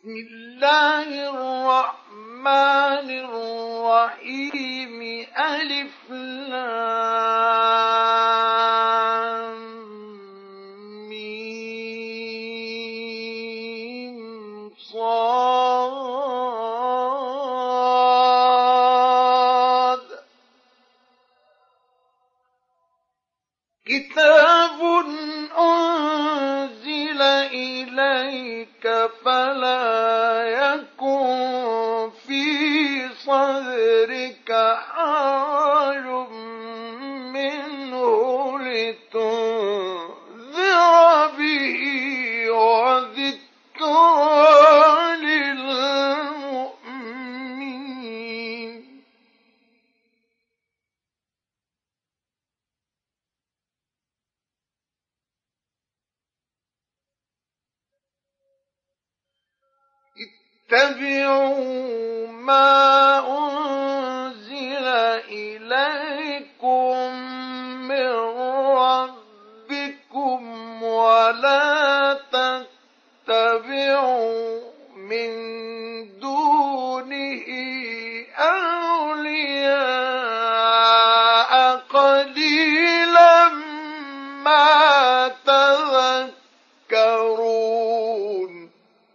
بسم الله الرحمن الرحيم ألف لام ميم صاد كتاب أنزل إليك فلا يكن في صدرك حرج منه لتنذر به وذكرى للمؤمنين اتبعوا ما أنزل إليكم من ربكم ولا تتبعوا من دونه أولياء قليلا ما تذكرون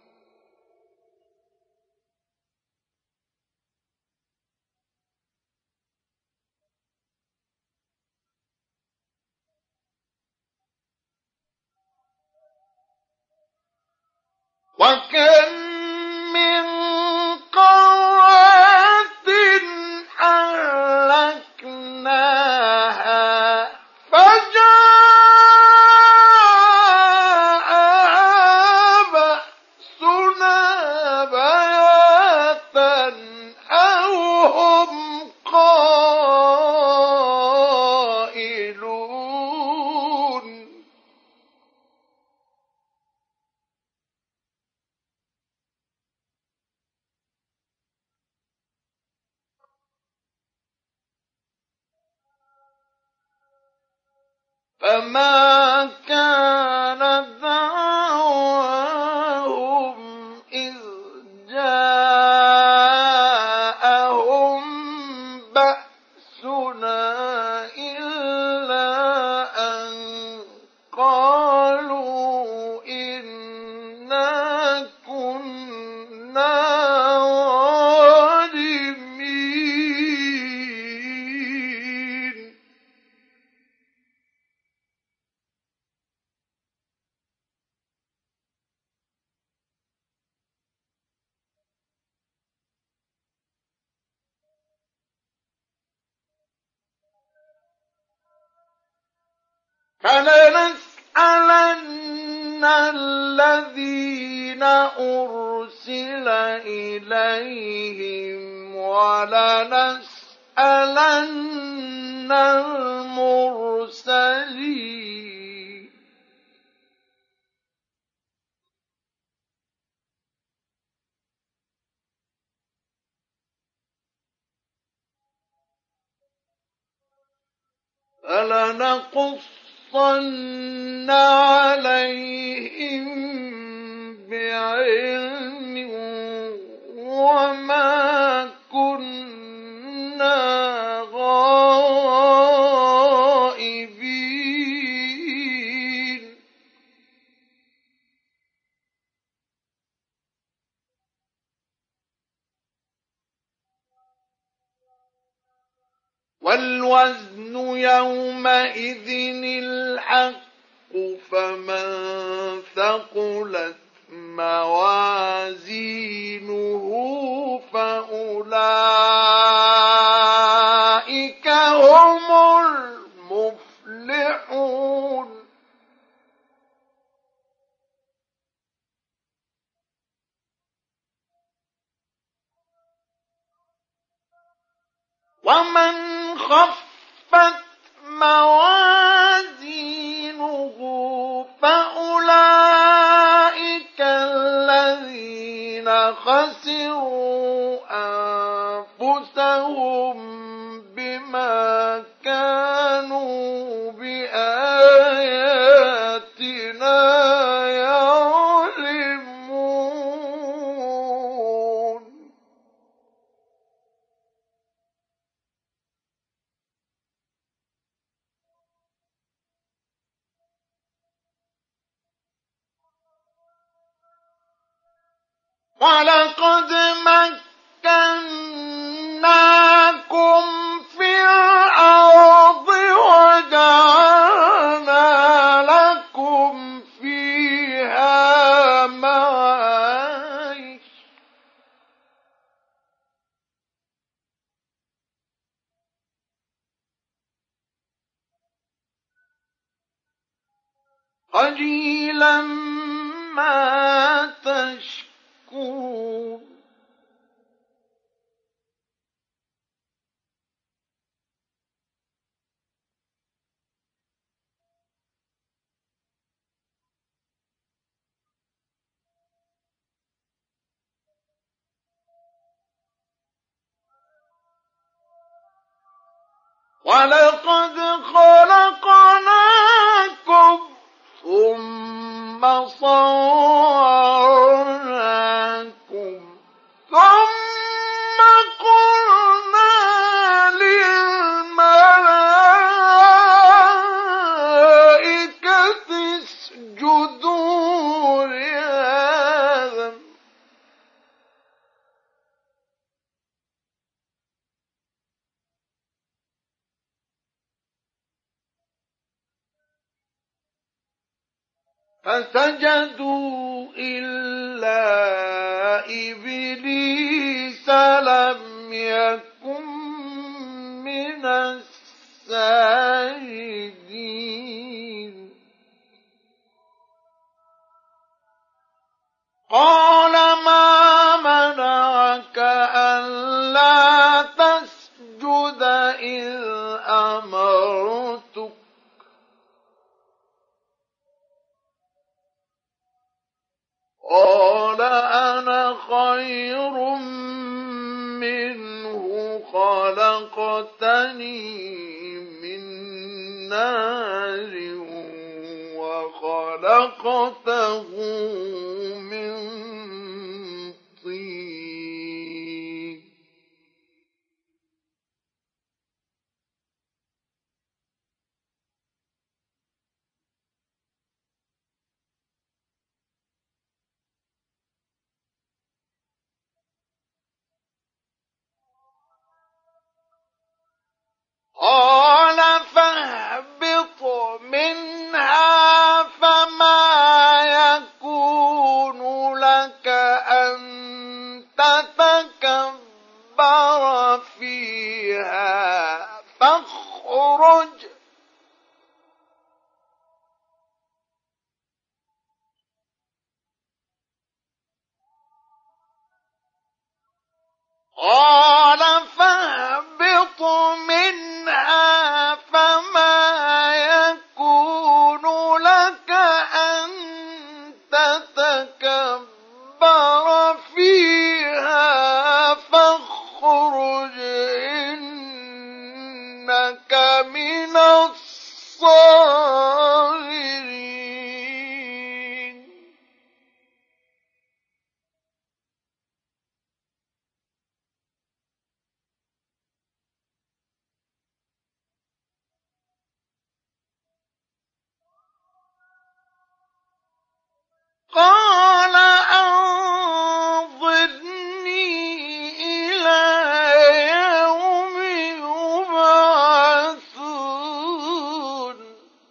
وكم من قرية أهلكناها فجاءها بأسنا بياتا أو هم قائلون فما كان دعواهم إذ جاءهم بأسنا إلا أن قالوا إنا كنا ظالمين فلنسألن الذين أرسل إليهم ولنسألن المرسلين فلنقصن عليهم بعلم وما كنا غائبين والوزن يومئذ الحق فمن ثقلت موازينه فأولئك هم المفلحون ومن خفت موازينه فأولئك الذين خسروا أنفسهم بما كانوا بآياتنا يظلمون ولقد مكناكم في الأرض وجعلنا لكم فيها معايش قليلا ما تشكرون ولقد خلقناكم ثم صورناكم ثم قلنا للملائكة اسجدوا لآدم فسجدوا إلا إبليس لم يكن من الساجدين قال ما منعك ألا تسجد إذ أمرتك قال أنا خير منه خلقتني من نار وخلقته من طين قال فاهبط منها فما يكون لك أن تتكبر فيها فاخرج قال فاهبط منها فما يكون لك أن تتكبر فيها فاخرج إنك من الصاغرين قال أنظرني إلى يوم يبعثون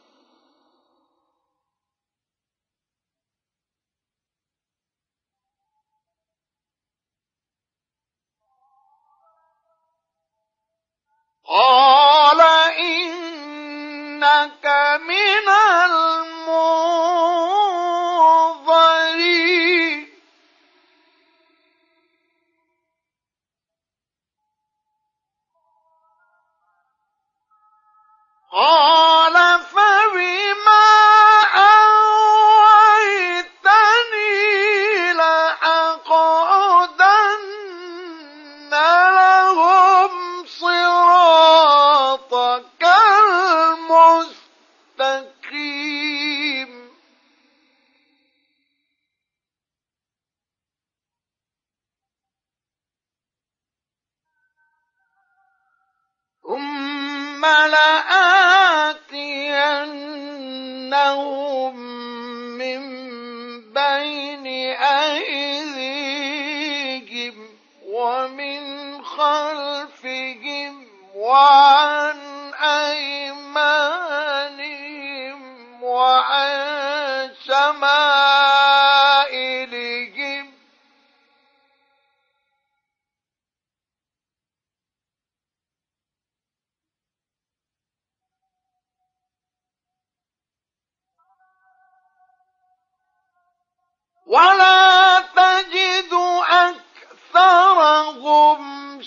قال إنك من المنظرين قال فبما أغويتني لأقعدن لهم صراطك المستقيم ثم لآتينهم من بين أيديهم وعن أيمانهم وعن شمائلهم ولا تجد أكثرهم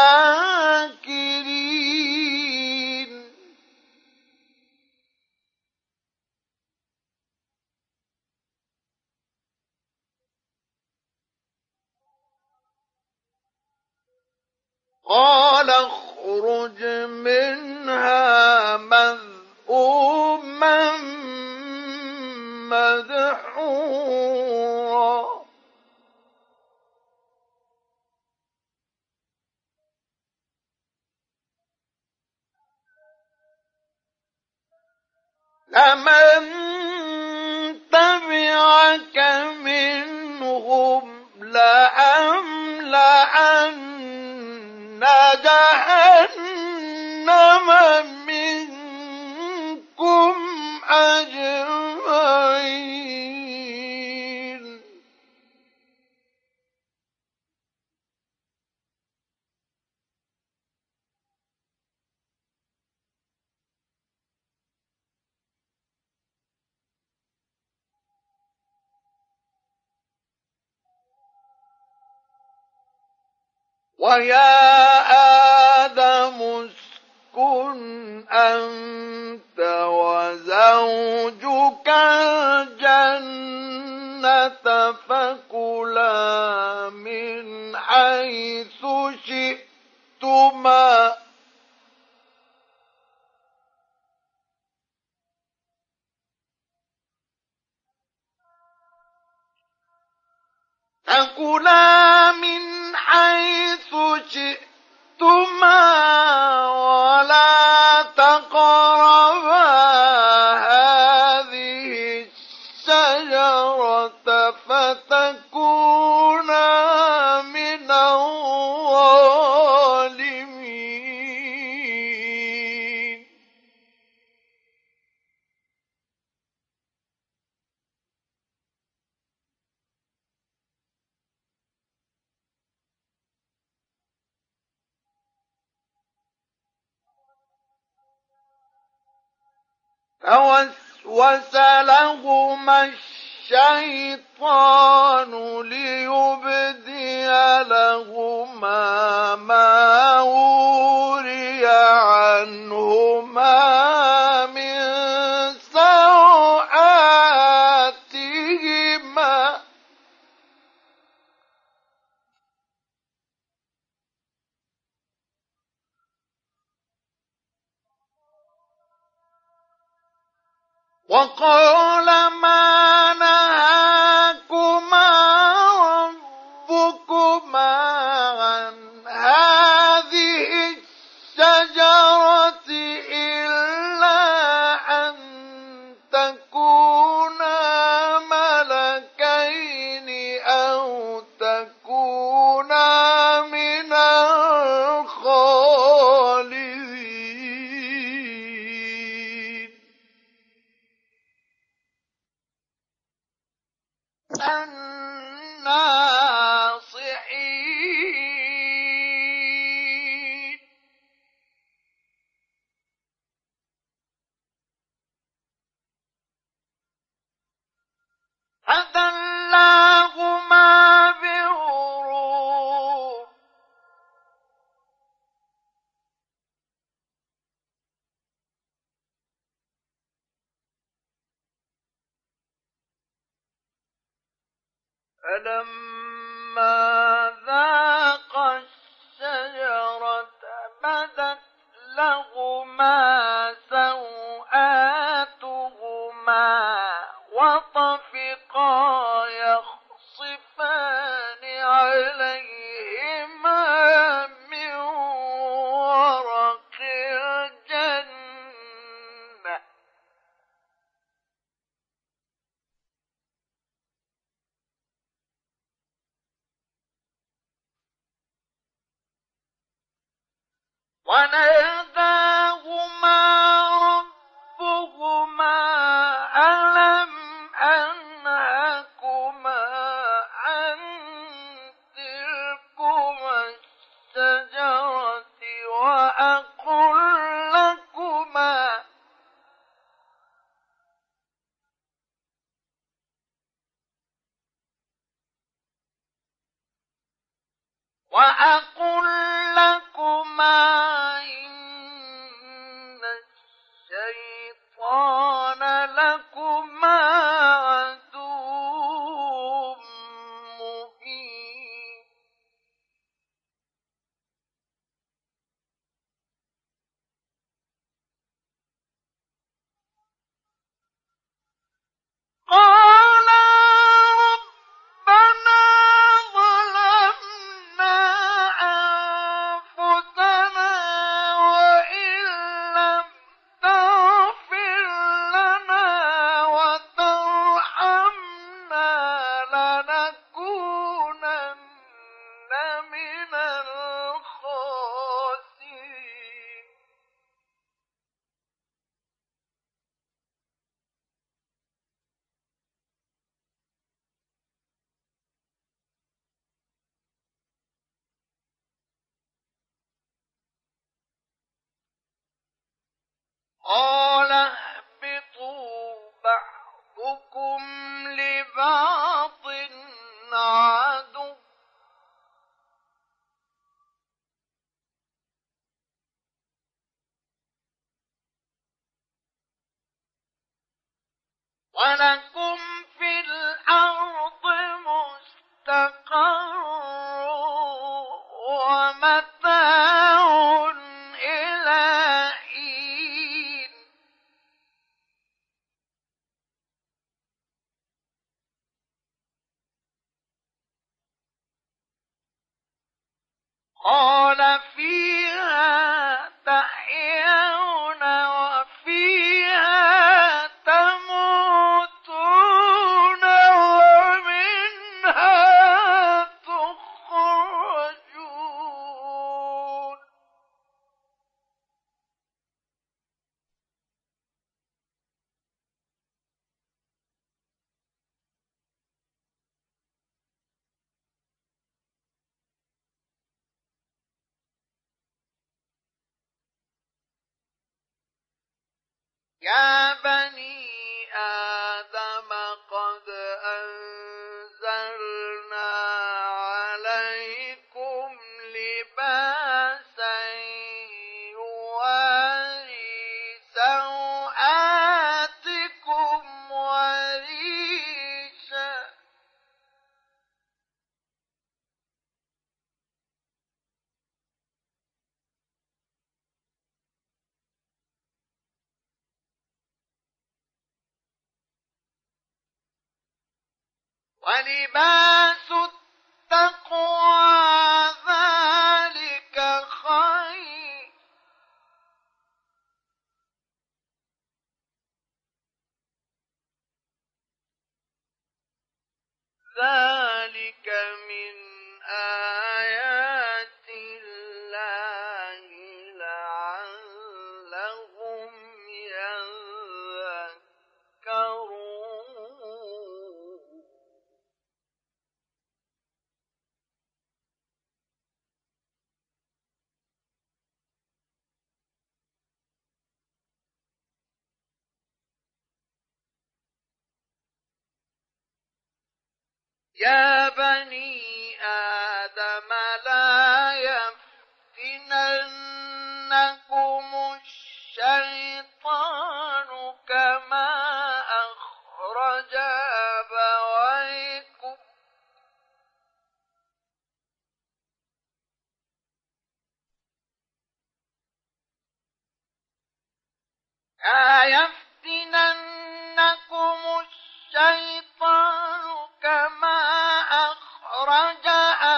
شاكرين قال اخرج منها مذءوما مدحورا لمن تبعك منهم لأملأن جهنم منكم أجمعين ويا آدم اسكن أنت وزوجك الجنة فكلا من حيث شئتما ولا تقربا هذه الشجرة فتكونا من الظالمين فوسوس لهما الشيطان ليبدي لهما ما وري عنهما من سوآتهما وقال ما نهاكما ربكما عن هذه الشجرة إلا أن تكونا ملكين أو تكونا من الخالدين الناصحين فدلاهما بغرور فلما ذاقا الشجرة بدت لهما سوآتهما وطفقا يخصفان عليهما من ورق الجنة وناداهما ربهما ألم أنهكما عن تلكما الشجرة وأقل لكما إن الشيطان لكما عدو مبين قالا ربنا ظلمنا أنفسنا وإن لم تغفر لنا وترحمنا لنكونن من الخاسرين قال اهبطوا بعضكم لبعض عدو ولكم في الأرض مستقر ومتاع إلى حين قال فيها تحيون وفيها تموتون ومنها تخرجون يا بني آدم قد أنزلنا عليكم لباسا يواري سوآتكم وريشا ولباس التقوى ذلك خير ذلك من آيات الله لعلهم يذكرون يا بني آدم لا يفتننكم الشيطان كما أخرج أبويكم كما أخرج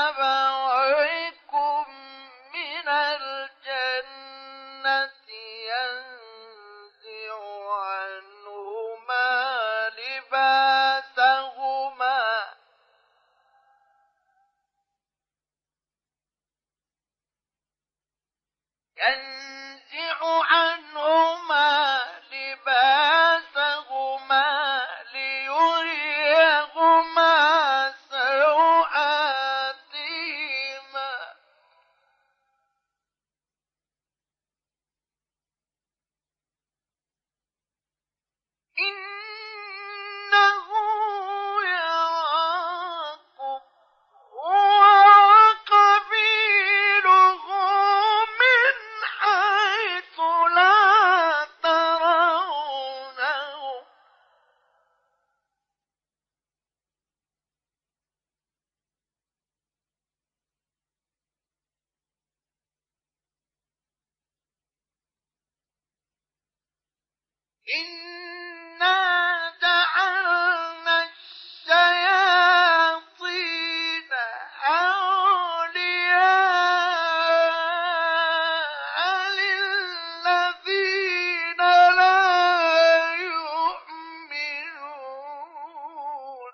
أبويكم من الجنة ينزع عنهما لباسهما ينزع إنا جعلنا الشياطين أولياء للذين لا يؤمنون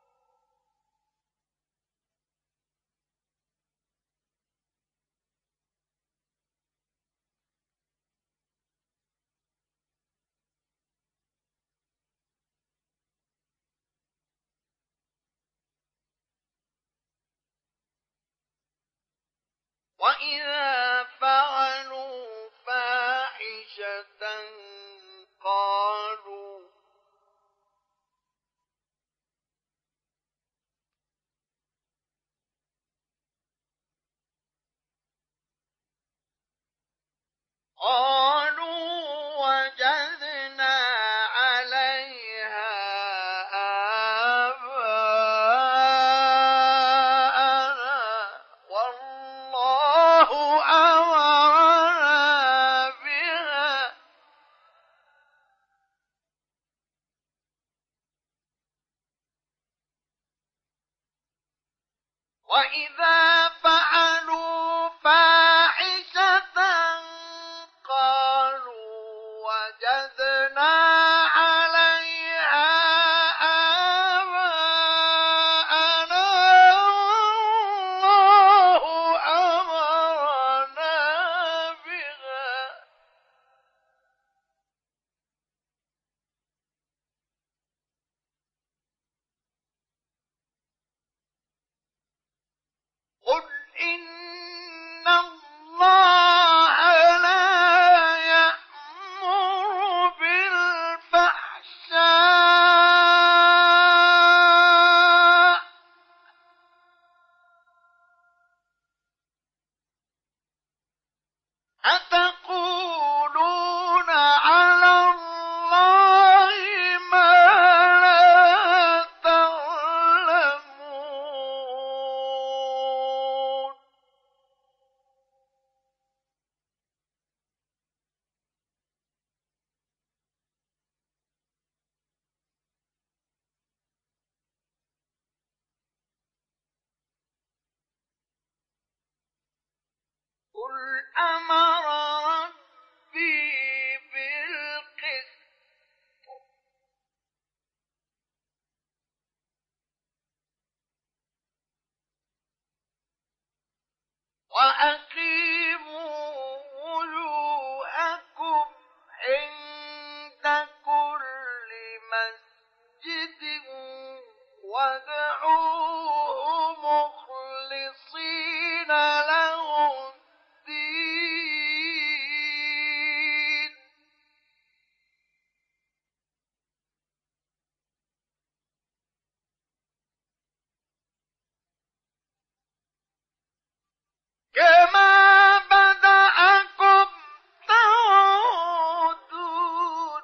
وإذا فعلوا فاحشة قالوا وجدنا عليها آباءنا والله أمرنا بها وإذا فعلوا فاحشة قالوا وجدنا عليها آباءنا والله أمرنا بها قل إن الله لا يأمر بالفحشاء أتقولون على الله ما لا تعلمون قل أمر ربي بالقسط وأقيموا وجوهكم عند كل مسجد وادعوه مخلصين له الدين كما بدأكم تعودون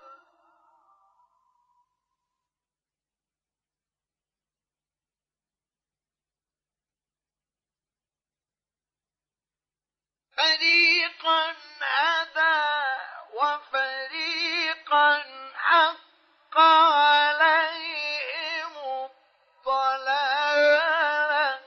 فريقا هدى وفريقا حق عليهم الضلالة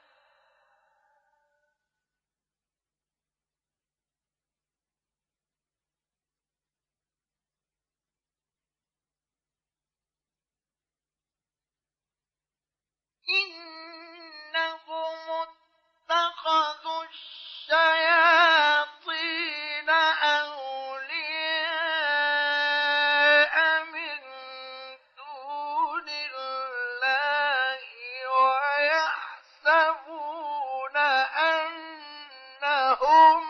إنهم اتخذوا الشياطين أولياء من دون الله ويحسبون أنهم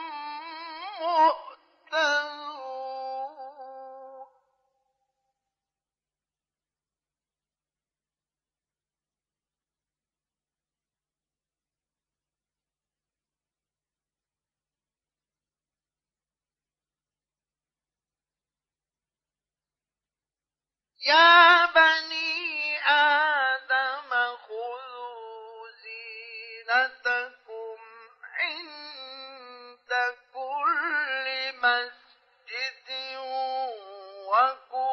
مهتدون يا بني آدم خذوا زينتكم عند كل مسجد وكلوا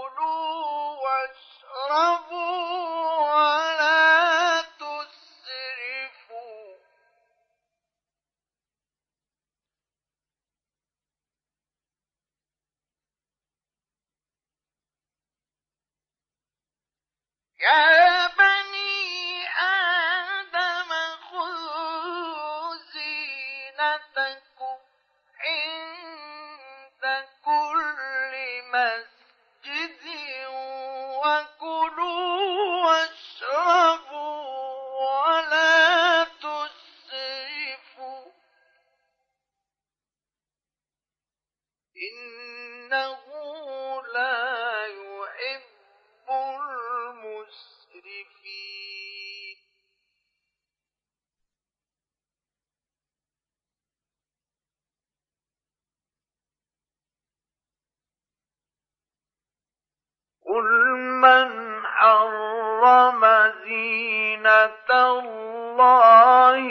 قل من حرم زينة الله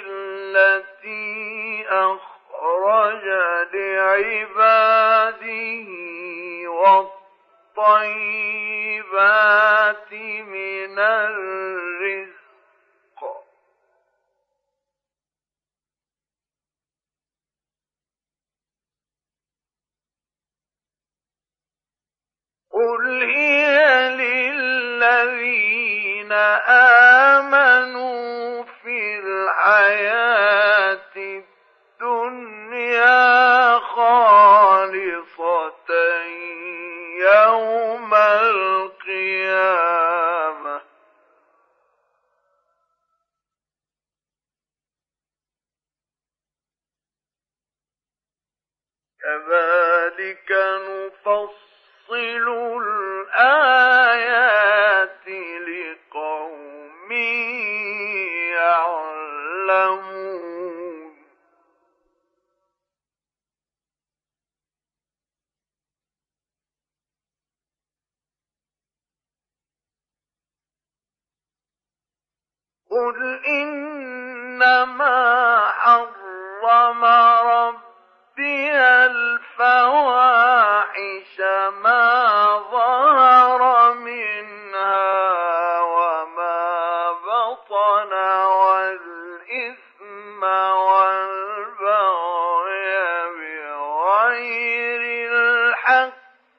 التي أخرج لعباده والطيبات من الرزق قل هي للذين آمنوا في الحياة الدنيا خالصة يوم القيامة كذلك نفصل الآيات لقوم يعلمون قل إنما حرم ربي الفواحش ما ظهر منها وما بطن والإثم والبغي بغير الحق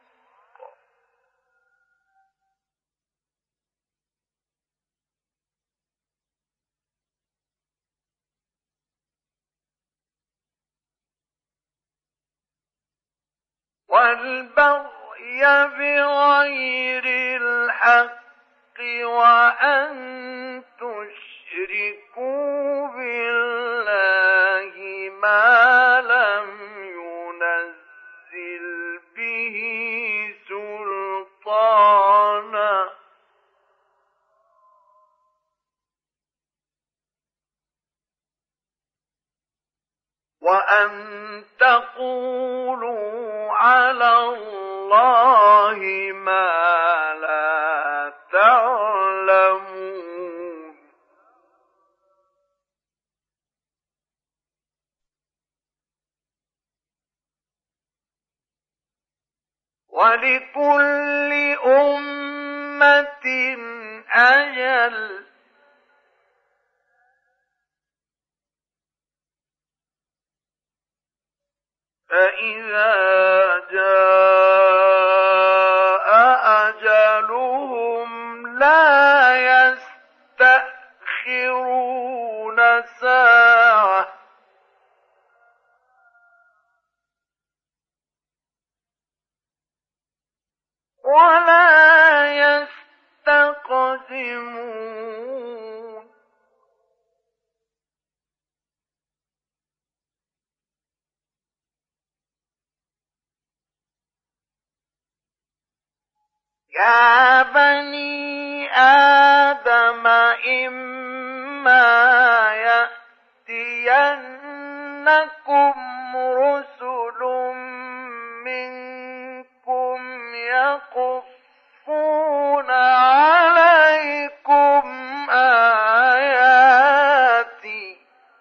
والبغي بغير الحق وأن تشركوا بالله ما لم ينزل به سلطانا وأن تقولوا على الله ما لا تعلمون ولكل أمة أجل فإذا جاء أجلهم لا يستأخرون ساعة ولا يستقدمون يا بني آدم إما يأتينكم رسل منكم يقصون عليكم آياتي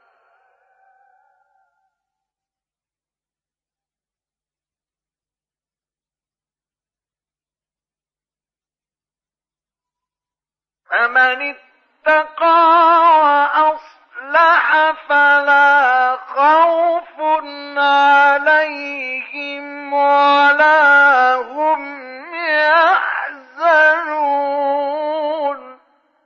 فمن اتقى وأصلح فلا خوف عليهم ولا هم يحزنون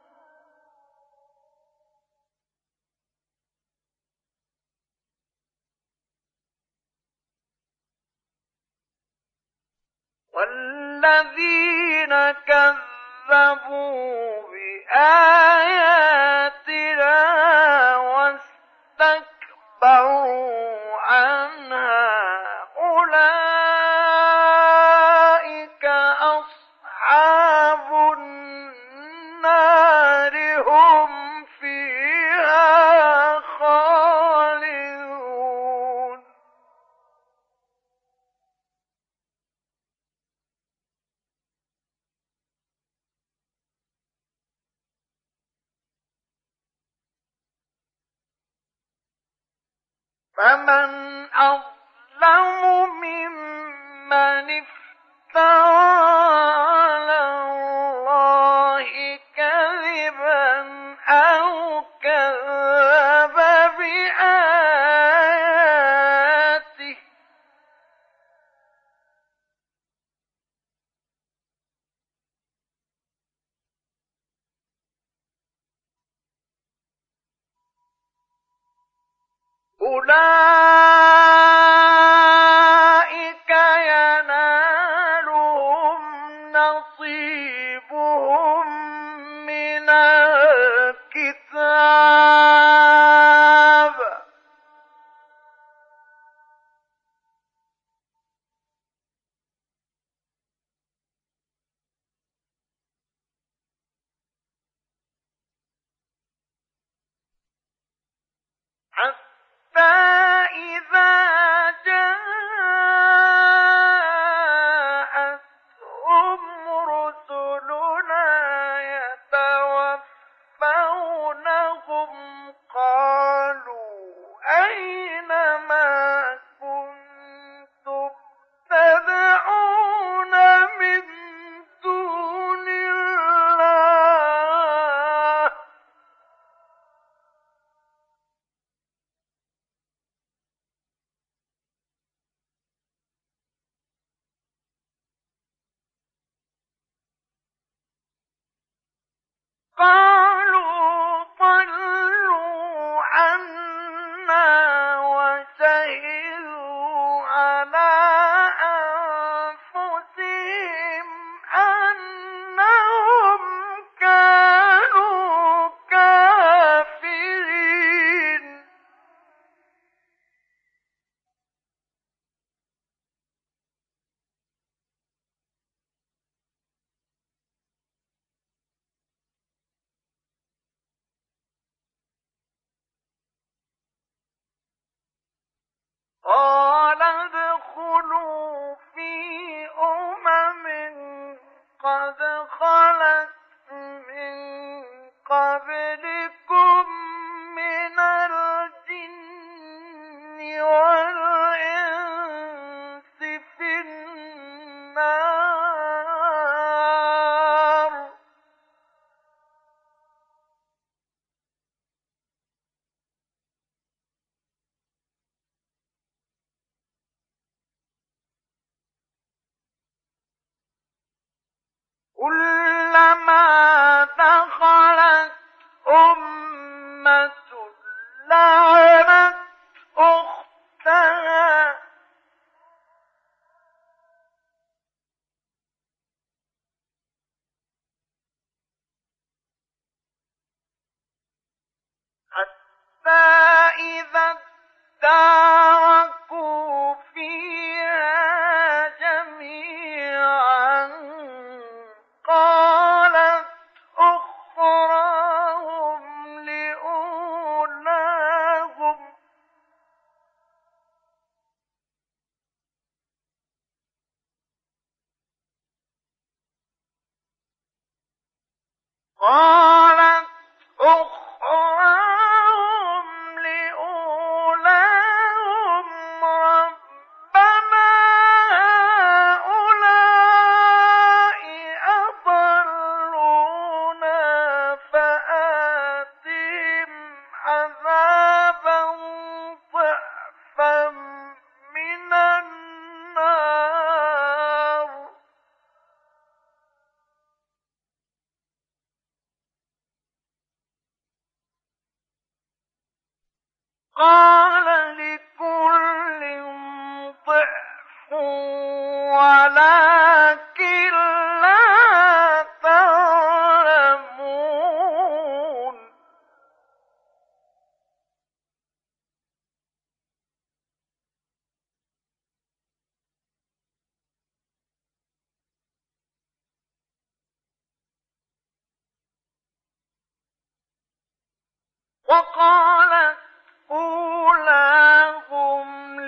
والذين كذبوا بآياتنا واستكبروا عنها أولئك أصحاب النار هم فيها خالدون فمن أظلم ممن افترى على الله كذبا أو كذب بآياته أولئك ينالهم نصيبهم من الكتاب حتى إذا جاءتهم رسلنا يتوفونهم قالوا أين ما كنتم تدعون من دون الله قالوا ضلوا عنا وشهدوا على أنفسهم أنهم كانوا كافرين قال ادخلوا في قد خلت من قبلكم من الجن والإنس في النار كلما دخلت أمة لعنت أختها حتى إذا اداركوا فيها جميعا قالت أخراهم لأولاهم ربنا هؤلاء أضلونا فآتهم عذابا ضعفا من النار قال لكل ضعف ولكن لا تعلمون وقالت أولاهم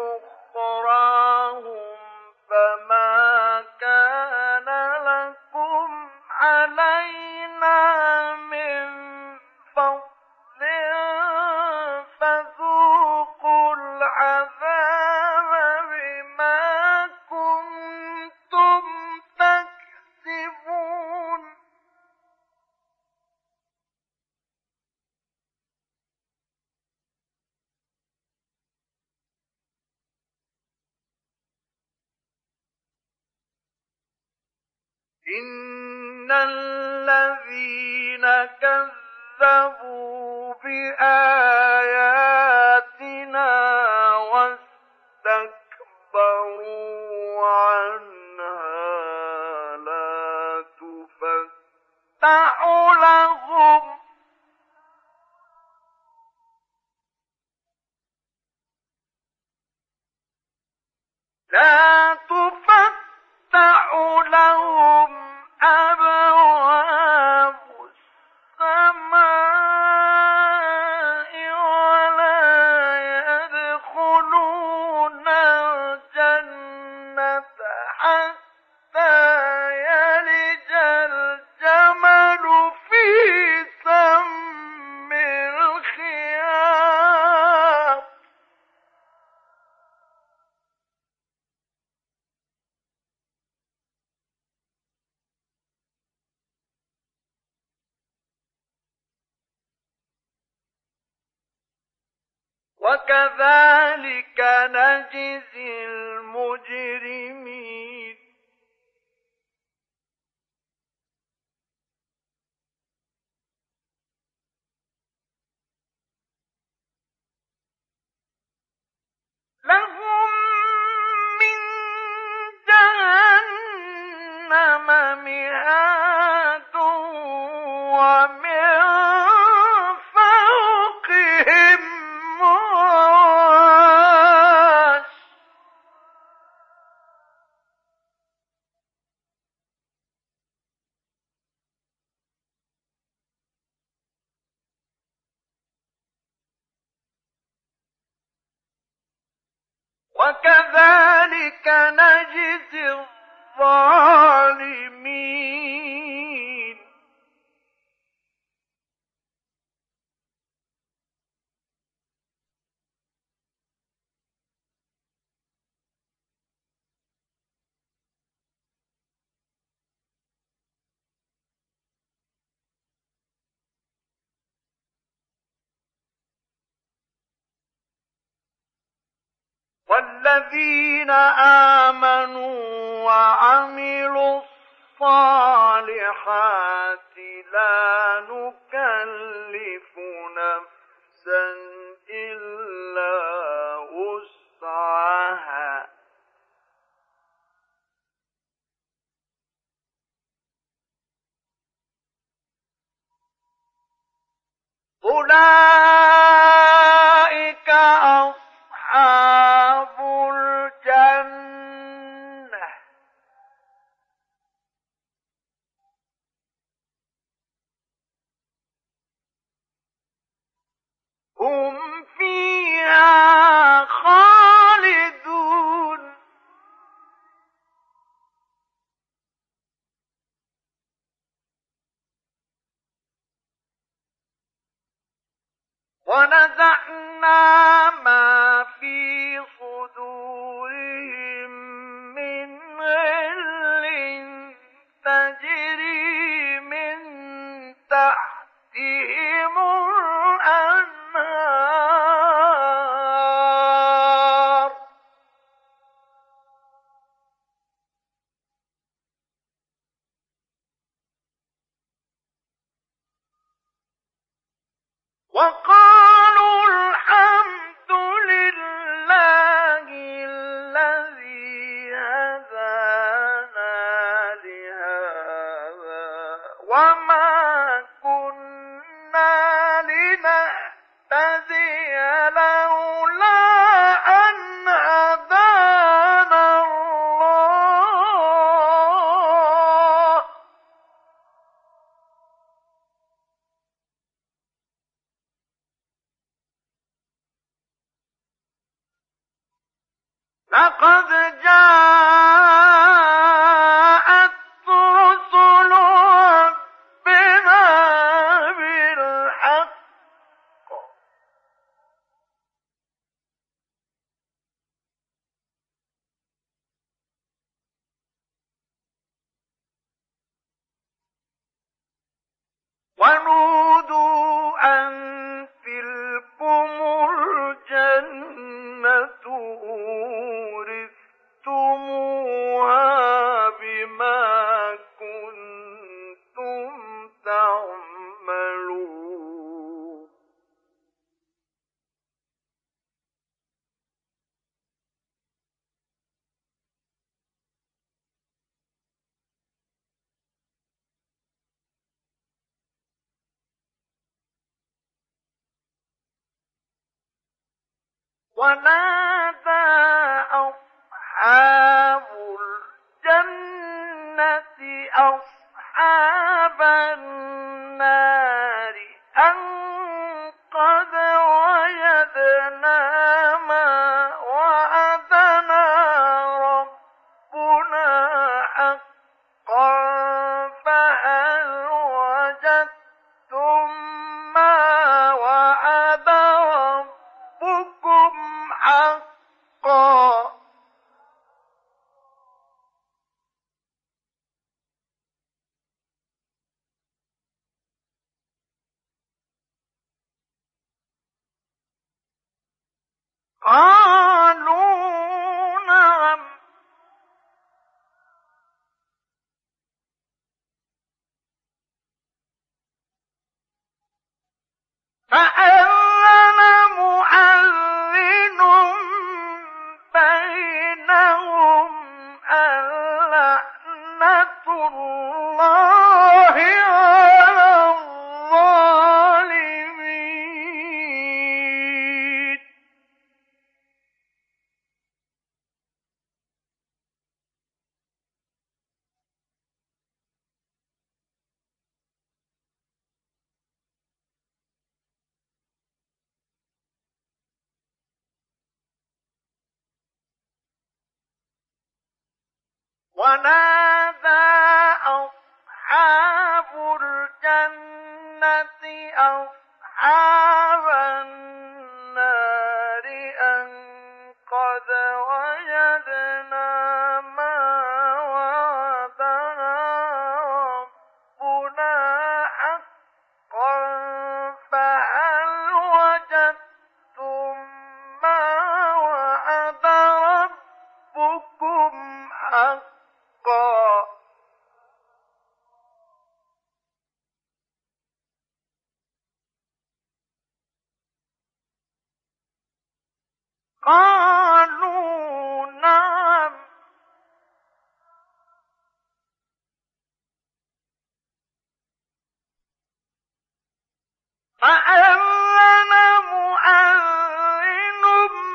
لأخراهم فما كان لكم علينا من فضل فذوقوا إن الذين كذبوا بآياتنا واستكبروا عنها لا تفتح لهم أبواب السماء ولا يدخلون الجنة حتى يلج الجمل في سم الخياط وكذلك نجزي المجرمين لهم من جهنم مهاد ومن فوقهم غواش وكذلك نجزي الظالمين والذين آمنوا وعملوا الصالحات لا نكلف نفسا إلا وسعها أولئك أصحاب الجنة هم فيها خالدون ونزعنا ما في صدورهم من غل تجري من تحتهم الأنهار وقالوا الحمد لله الذي هدانا لهذا وما كنا لنهتدي لولا أن هدانا الله لقد جاءت رسل ربنا بالحق ونودوا أن تلكم الجنة أورثتموها بما كنتم ونادى أصحاب الجنة أصحاب النار أن قد وجدنا ما وعدنا ربنا حقا فهل وجدتم ما وعد ربكم حقا قالوا نعم فأذن مؤذن بينهم اللعنة الله على الظالمين ونادى أصحاب الجنة أصحاب النار أن قد وجدنا ما وعدنا ربنا حقا فهل وجدتم ما وعد ربكم حقا قالوا نعم فأذن مؤذن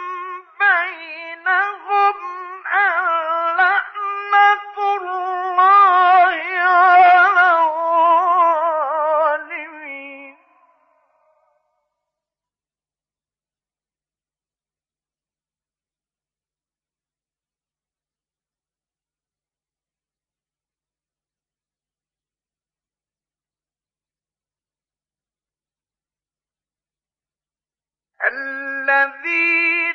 بينهم اللعنة الله على الظالمين الذين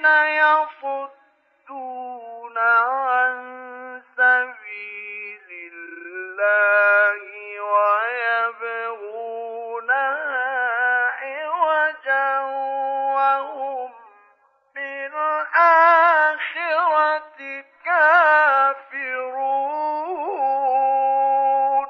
يصدون عن سبيل الله ويبغونها عوجا وهم بالآخرة كافرون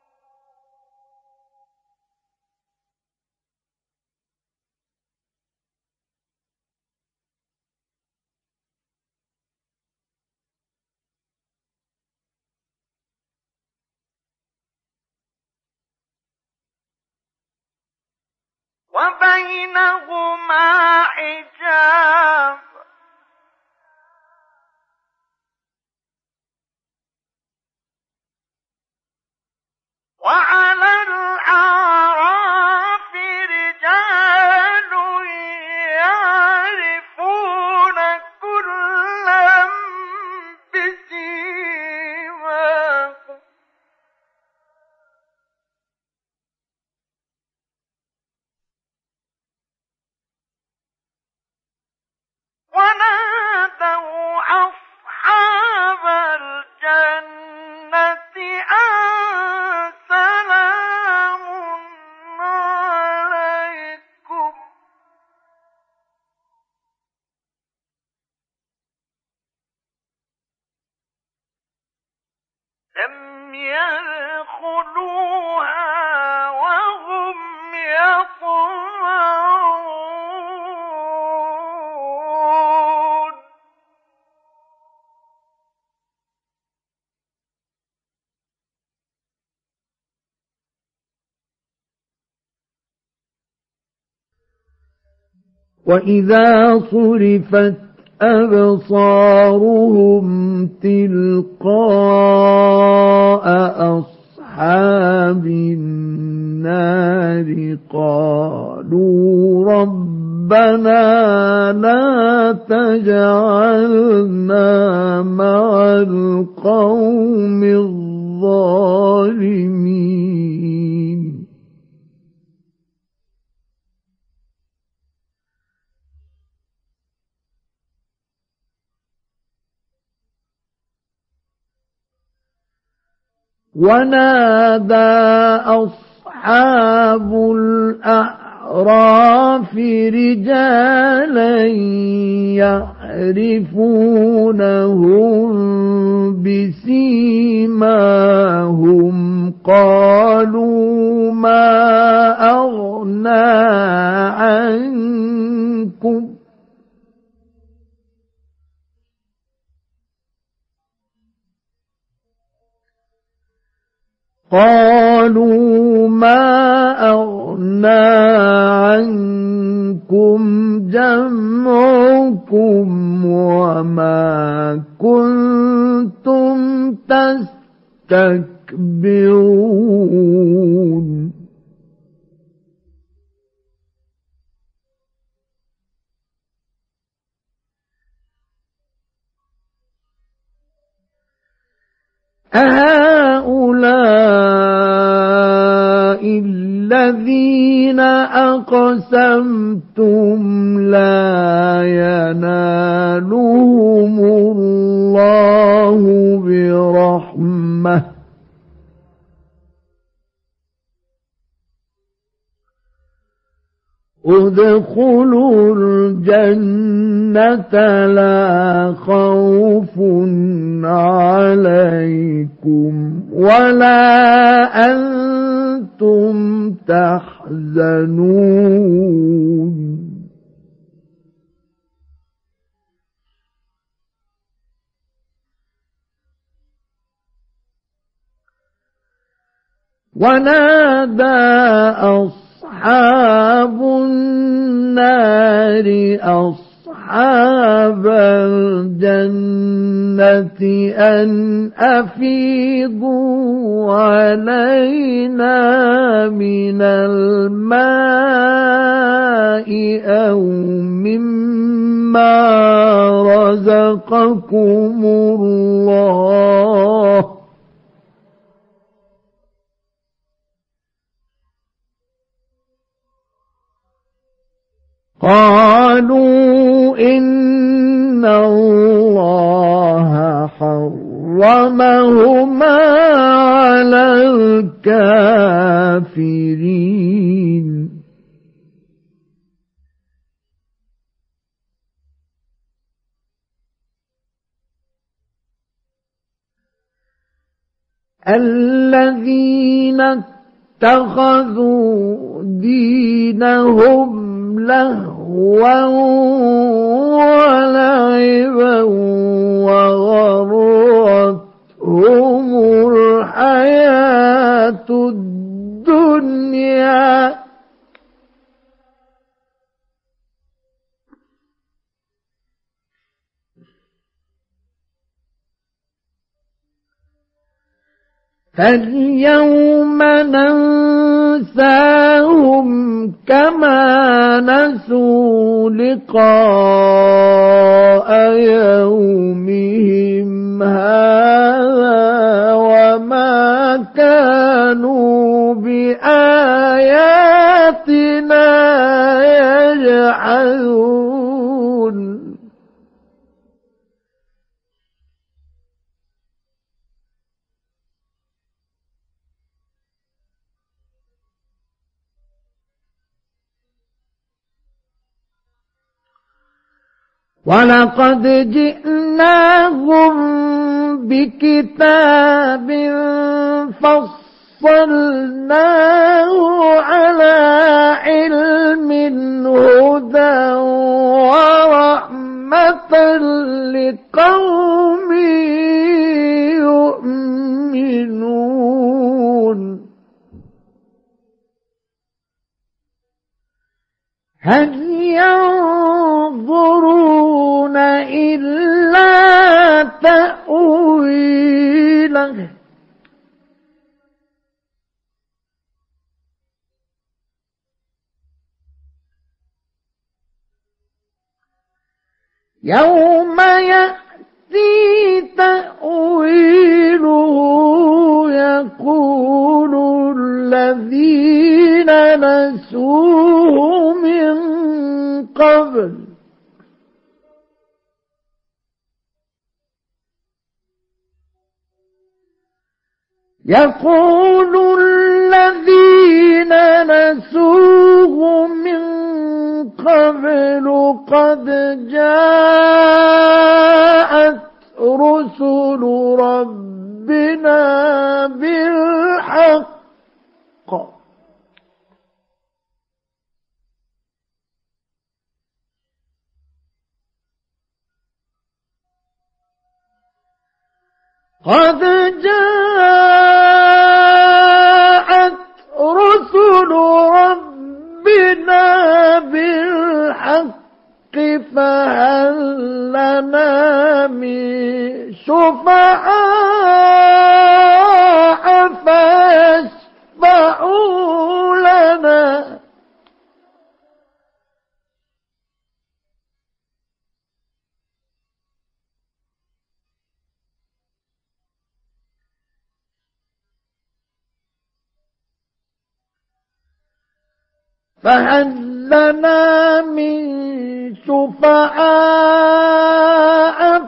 وبينهما حجاب وعلى الأعراف رجال يعرفون كلا بسيماهم ونادوا أصحاب الجنة أن سلام عليكم لم يدخلوها وهم يطمعون وإذا صرفت أبصارهم تلقاء أصحاب النار قالوا ربنا لا تجعلنا مع القوم الظالمين. ونادى أصحاب الأعراف رجالا يعرفونهم بسيماهم قالوا ما أغنى عنكم جمعكم وما كنتم تستكبرون. أهؤلاء الذين أقسمتم لا ينالهم الله برحمة ادخلوا الجنة لا خوف عليكم ولا أنتم تحزنون. ونادى أصحاب النار أصحاب الجنة أن أفيضوا علينا من الماء أو مما رزقكم الله قالوا إن الله حرمهما على الكافرين. الذين اتخذوا دينهم لهوا ولعبا وغرتهم الحياة الدنيا فاليوم ننساهم كما نسوا لقاء يومهم هذا وما كانوا بآياتنا يجحدون. ولقد جئناهم بكتاب فصلناه على علم هدى ورحمة لقوم يؤمنون. هل ينظرون إلا تأويله يوم يأتي تأويله يقول الذين نسوه من قبل يقول الذين نسوه من قبل قد جاءت رسل ربنا بالحق قد جاءت رسل ربنا بالحق فهل لنا من شفعاء فيشفعوا لنا فهل لنا من شفعاء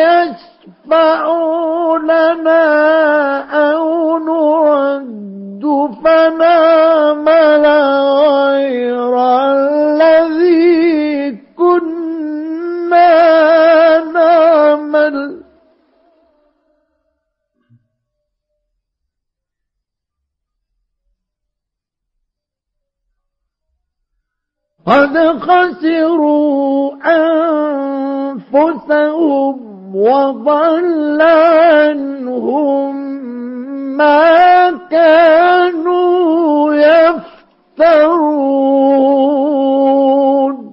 فيشفعوا لنا أو نرد فنعمل غير الذي كنا نعمل قد خسروا أنفسهم وضل عنهم ما كانوا يفترون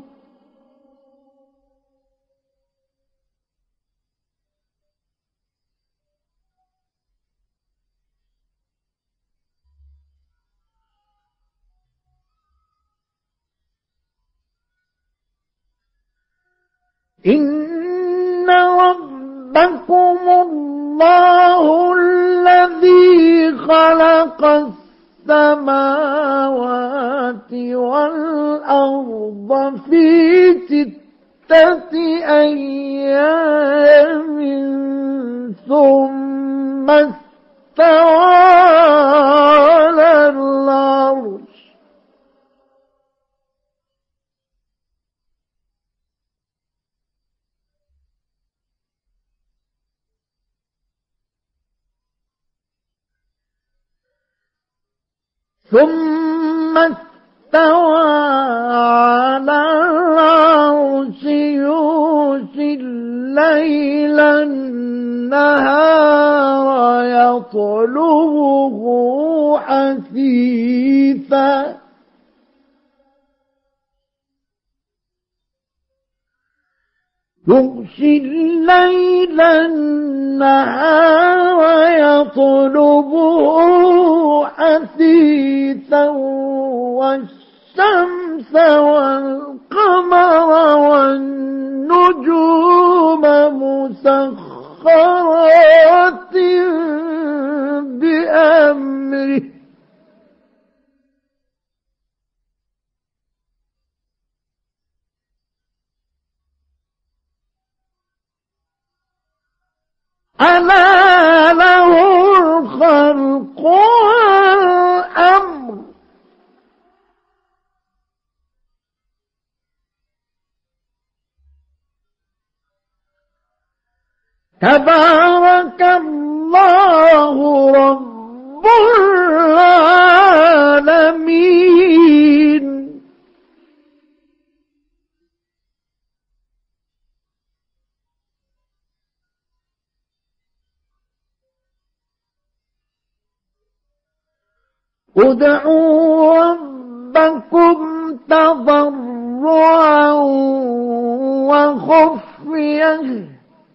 إن ربكم الله الذي خلق السماوات والأرض في 6 أيام ثم استوى على العرش ثم استوى على العرش يغشي الليل النهار يطلبه حثيثا يغشي الليل النهار يطلبه حثيثا والشمس والقمر والنجوم مسخرات بأمره ألا له الخلق والأمر تبارك الله رب العالمين ادعوا ربكم تضرعا تضرعا وخفية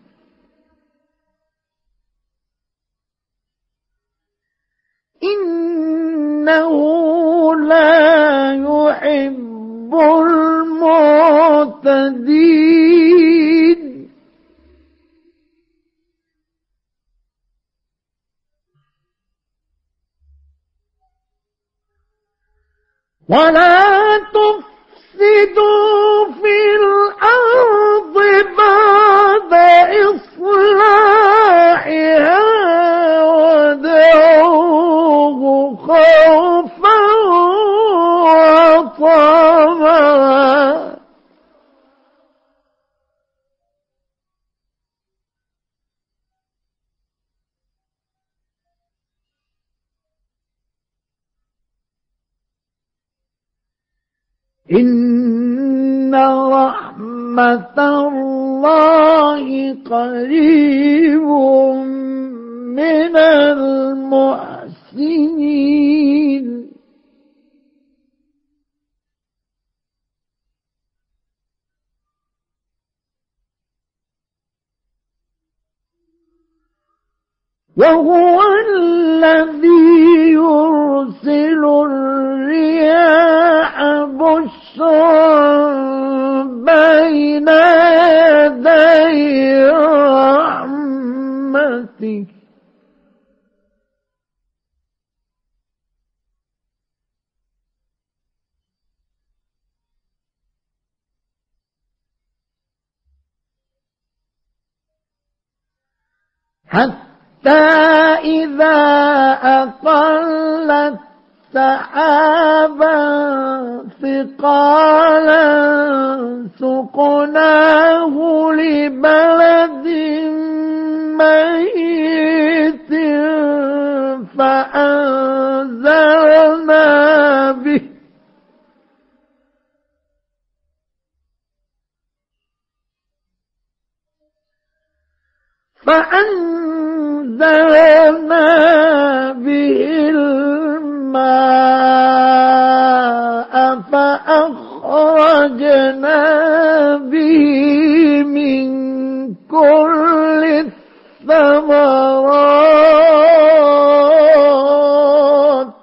إنه لا يحب المعتدين ولا تفسدوا في الأرض بعد إصلاحها ودعوه خوفا وطمعا إن رحمة الله قريب من المحسنين وهو الذي يرسل الرياح بشرا بين يدي رحمته حتى إذا أقلت سحابا ثقالا سقناه لبلد ميت فأنزلنا به الماء فأخرجنا به من كل الثمرات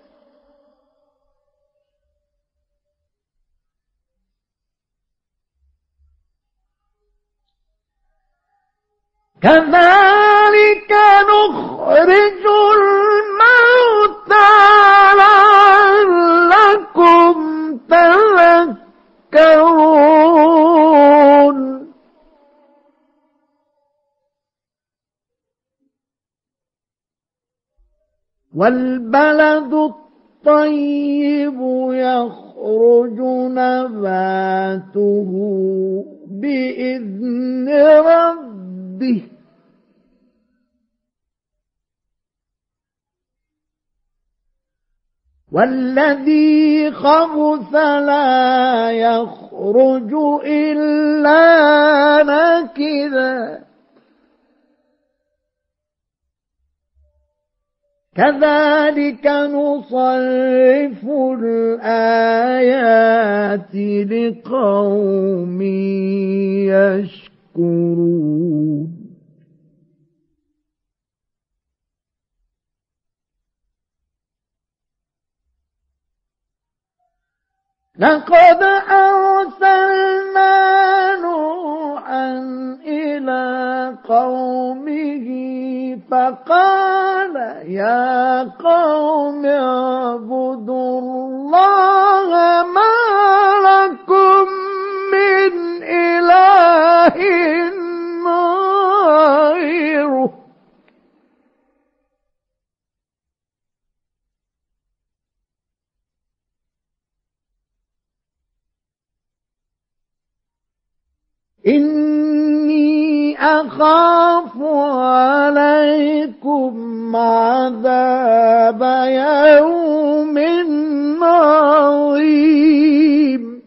كذلك نخرج الموتى لعلكم تذكرون والبلد الطيب يخرج نباته بإذن ربه والذي خبث لا يخرج إلا نكدا كذلك نصرف الآيات لقوم يشكرون لقد أرسلنا نوحا إلى قومه فقال يا قوم اعبدوا الله ما لكم من إله غيره إني أخاف عليكم عذاب يوم عظيم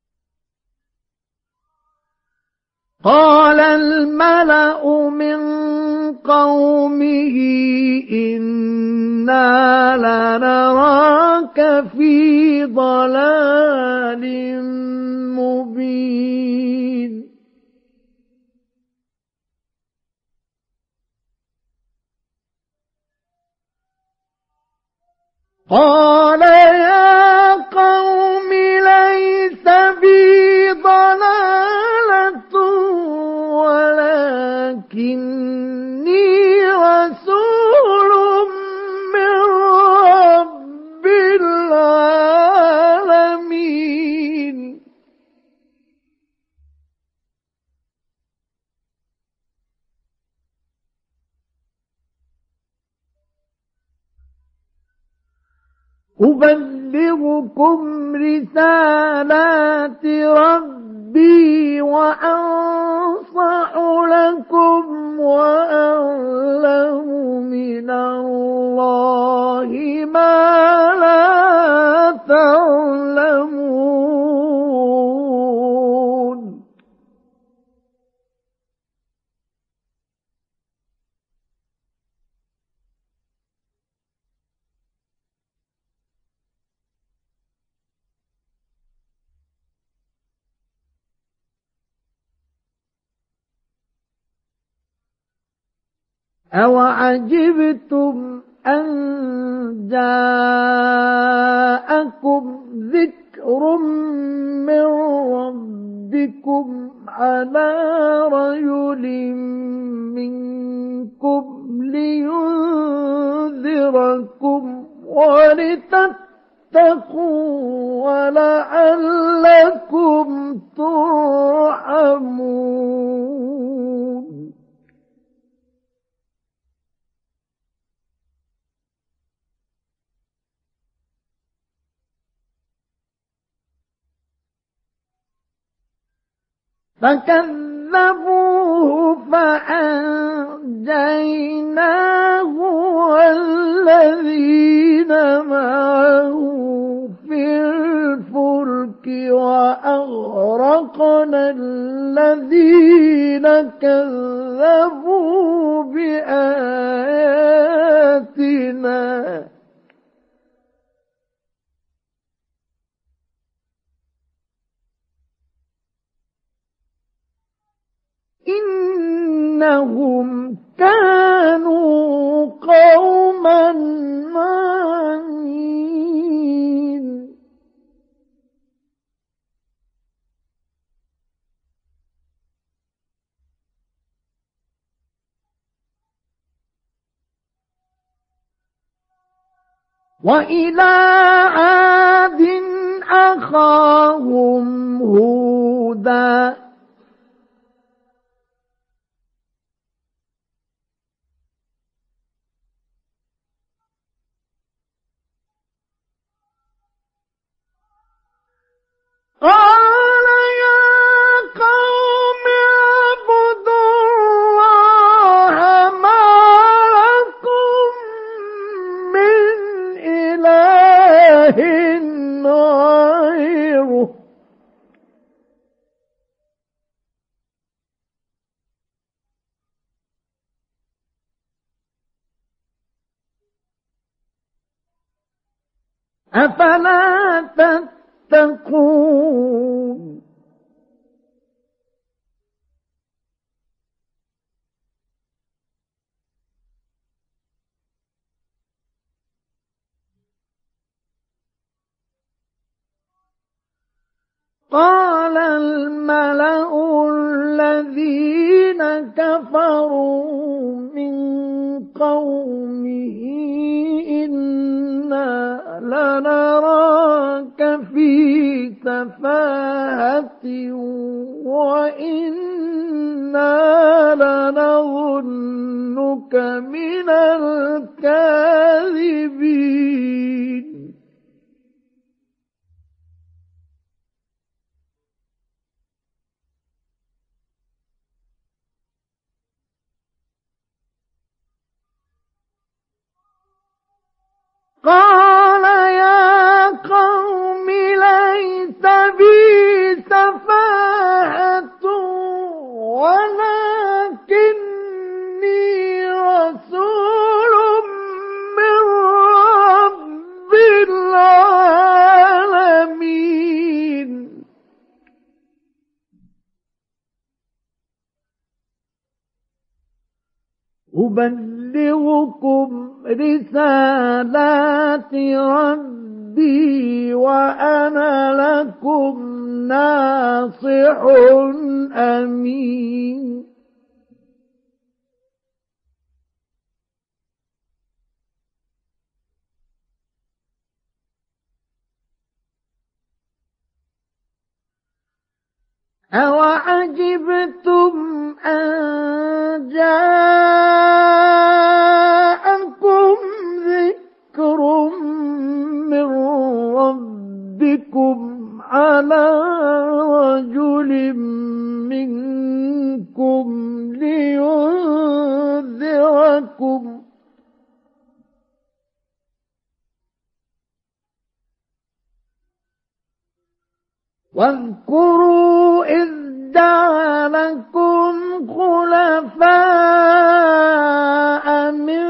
قال الملأ من قومه إنا لنراك في ضلال مبين قال يا قوم ليس بي ضلالة ولكني رسول من رب العالمين أبلغكم رسالات ربي وأنصح لكم وأعلم من الله ما لا تعلمون أوعجبتم أن جاءكم ذكر من ربكم على رجل منكم لينذركم ولتتقوا ولعلكم ترحمون فكذبوه فأنجيناه والذين معه في الفلك وأغرقنا الذين كذبوا بآياتنا إنهم كانوا قوما عمين وإلى عاد أخاهم هودا قال يا قوم اعبدوا الله ما لكم من إله غيره أفلا تتقون قال الملأ الذين كفروا من قومه إنا لنراك في سفاهة وإنا لنظنك من الكاذبين قال يا قوم ليس بي سفاهة ولكني أبلغكم رسالات ربي وأنا لكم ناصح أمين أوعجبتم أن جاءكم ذكر من ربكم على رجل منكم لينذركم واذكروا إذ جعلكم خلفاء من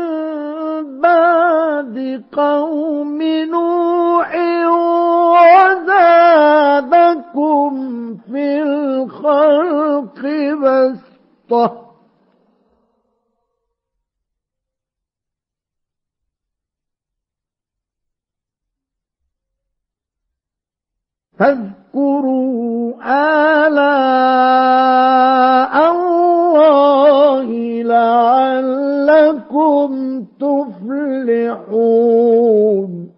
بعد قوم نوح وزادكم في الخلق بسطة فاذكروا آلاء الله لعلكم تفلحون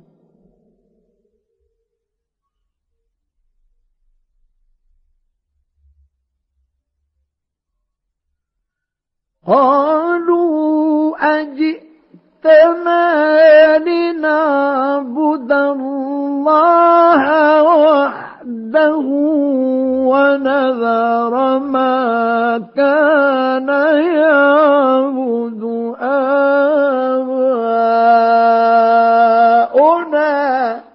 قالوا أجئتنا لنعبد الله وحده ونذر ما كان يعبد آباؤنا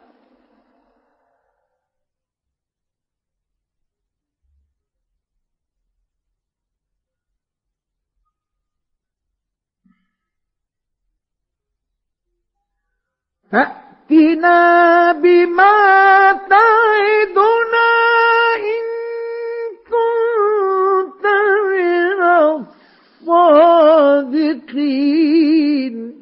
فأتنا بما تعدنا إن كنت من الصادقين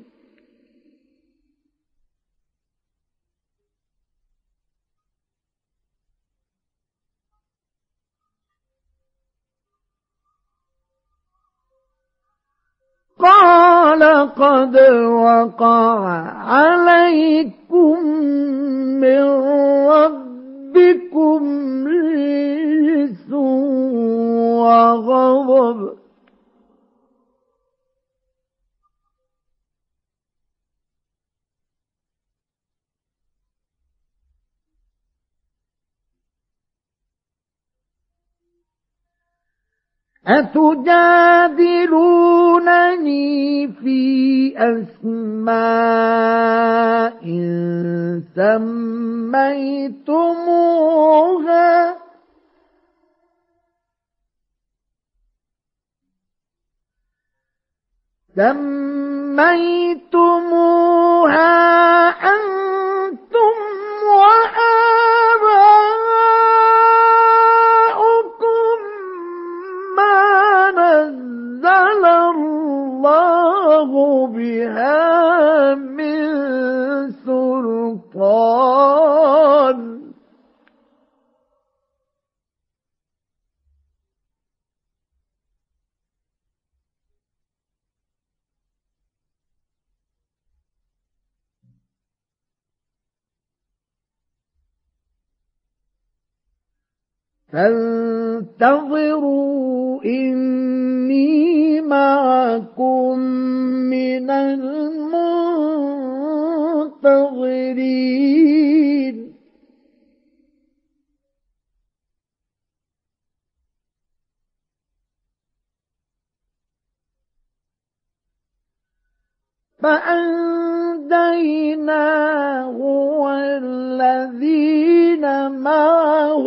قال قد وقع عليكم من ربكم رجس وغضب أتجادلونني في أسماء سميتموها أنتم وآباؤكم ما نزل الله بها من سلطان فانتظروا إني معكم من المنتظرين فأنجيناه والذين معه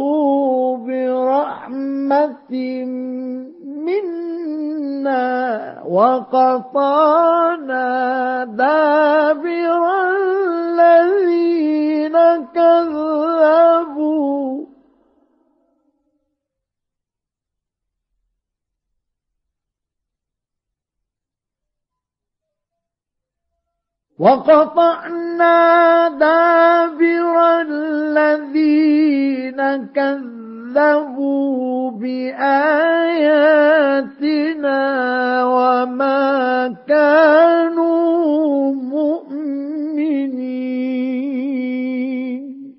برحمة منا وقطعنا دابر الذين كذبوا وقطعنا دابر الذين كذبوا بآياتنا وما كانوا مؤمنين.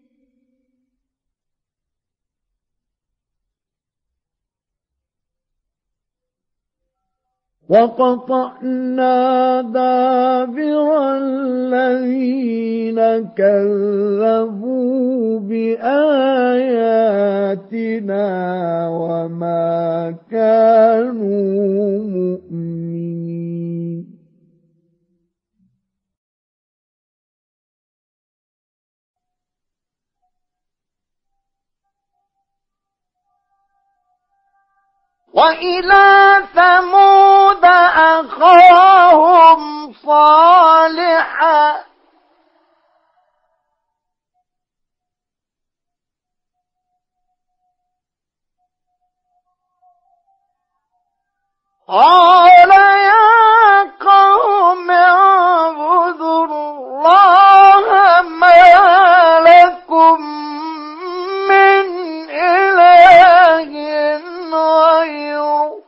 وقطعنا دابر الذين كذبوا بآياتنا وما كانوا مؤمنين. وإلى ثمود أخاهم صالحا قال يا قوم اعبدوا الله ما لكم من إله غيره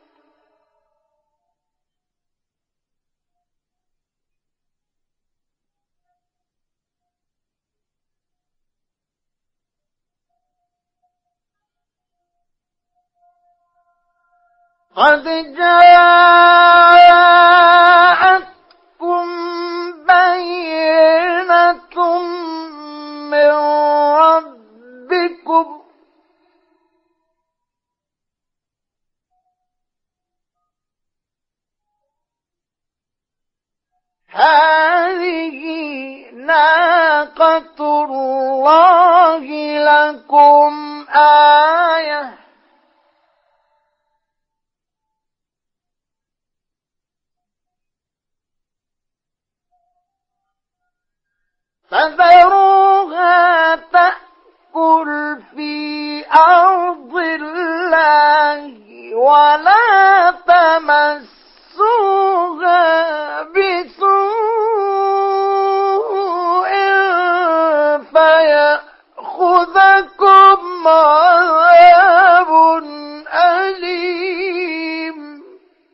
قد جاءتكم بينة من ربكم هذه ناقة الله لكم آية فذروها تأكل في أرض الله ولا تمسوها بسوء فيأخذكم عذاب أليم.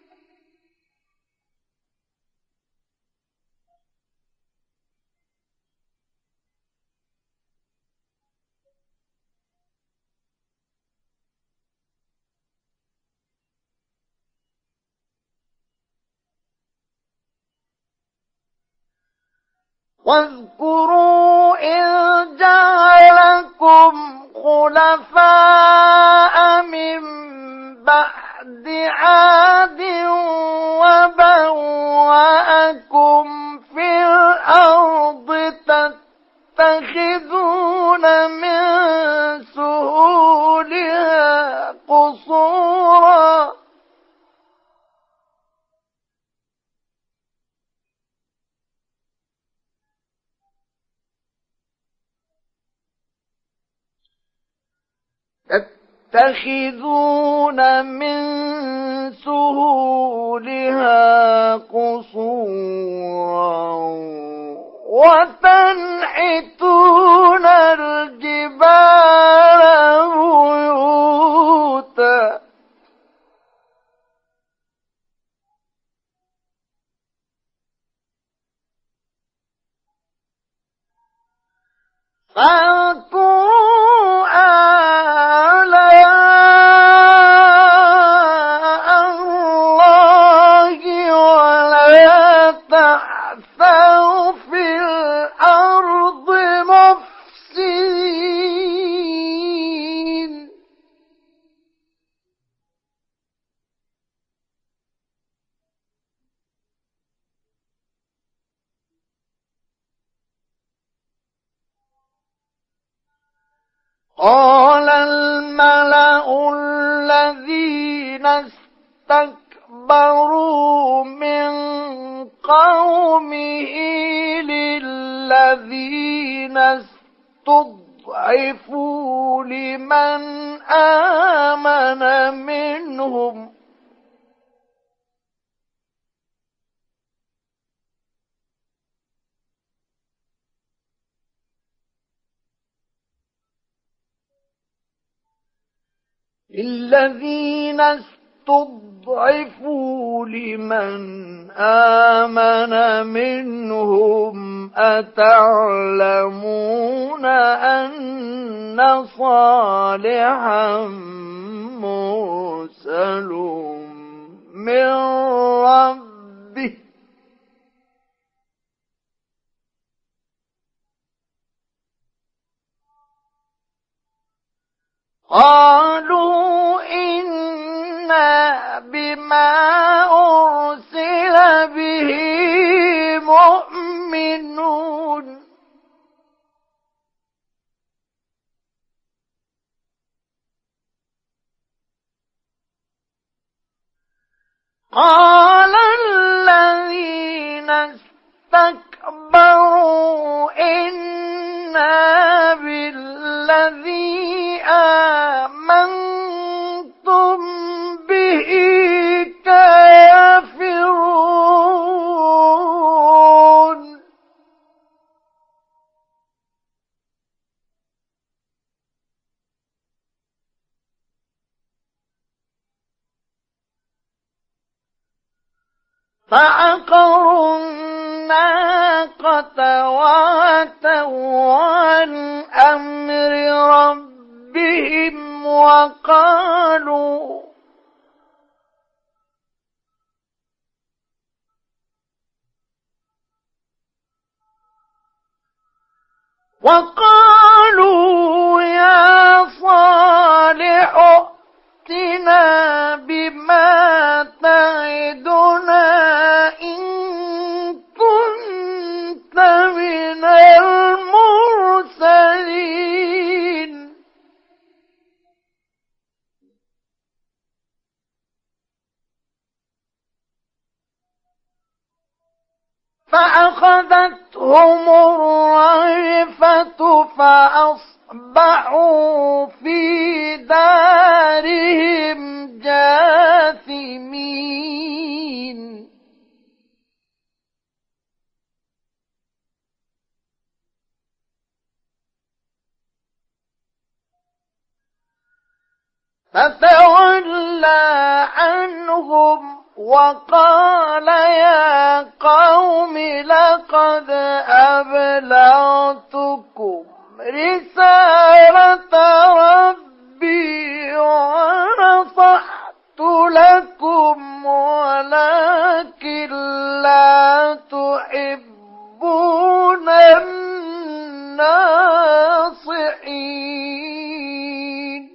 واذكروا إذ جعلكم خلفاء من بعد عاد وبوأكم في الأرض تتخذون من سهولها قصورا وتنحتون الجبال بيوتا فاذكروا آلاء الله ولا تعثوا في الأرض مفسدين. قال الملأ الذين استكبروا من قومه للذين استضعفوا لمن آمن منهم الذين استضعفوا لمن آمن منهم أتعلمون أن صالحا مرسل من ربه قالوا إنا بما أرسل به مؤمنون قال الذين استكبروا إنا بالذي آمنتم به كافرون فعقروا الناقة وعتوا عن أمر ربهم وقالوا يا صالح ائتنا بما تعدنا إن كنت من المرسلين فأخذتهم الرجفة فأصبحوا في دارهم جاثمين فتولى عنهم وقال يا قوم لقد أبلغتكم رسالة ربي ونصحت لكم ولكن لا تحبون الناصحين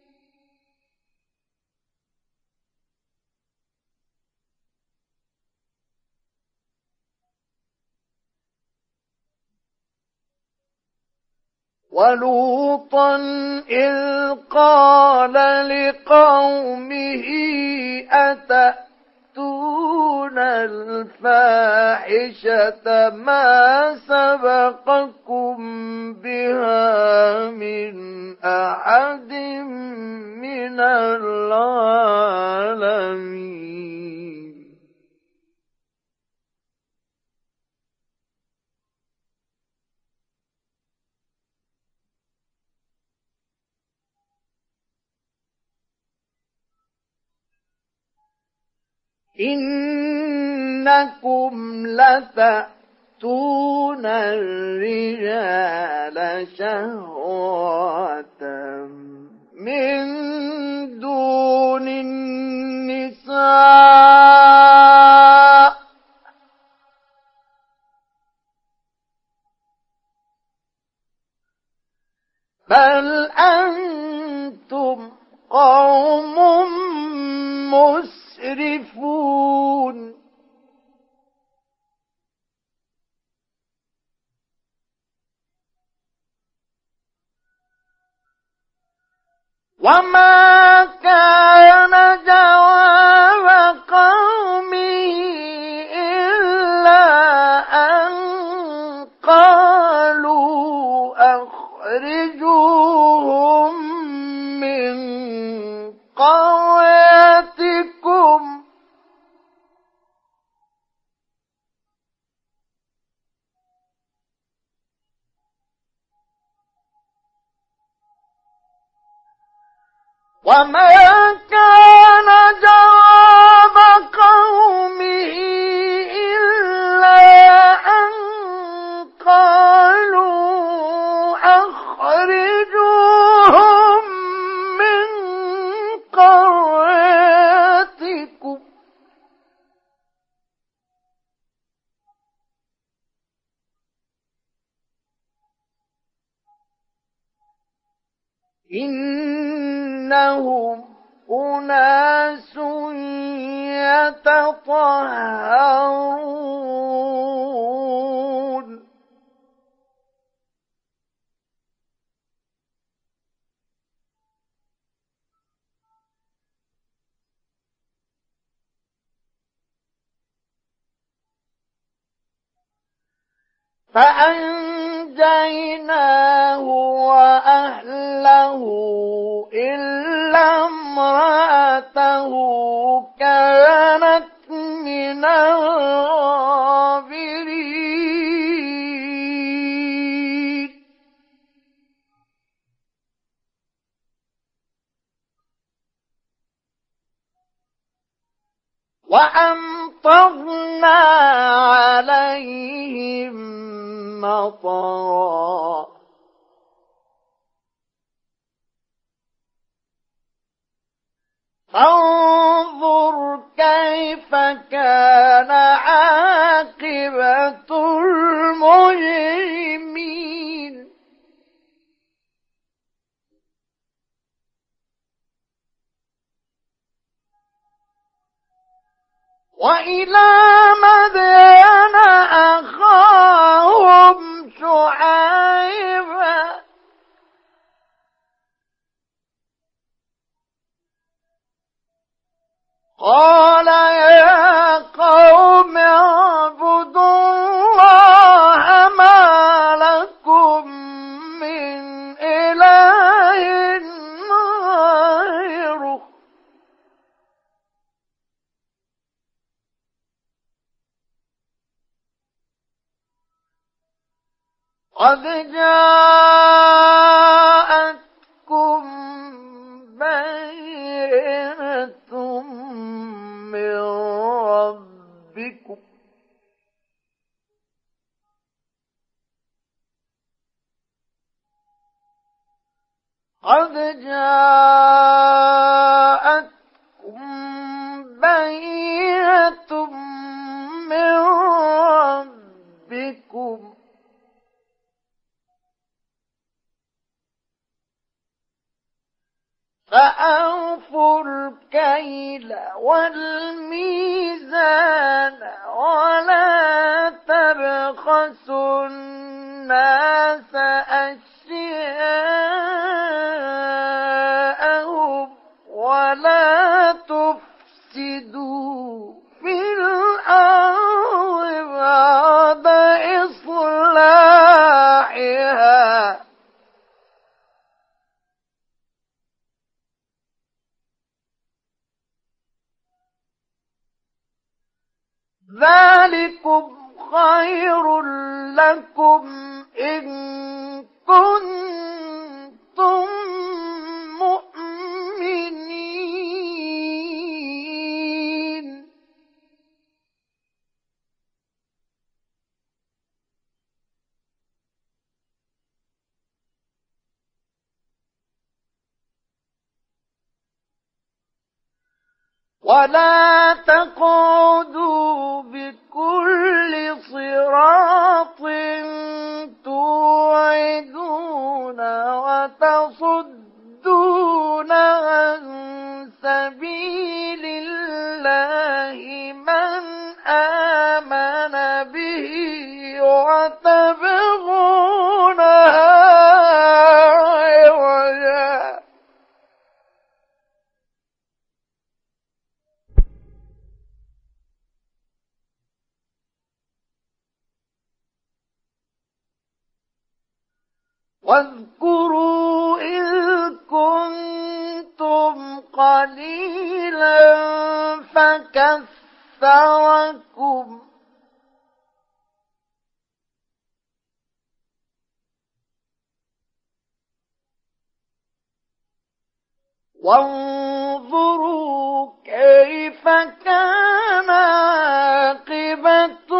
ولوطا إذ قال لقومه أتأتون الفاحشة ما سبقكم بها من أحد من العالمين إنكم لتأتون الرجال شهوة من دون النساء بل أنتم قوم مسرفون وما كان جواب قومه إلا أن قالوا أخرجوهم من قريتكم وما كان جواب قومه إلا أن قالوا أخرجوهم من قريتكم إنهم أناس يتطهرون فأنجيناه وأهله إلا امرأته كانت من الغابرين وأمطرنا عليهم مطرا فانظر كيف كان عاقبة المجرمين وإلى مدين أخاهم شعيبا قال يا قوم اعبدوا الله ما لكم من إله غيره قد جاءتكم بينة من ربكم قد جاءتكم بينة من ربكم فأوفوا الكيل والميزان ولا تبخسوا الناس أشياءهم ولا تفسدوا في الأرض بعد إصلاحها ذلكم خير لكم إن كنتم مؤمنين ولا تقعدوا بكل صراط توعدون وتصدون عن سبيل الله من آمن به وتبغونها عوجا واذكروا إذ كنتم قليلا فكثركم وانظروا كيف كان عاقبة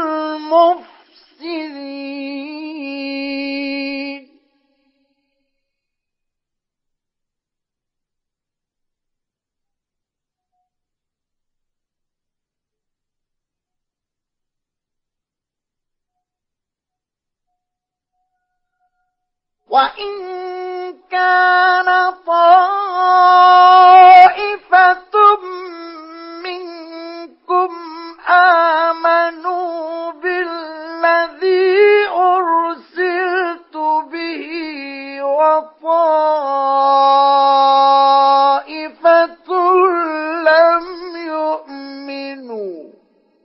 المفسدين. وإن كان طائفة منكم آمنوا بالذي أرسلت به وطائفة لم يؤمنوا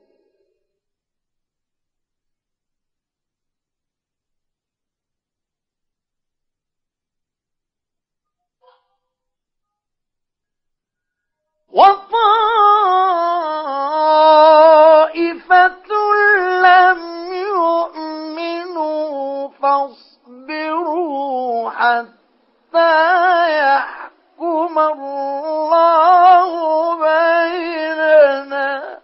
فاصبروا حتى يحكم الله بيننا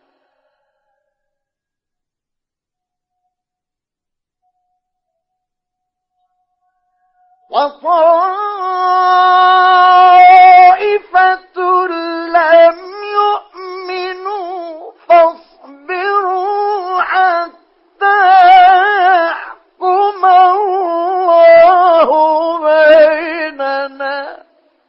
وطائفة لم يؤمنوا فاصبروا حتى يحكم الله بيننا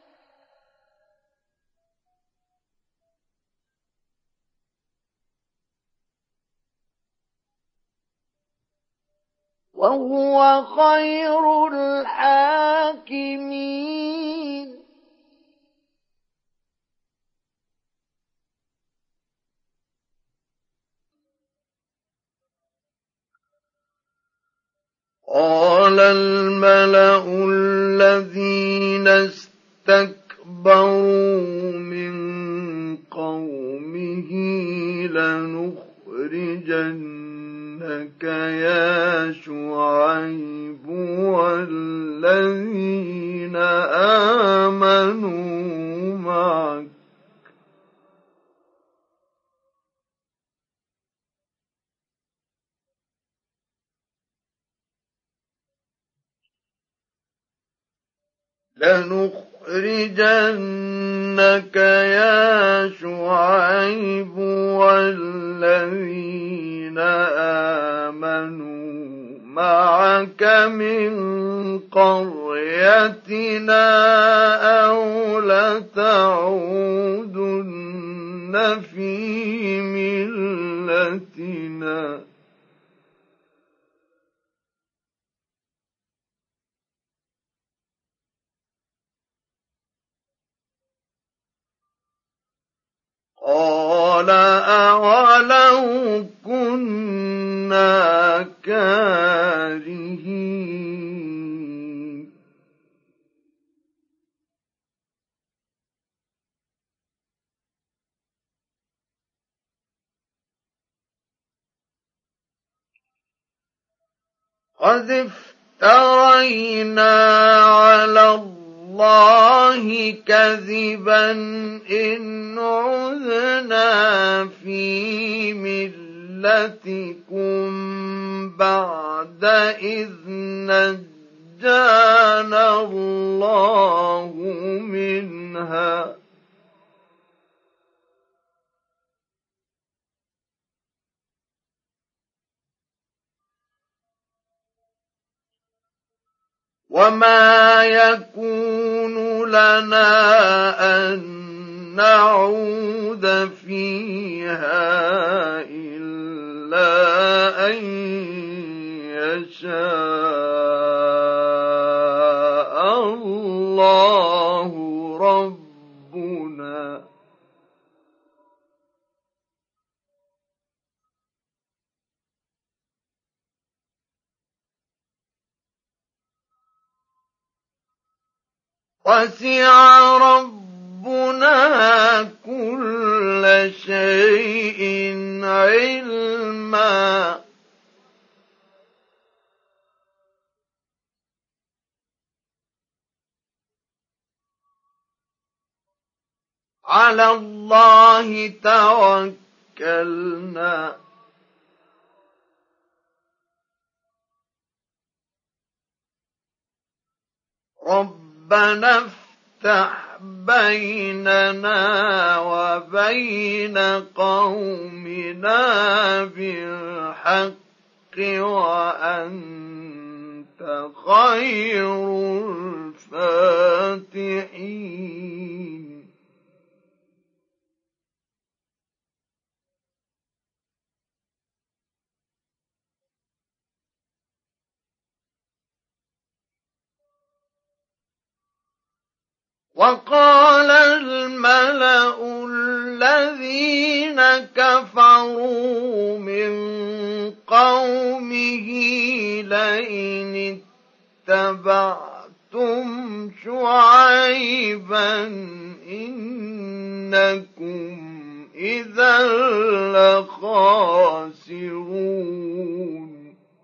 وهو خير الحاكمين. قال الملأ الذين استكبروا من قومه لنخرجنك يا شعيب والذين آمنوا معك والذين آمنوا معك من قريتنا أو لتعودن في ملتنا قال أولو كنا كارهين قد افترينا على الله كذبا إن عذنا في ملتكم بعد إذ نجانا الله منها وما يكون لنا أن نعود فيها إلا أن يشاء الله ربنا وسع ربنا كل شيء علما وعلى الله توكلنا ربنا افتح بيننا وبين قومنا بالحق وأنت خير الفاتحين وقال الملأ الذين كفروا من قومه لئن اتبعتم شعيبا إنكم إذا لخاسرون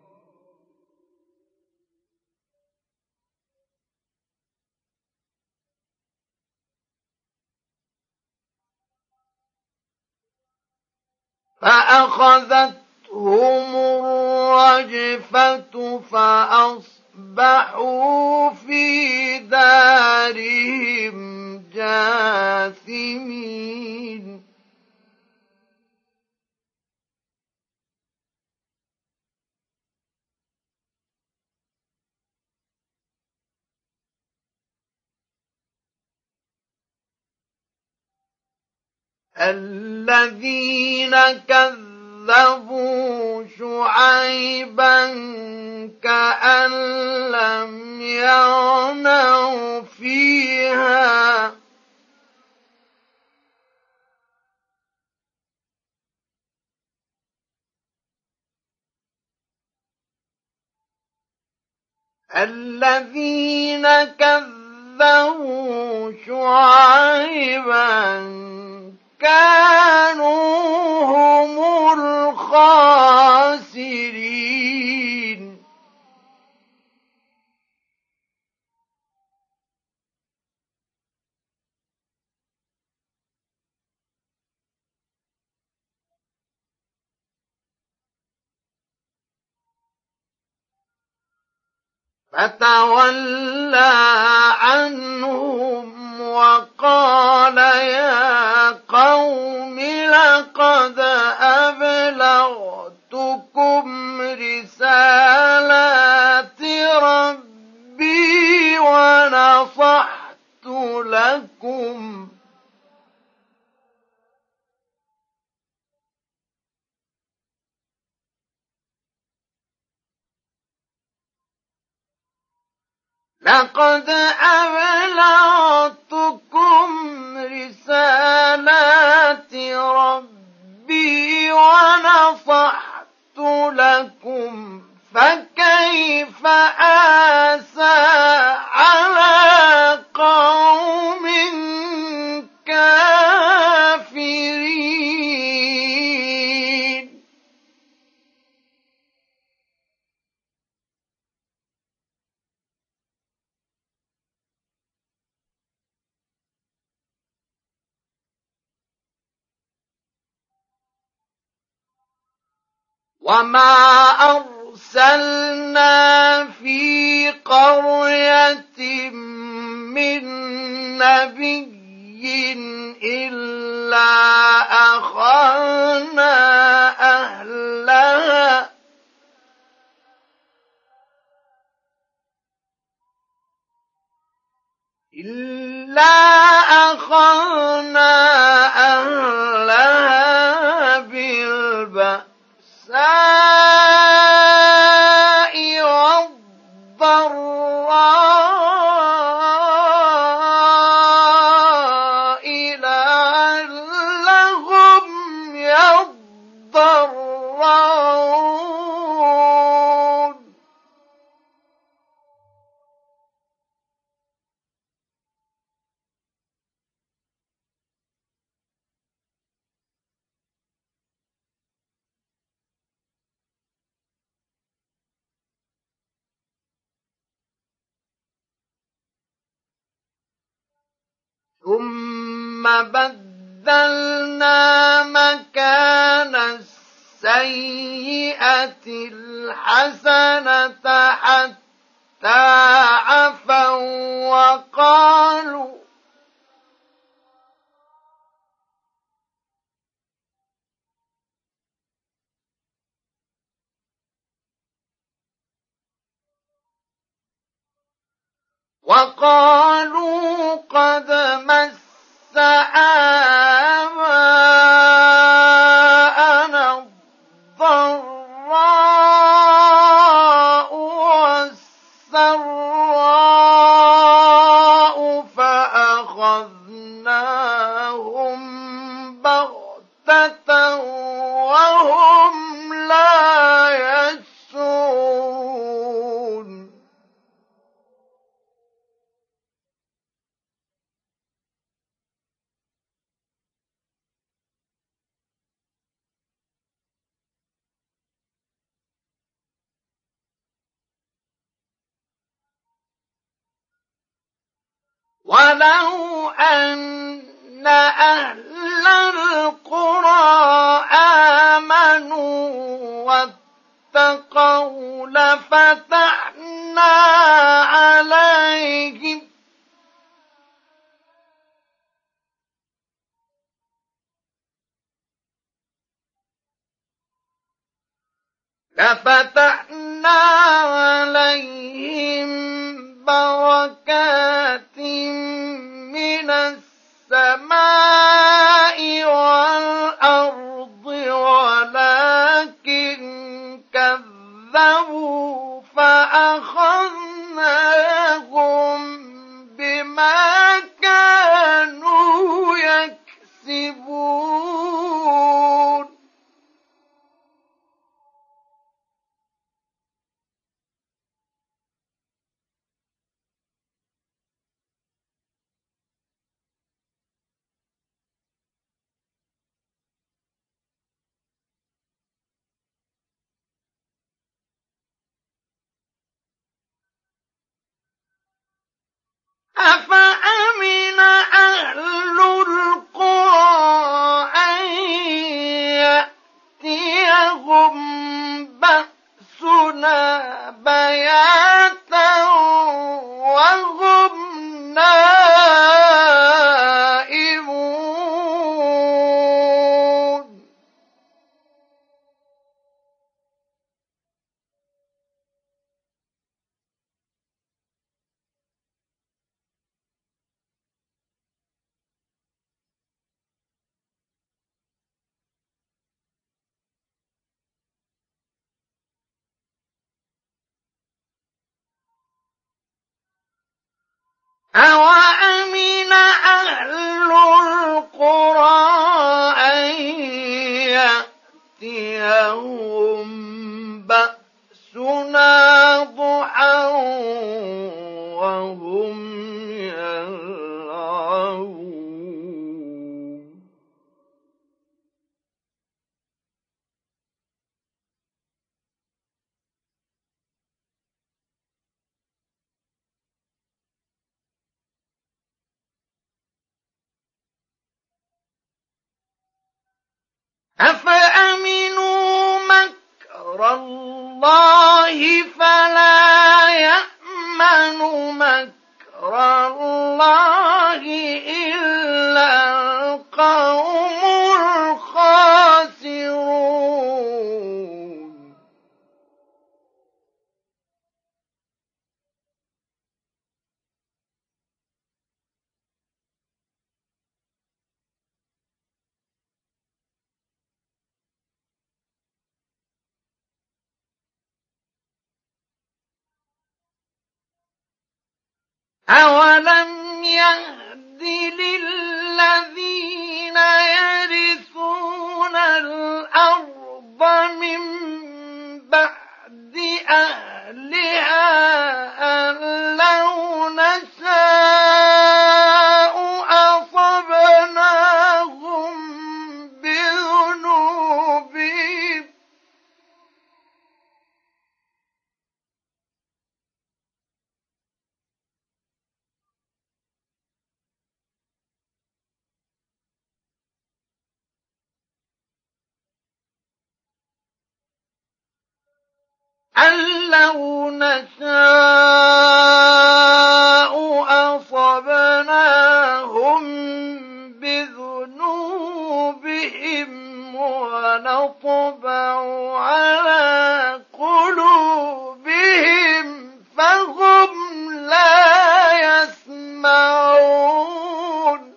فأخذتهم الرجفة فأصبحوا في دارهم جاثمين الذين كذبوا شعيبا كأن لم يغنوا فيها الذين كذبوا شعيبا كانوا هم الخاسرين فتولى عنهم وقال يا قوم لقد أبلغتكم رسالات ربي ونصحت لكم لقد أبلغتكم رسالات ربي ونصحت لكم فكيف آسى على قوم كافرين وما أرسلنا في قرية من نبي إلا أخذنا أهلها بالبأساء والضراء لعلهم يضرعون ثم بدلنا بدلنا مكان السيئة الحسنة حتى عفوا وقالوا قد مس آباءنا الضراء والسراء فأخذناهم بغتة وهم لا يشعرون ولو أن أهل القرى آمنوا واتقوا لفتحنا عليهم بركات من السماء والأرض ولكن كذبوا فأخذناهم بما كانوا يكسبون أفأمن أهل القرى أن يأتيهم بأسنا بياتا وهم نائمون أوأمن أهل القرى أن يأتيهم بأسنا ضحى وهم يلعبون أفأمنوا مكر الله فلا يأمن مكر الله إلا القوم الخاسرون أولم يهد للذين يرثون الأرض من بعد أهلها أن لو نشاء أصبناهم بذنوبهم أن لو نشاء أصبناهم بذنوبهم ونطبع على قلوبهم فهم لا يسمعون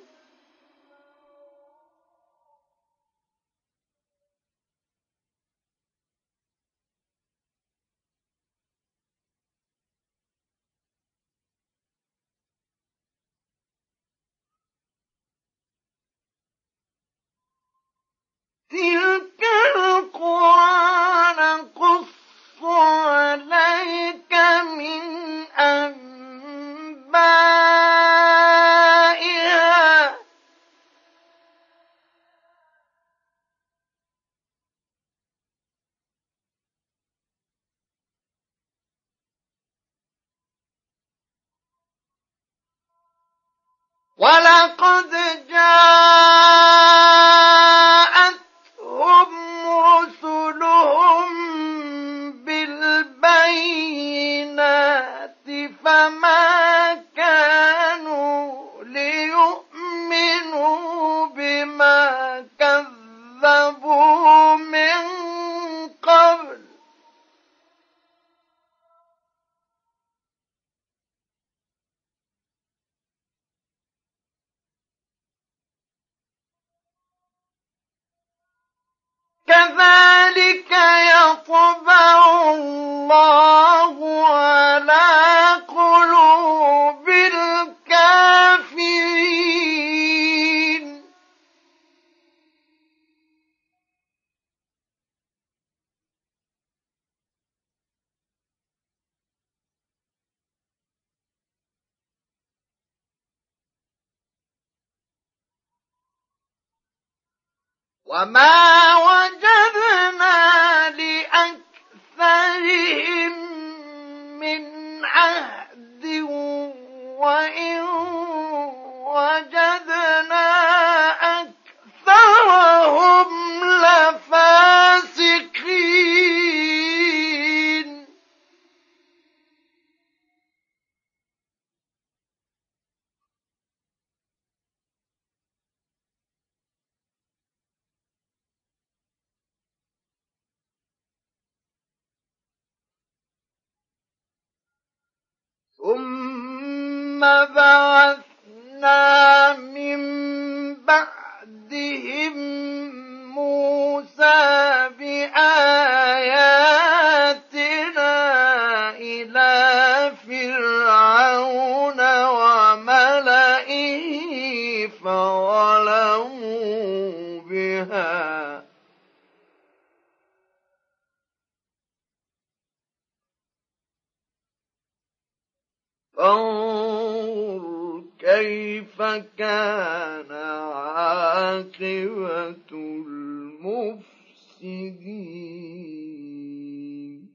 تلك القرى نقص عليك من أنبائها ولقد جاءتهم رسلهم بالبينات فما كانوا ليؤمنوا بما كذبوا من قبل كذلك يطبع الله على قلوب الكافرين وما وجدنا لأكثرهم من عهد وإن وجدنا أكثرهم لفاسقين ثم بعثنا من بعدهم موسى بآياتنا إلى فرعون وملئه فظلموا بها فانظر كيف كان عاقبة المفسدين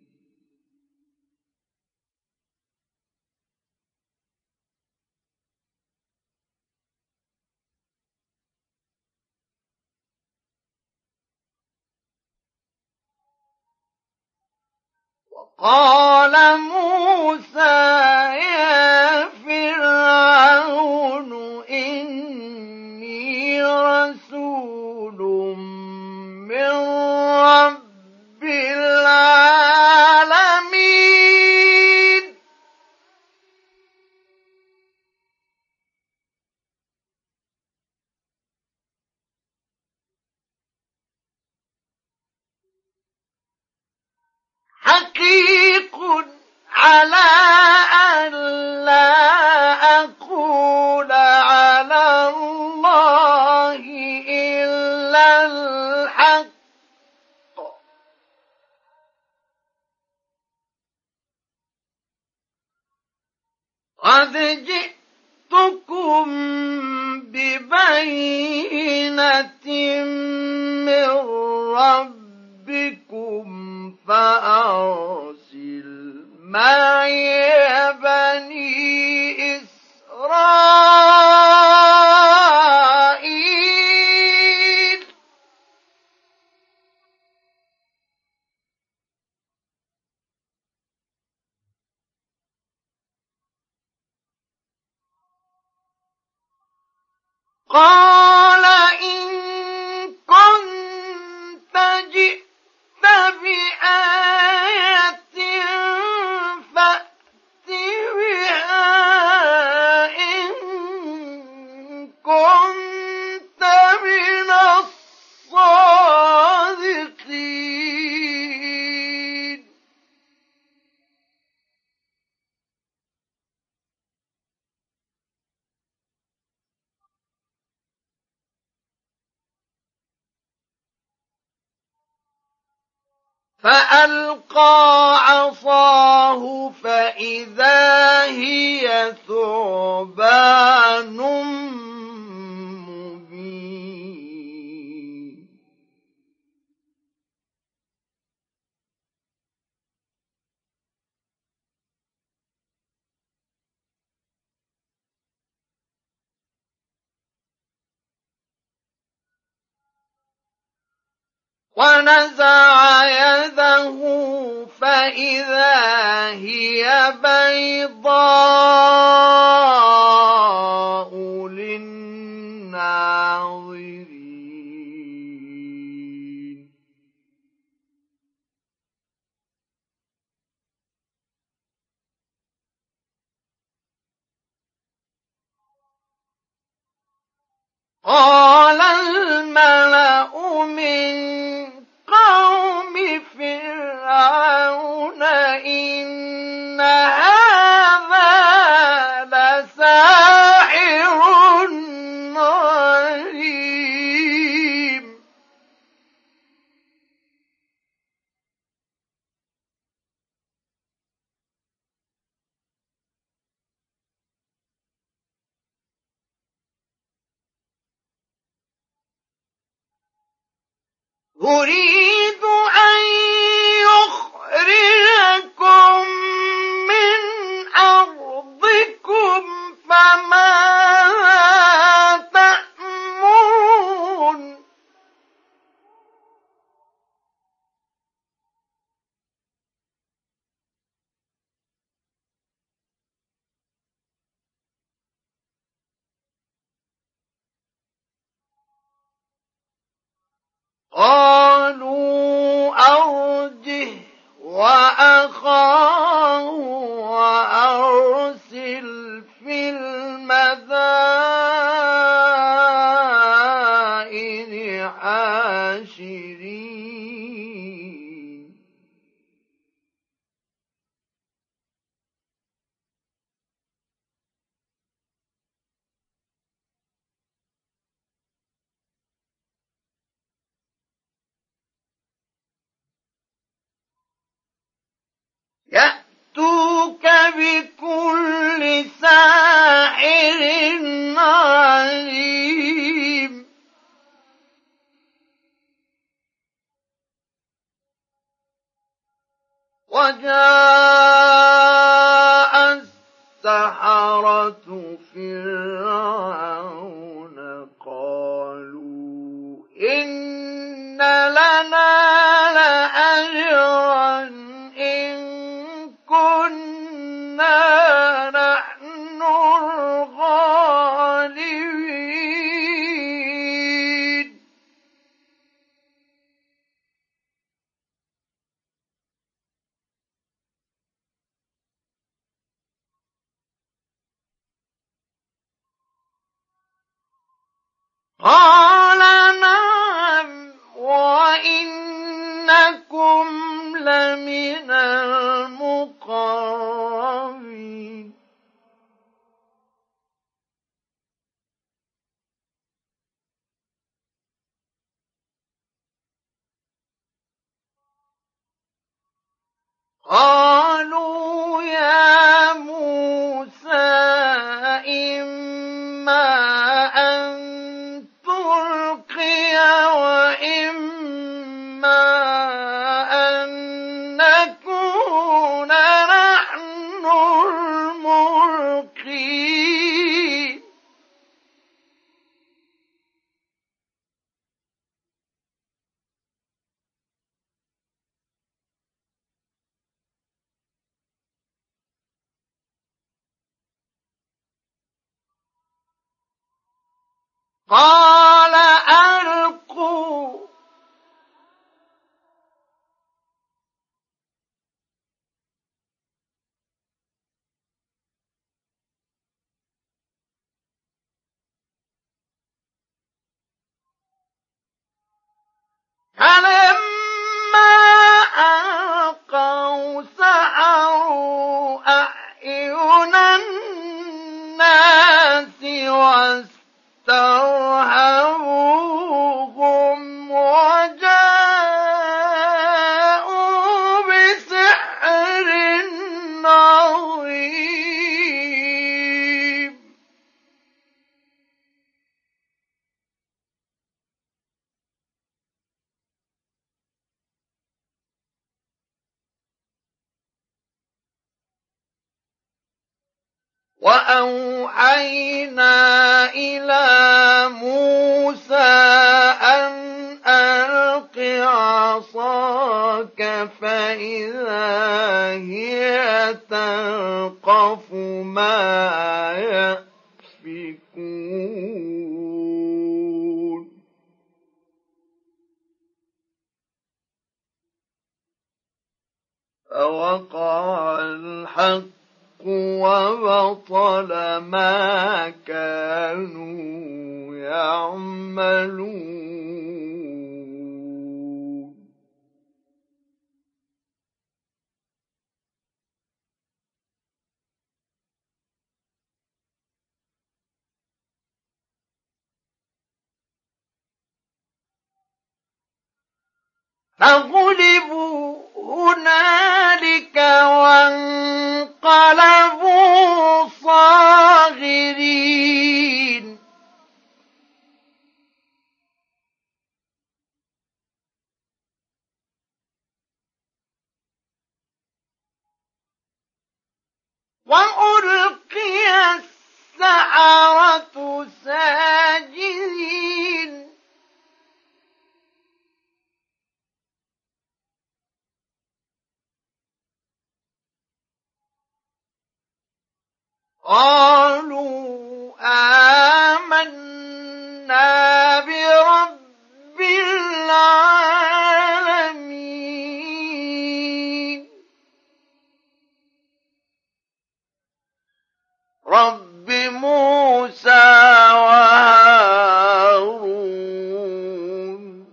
وقال موسى يا فرعون إني رسول من رب العالمين حقيق على أن لا أقول على الله إلا الحق قد جئتكم ببينة من ربكم فأرسل معي بني إسرائيل قال إن كنت جئت بآية فأت بها إن كنت من الصادقين فألقى عصاه فإذا هي ثعبان مبين ونزع يده فإذا هي بيضاء للناظرين قال الملأ من قوم فرعون إن هذا لساحر عليم يريد أن يخرجكم من أرضكم فماذا تأمرون قالوا أرجه وأخاه وأرسل في المدائن حاشرين يأتوك بكل ساحر عليم وجاء السحرة فرعون قالوا إن لنا لأجرا إن كنا نحن الغالبين قال نعم وإنكم لمن المقربين قالوا يا موسى إما أن تلقي وإما أن نكون نحن الملقين قال ألقوا. فلما ألقوا سحروا أعين الناس واسترهبوهم وجاءوا بسحر عظيم. وأوحينا إلى موسى أن ألق عصاك فإذا هي تلقف ما يأفكون. فوقع الحق وبطل ما كانوا يعملون. فغلبوا هنالك وانقلبوا صاغرين. وألقي السحرة ساجدين. قالوا آمنا برب العالمين رب موسى وهارون.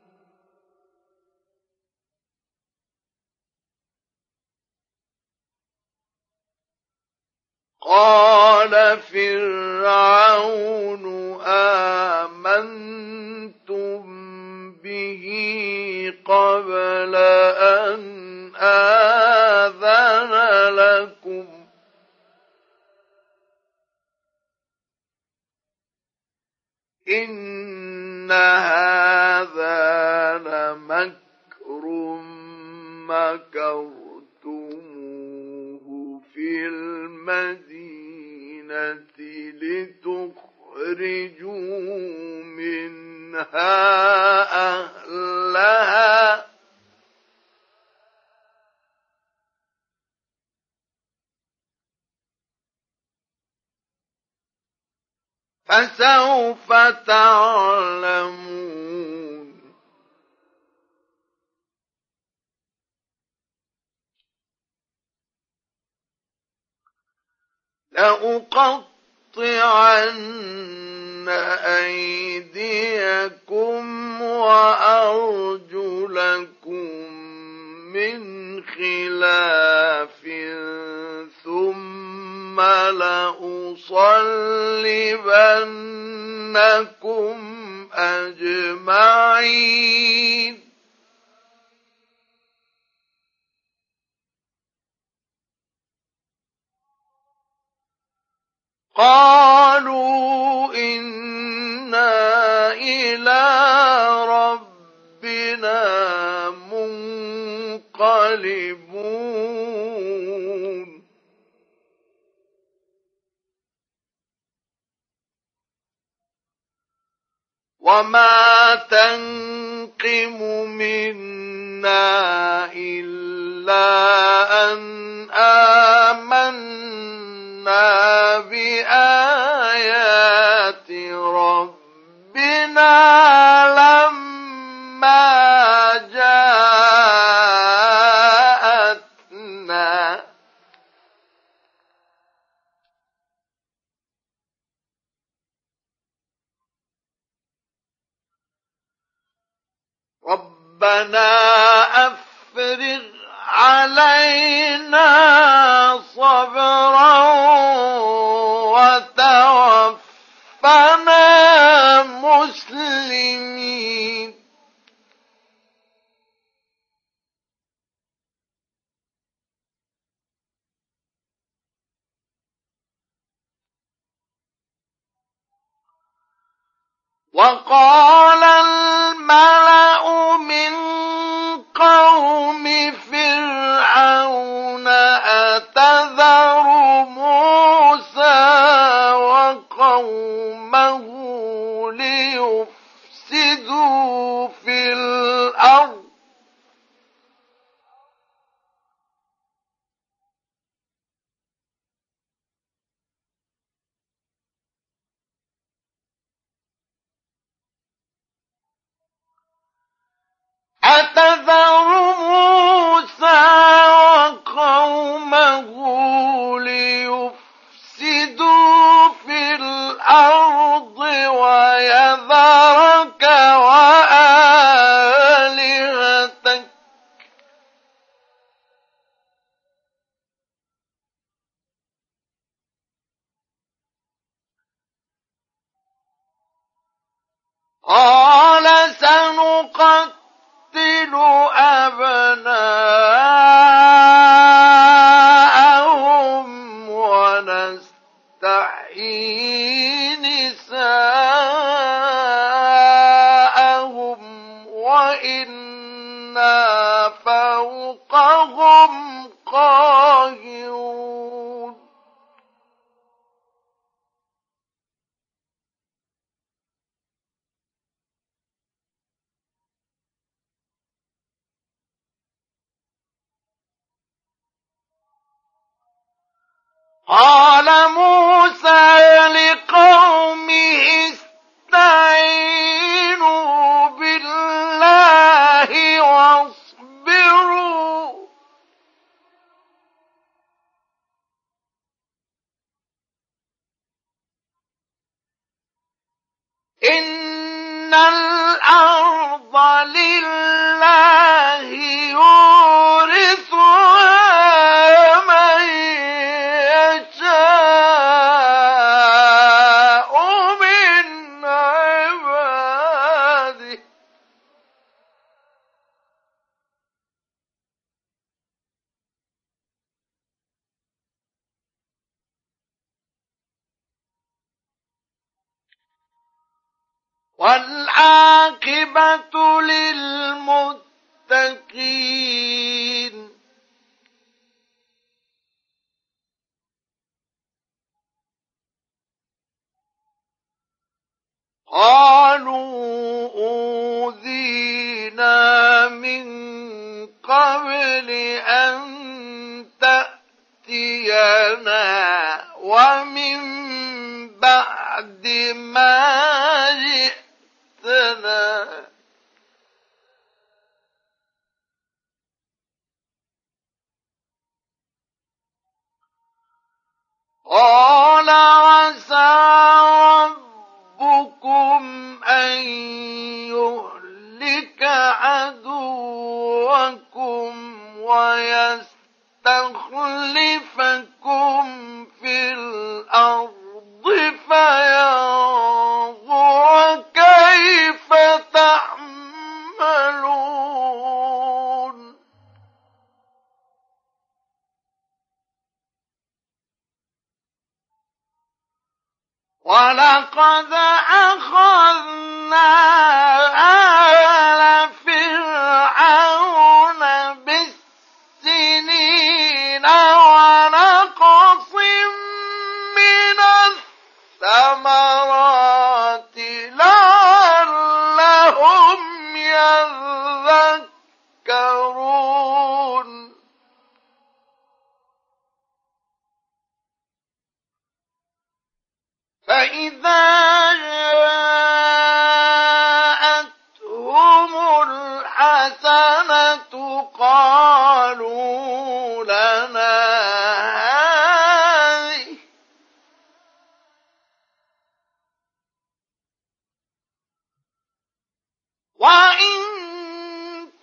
قال فرعون آمنتم به قبل أن آذن لكم إن هذا لمكر مكرتموه في المدينة لتخرجوا منها أهلها فسوف تعلمون. لأقطعن أيديكم وأرجلكم من خلاف ثم لأصلبنكم أجمعين. قالوا إنا إلى ربنا منقلبون. وما تنقم منا إلا أن آمنا بآيات ربنا ربنا أفرغ علينا صبرا وتوفنا مسلمين. وقال الملأ من قوم فرعون أتذر موسى وقومه ليفسدوا في الأرض ويذرك وآلهتك قال سنقتل أبناءهم ونستحيي نساءهم وإنا فوقهم قاهرون. قال موسى لقومه استعينوا بالله واصبروا إن الأرض لله يورثها من يشاء من عباده والعاقبة للمتقين. قالوا أوذينا من قبل أن تأتينا ومن بعد ما جئتنا قال عسى ربكم أن يهلك عدوكم ويستخلفكم في الأرض فينظر كيف تعملون. ولقد أخذنا آل فرعون بالسنين ونقص من الثمرات لعلهم يذكرون. فإذا جاءتهم الحسنة قالوا لنا هذه وإن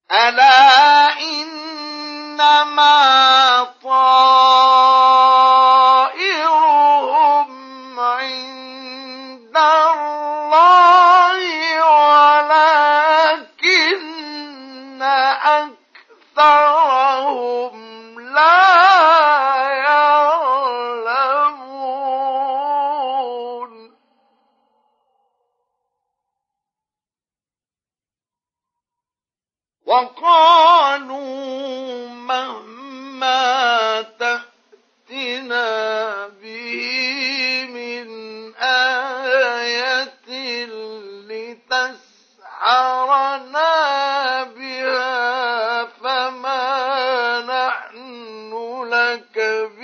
ألا إنما طائرهم عند الله ولكن أكثرهم لا يعلمون وقالوا مهما تأتنا به من آية لتسحرنا بها فما نحن لك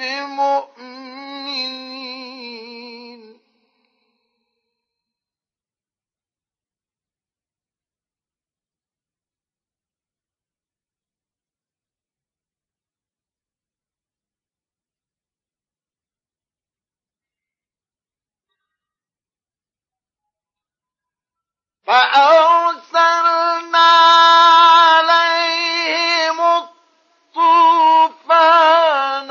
بمؤمنين فأرسلنا عليهم الطوفان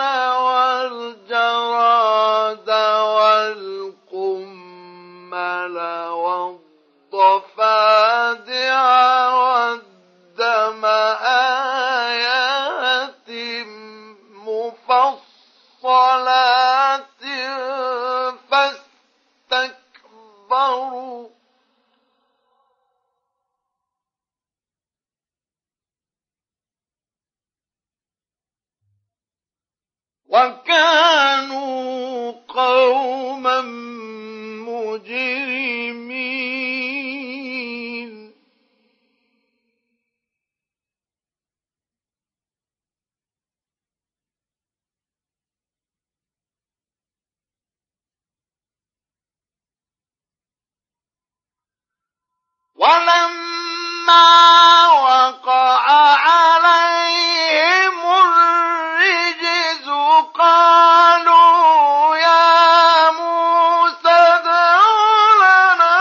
والجراد والقمل والضفادع والدم آيات مفصلات فاستكبروا وكانوا قوما مجرمين ولما وقع عليهم الرجز قالوا يا موسى ادع لنا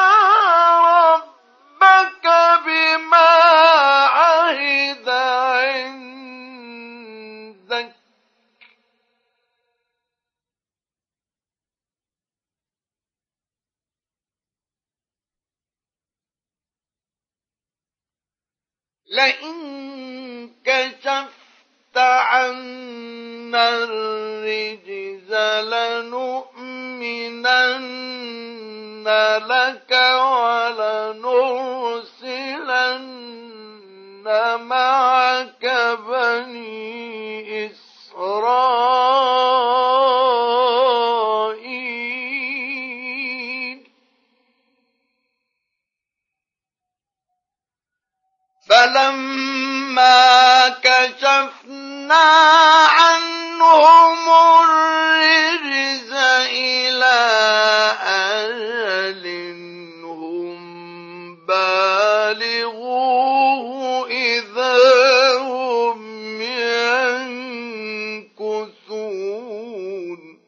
ربك بما عهد عندك لئن كشفت عنا الرجز لنؤمنن لك ولنرسلن معك بني إسرائيل فلما كشفنا عنهم الرجز إلى أجل هم بالغوه إذا هم ينكثون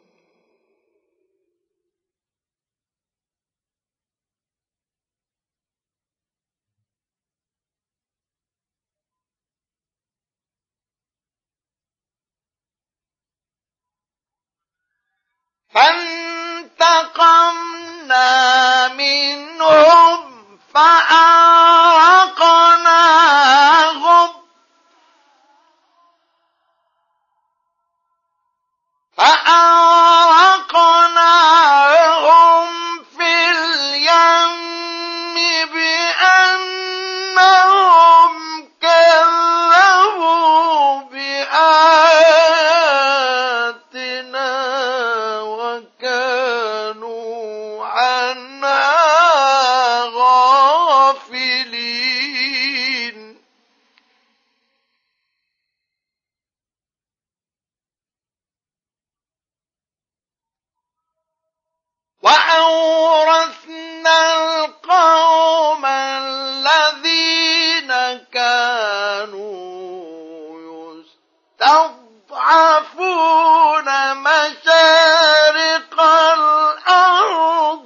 فانتقمنا منهم فأغرقناهم في اليم بأنهم كذبوا بآياتنا وكانوا عنها غافلين وأورثنا القوم الذين كانوا يستضعفون مشارق الأرض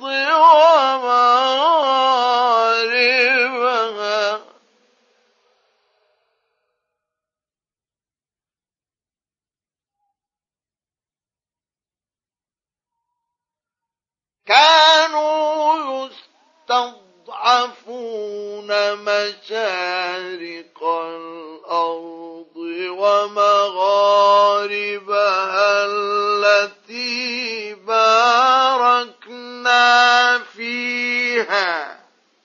ومغاربها كانوا يستضعفون مشارق الأرض ومغاربها التي باركنا فيها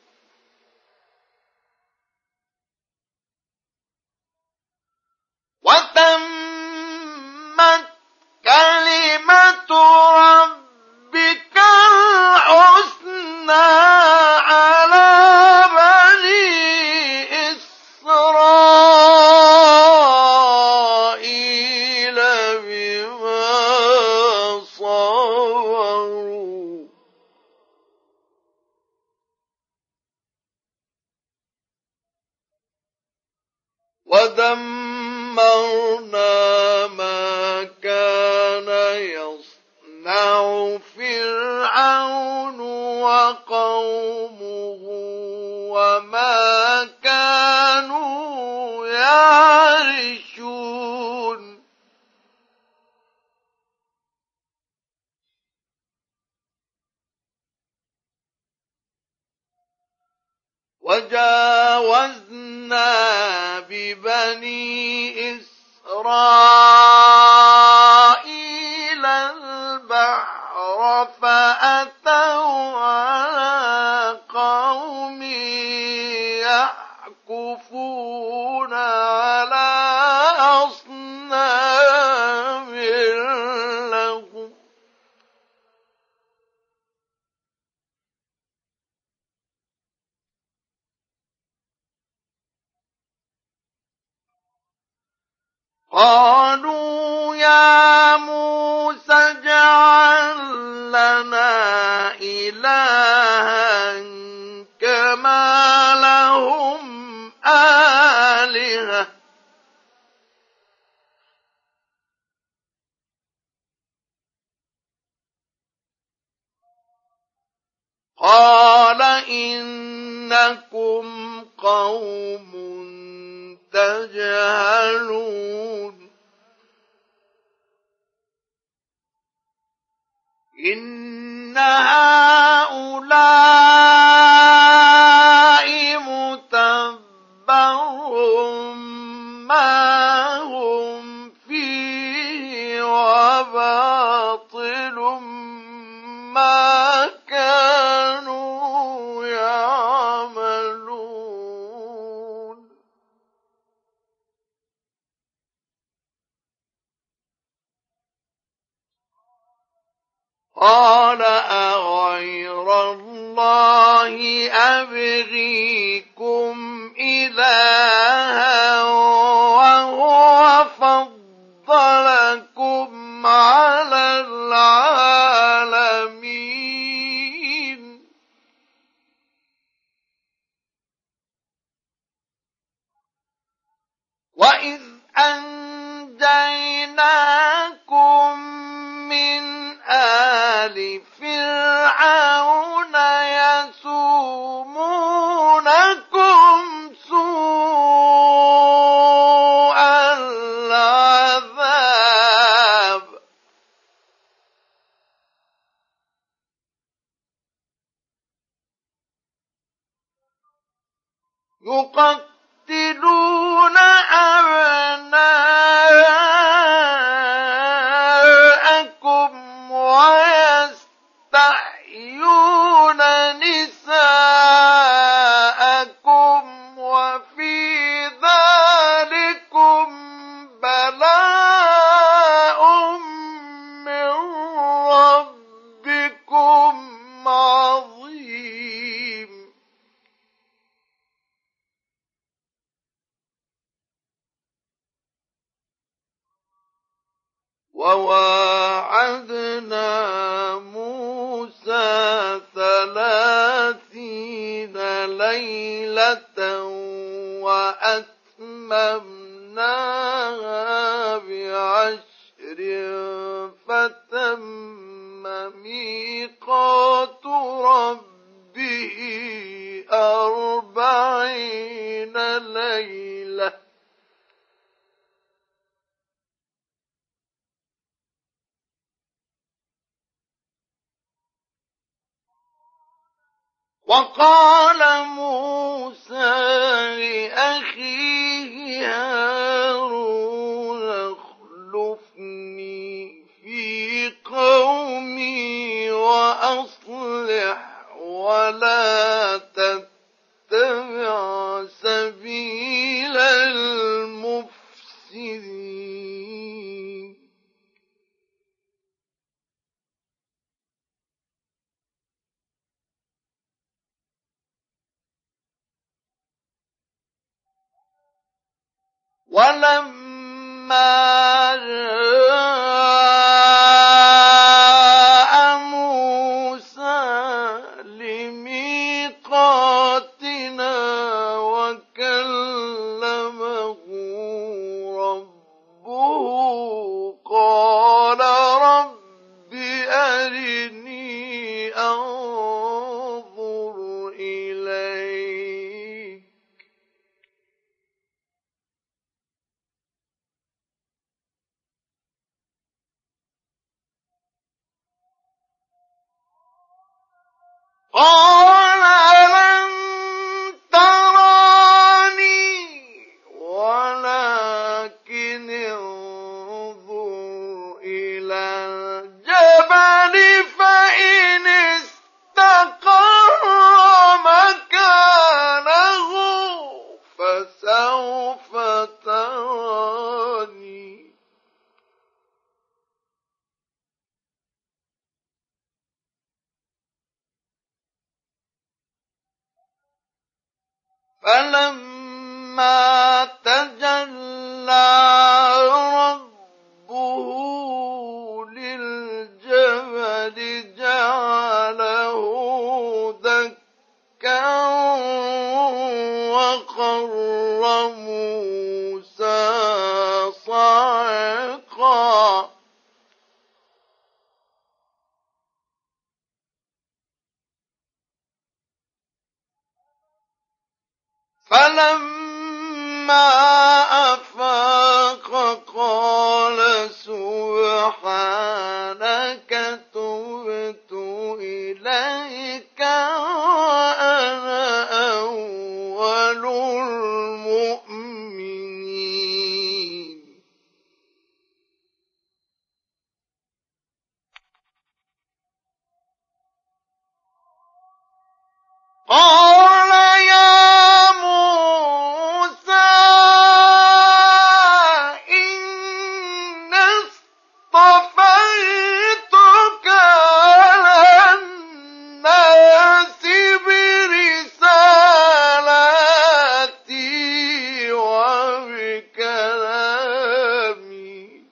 وتمت كلمة ربك الحسنى على بني إسرائيل بما صبروا ودمرنا ما كان يصنع فرعون وقومه وما كانوا يعرشون وجاوزنا ببني إسرائيل البحر فأتوا على قوم يعكفون على أصنام لهم قالوا يا موسى اجعل لنا إلها كما لهم آلهة قال إنكم قوم تجهلون إن هؤلاء متبر ما هم فيه وباطل ما كانوا يعملون قال أغير الله أبغيكم إلها وهو فضلكم على العالمين وإذ أنجيناكم من آل فرعون يسومونكم سوء العذاب يقتلون أبناءكم ويستحيون نساءكم وفي ذلكم بلاء من ربكم عظيم وواعدنا موسى 30 ليلة وأتممناها ب10 فتم ميقات ربه 40 ليلة وقال موسى لأخيه هارون اخلفني في قومي وأصلح ولا تتبع سبيل المفسدين. ولما جاء موسى لميقاتنا وكلمه ربه قال رب أرني أنظر إليك قال لن تراني ولكن انظر إلى الجبل فإن استقر مكانه فسوف تراني فلما تجلى ربه للجبل جعله دكا وخر موسى صعقا فلما أفاق قال سبحانك تبت إليك وأنا أول المؤمنين. قال يا موسى إن اصطفيتك على الناس برسالاتي وبكلامي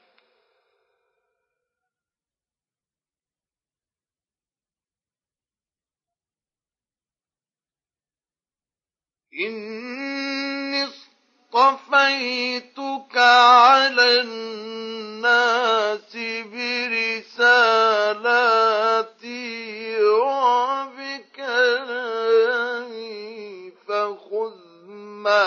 إني اصطفيتك على الناس برسالاتي وبكلامي فخذ ما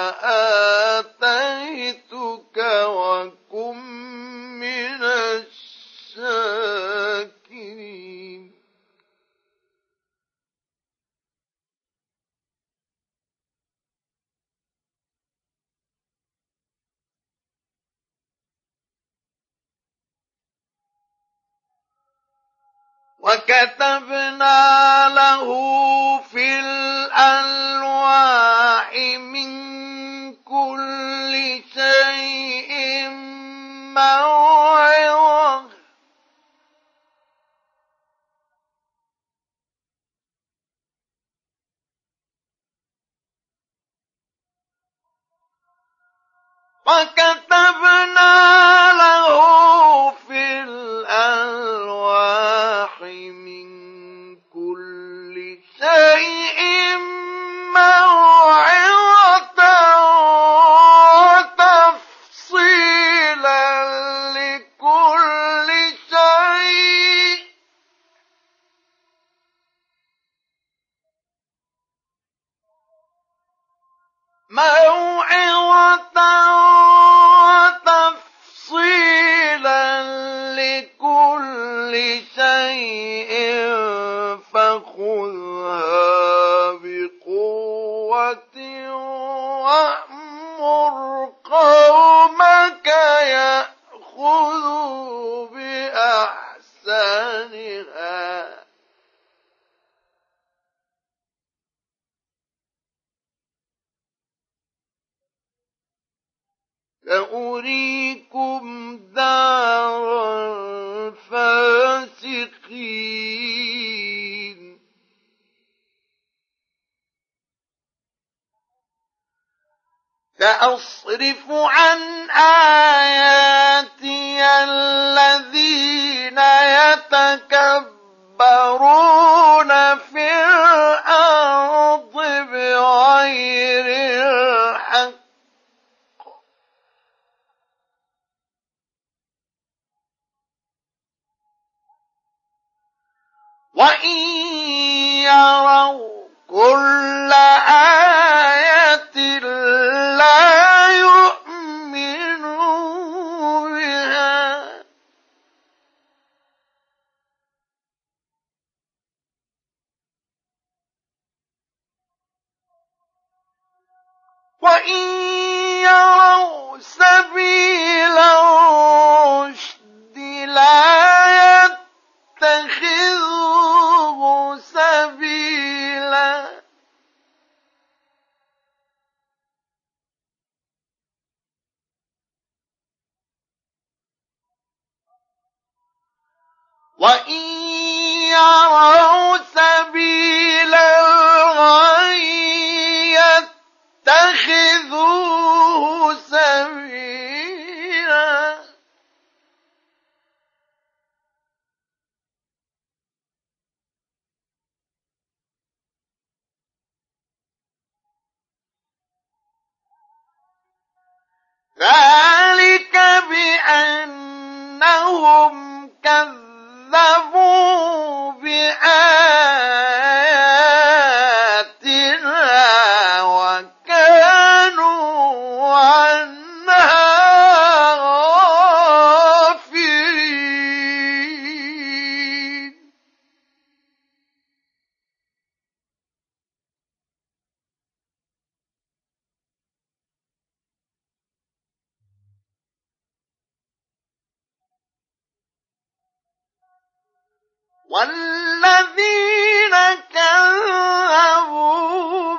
آتيتك وكن من الشاكرين. وكتبنا له في الألواح من كل شيء موعظة وكتبنا له في الألواح من كل شيء سأريكم دار الفاسقين سأصرف عن آياتي الذين يتكبرون في الأرض بغير الحق وإن يروا كل آية لا يؤمنوا بها وإن يروا سبيل الرشد لا يتخذوه سبيلا وإن يروا سبيل الغي يتخذوه سبيلا ذلك بأنهم كذبوا بآياتنا وكانوا عنها غافلين والذين كذبوا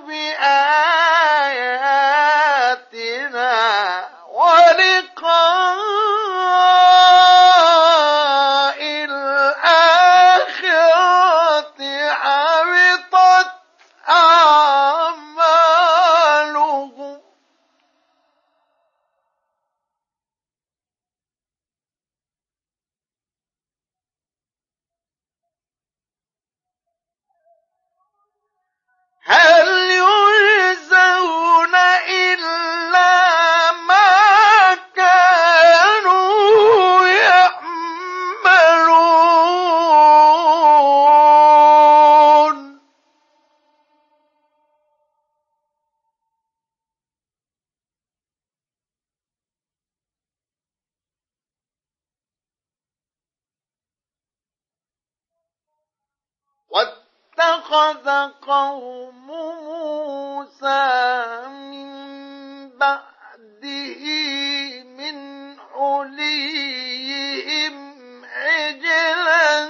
بآياتنا ولقاء الآخرة حبطت أعمالهم هل يجزون إلا ما كانوا يعملون واتخذ قوم موسى من بعده من حليهم عجلا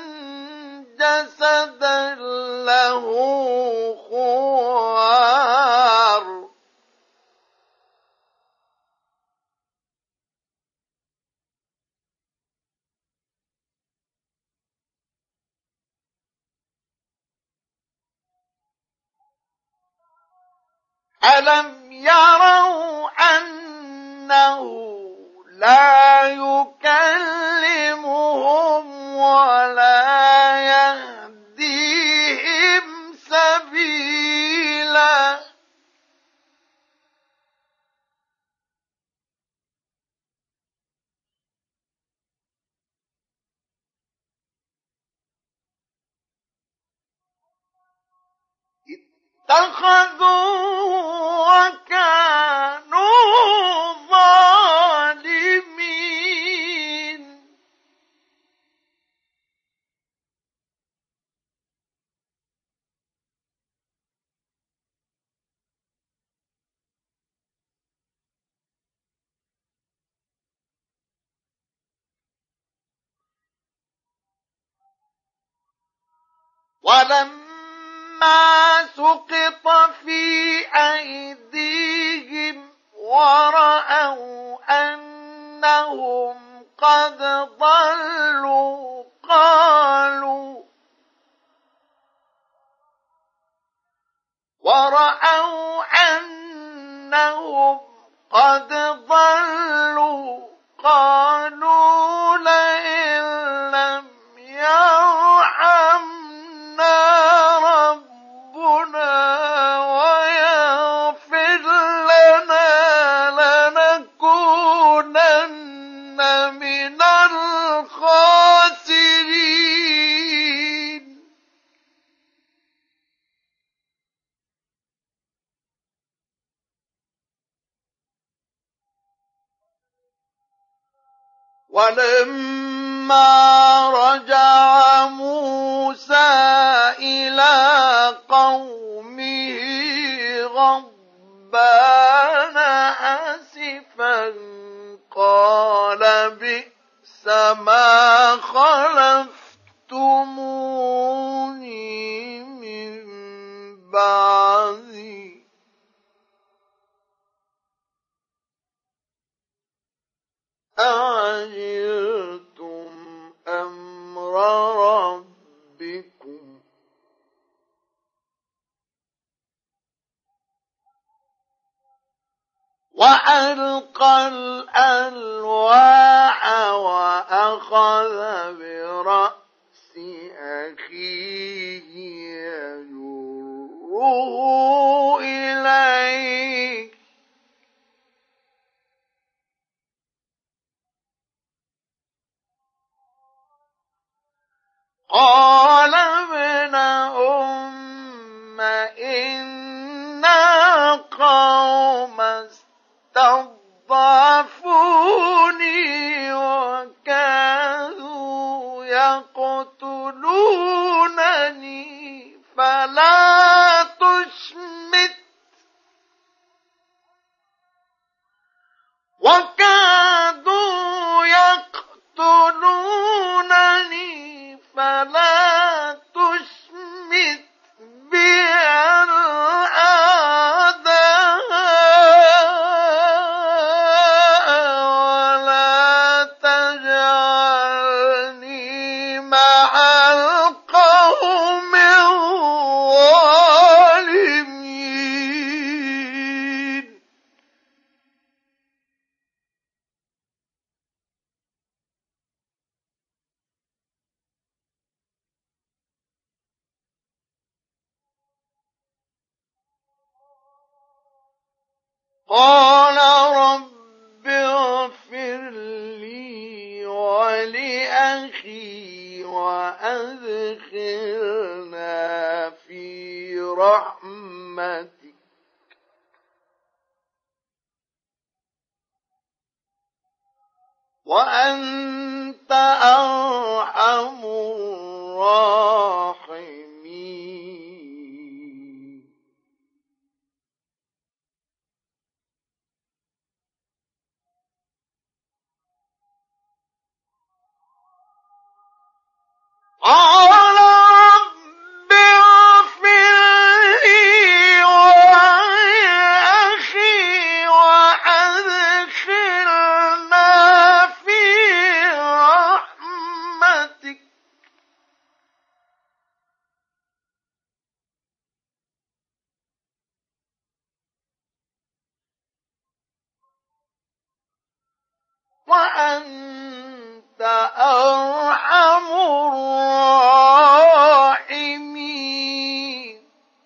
جسدا له خوار ألم يروا أنه لا يكلمهم ولا يهديهم سبيلا اتخذوا وكانوا ظالمين ولما سقط في أيديهم ورأوا أنهم قد ضلوا قالوا ورأوا أنهم قد ضلوا قالوا لئن لم يرحمنا ربنا ويغفر لنا لنكونن من الخاسرين ولما رجع موسى إلى قومه غضبان أسفا قال بئس ما خلفتموني من بعدي أعجلتم أمر ربكم وألقى الألواح وأخذ برأس أخيه يجره إليه قال ابن أم إنا قوم استضعفوني وكانوا يقتلونني فلا تشمت وكادوا يقتلونني فلا تشمت بي الأعداء ولا تجعلني مع القوم الظالمين قال رب اغفر لي ولأخي وأدخلنا في رحمتك وأنت أرحم الراحمين قال رب اغفر لي ولأخي وأدخلنا في رحمتك وأنت أرحم الراحمين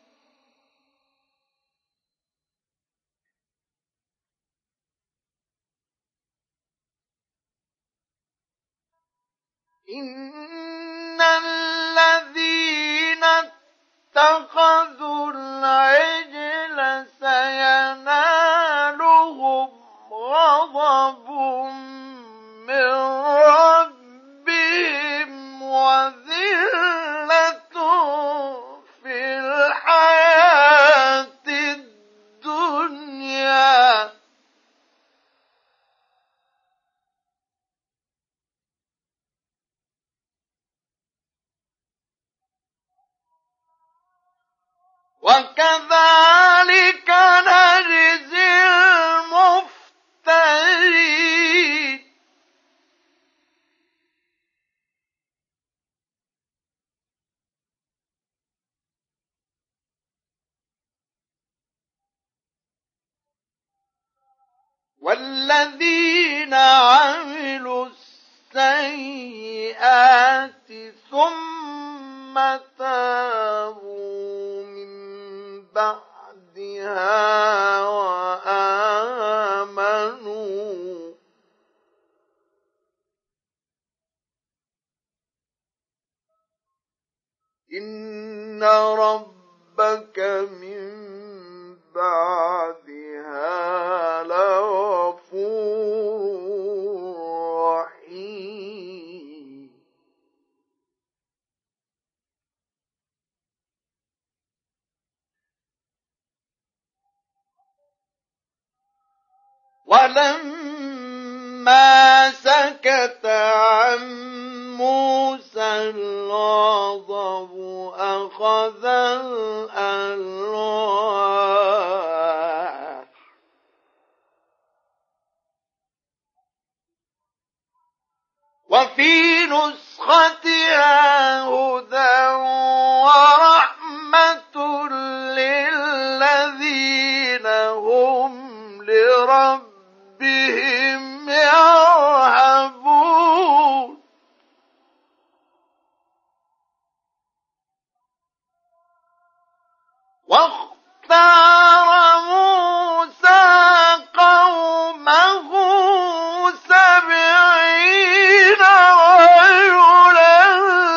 إن الذين اتخذوا العجل سينالهم غضب من ربهم وذلة في الحياة الدنيا وكذلك نجزي المفترين والذين عملوا السيئات ثم تابوا من بعدها وآمنوا إن ربك من بعدها لغفور رحيم ولما سكت عن موسى الغضب أخذ الألواح وفي نسختها هدى ورحمة للذين هم لربهم يرهبون واختار موسى قومه 70 رجلا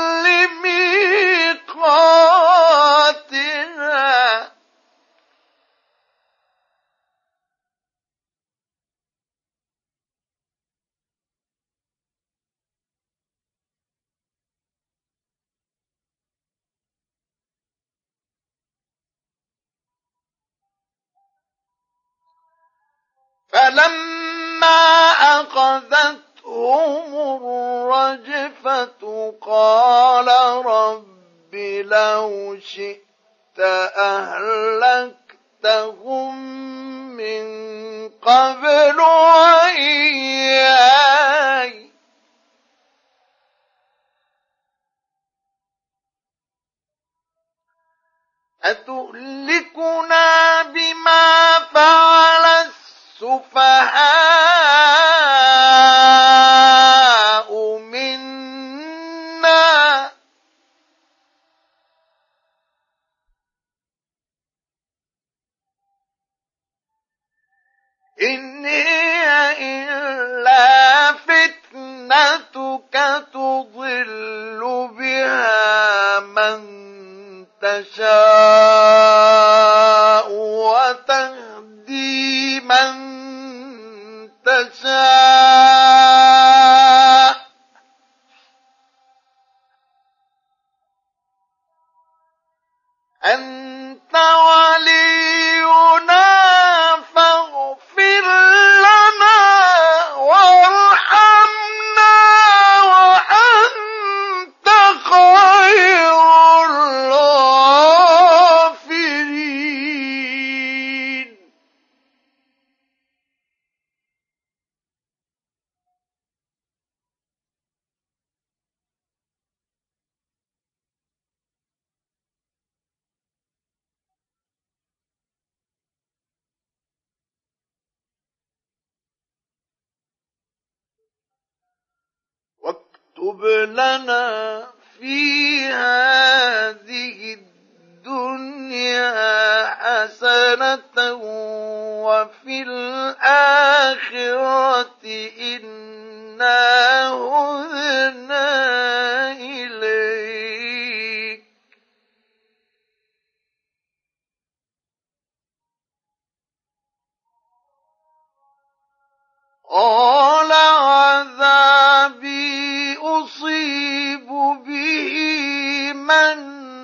لميقاتنا فلما أخذتهم الرجفة قال رب لو شئت أهلكتهم من قبل وإياي أتهلكنا بما فعل السفهاء منا إن هي إلا فتنتك تضل بها من تشاء وتهدي من تشاء أنت ولينا فاغفر لنا وارحمنا وأنت خير الغافرين واكتب لنا في هذه الدنيا حسنة وفي الآخرة إنا هدنا إليك قال عذابي أصيب به من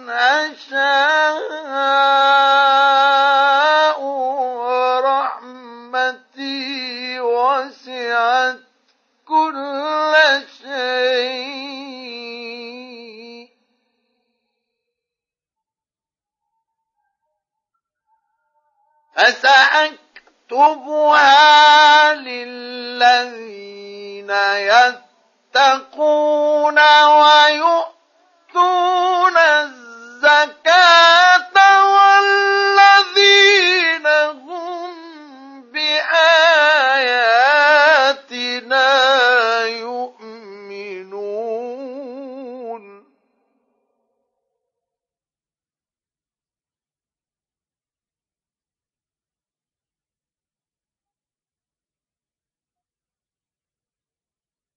أشاء ورحمتي وسعت كل شيء فسأكتبها للذين يتقون ويؤتون الزكاة والذين هم بآياتنا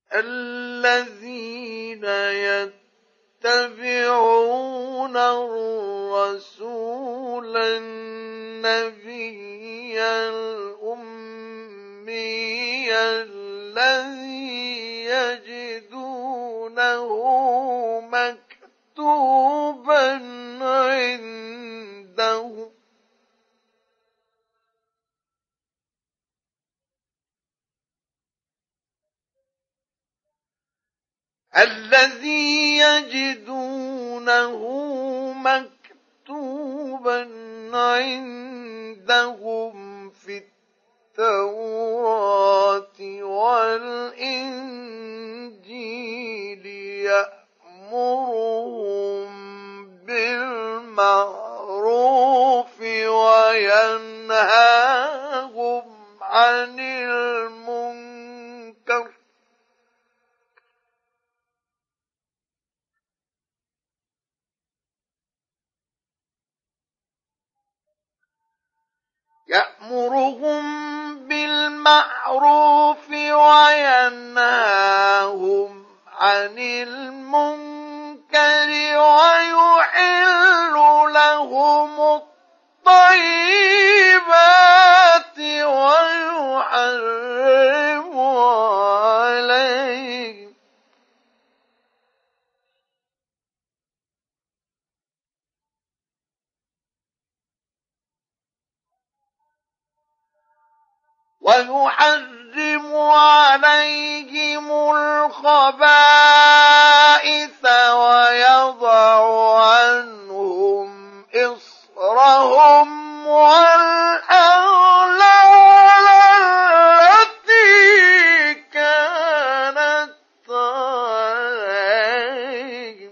الذين يتبعون الرسول النبي الأمي الذي يجدونه مكتوبا عنده عندهم في التوراة والإنجيل يأمرهم بالمعروف وينهاهم عن المنكر ويحل لهم الطيبات ويحرم عليهم الخبائث ويضع عنهم إصرهم والأغلال التي كانت عليهم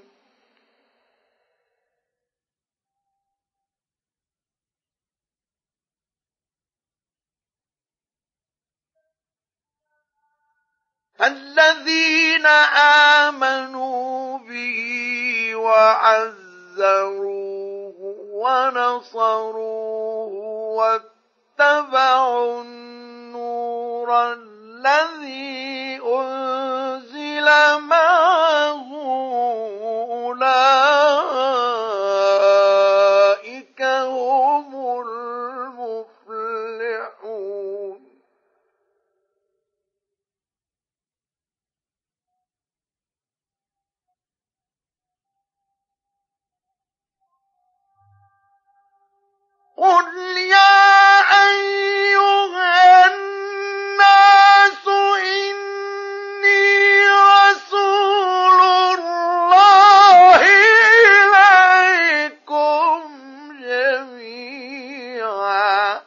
الذين آمنوا به وعزروه ونصروه واتبعوا النور الذي أنزل معه أولئك هم المفلحون قل يا أيها الناس إني رسول الله إليكم جميعا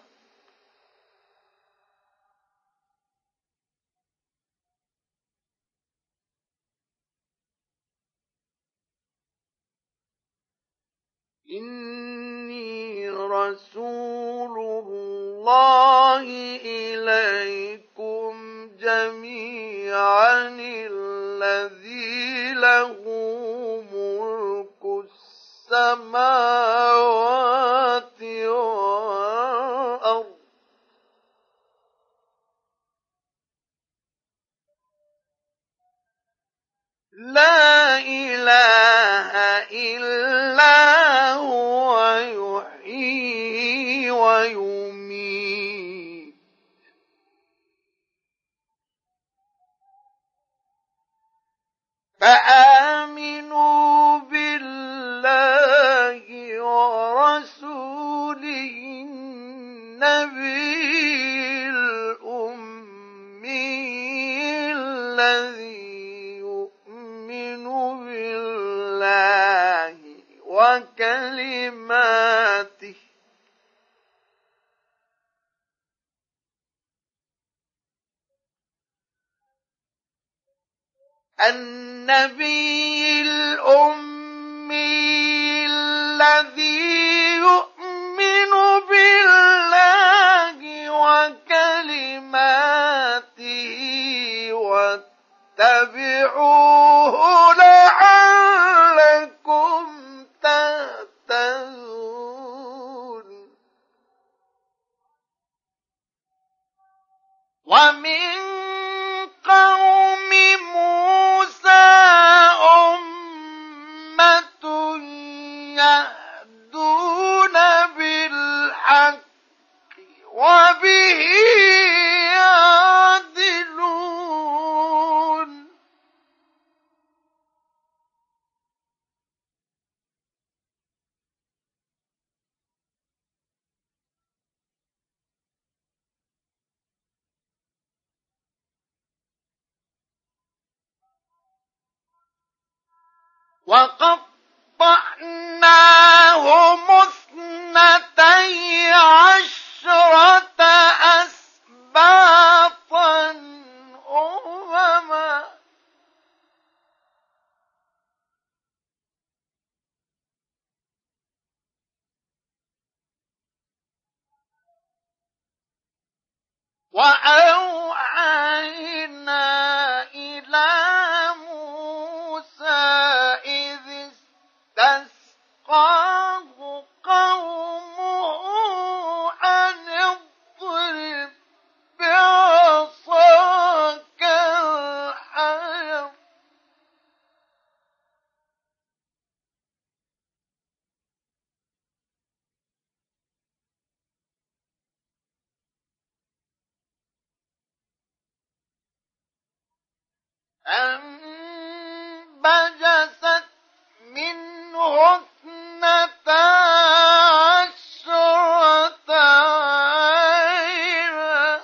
إني رسول الله إليكم جميعا الذي له ملك السماوات والأرض لا إله إلا هو يحيي ويميت فآمنوا بالله ورسوله النبي الأمي الذي يؤمن بالله وكلماته النبي الأمي الذي يؤمن بالله وكلماته واتبعوه لعلكم تهتدون ومن قوم وقطعناهم 12 أسباطا أمما وأوحينا إلى موسى إذ استسقاه قومه أن اضرب بعصاك الحجر فانبجست منه 12 عينا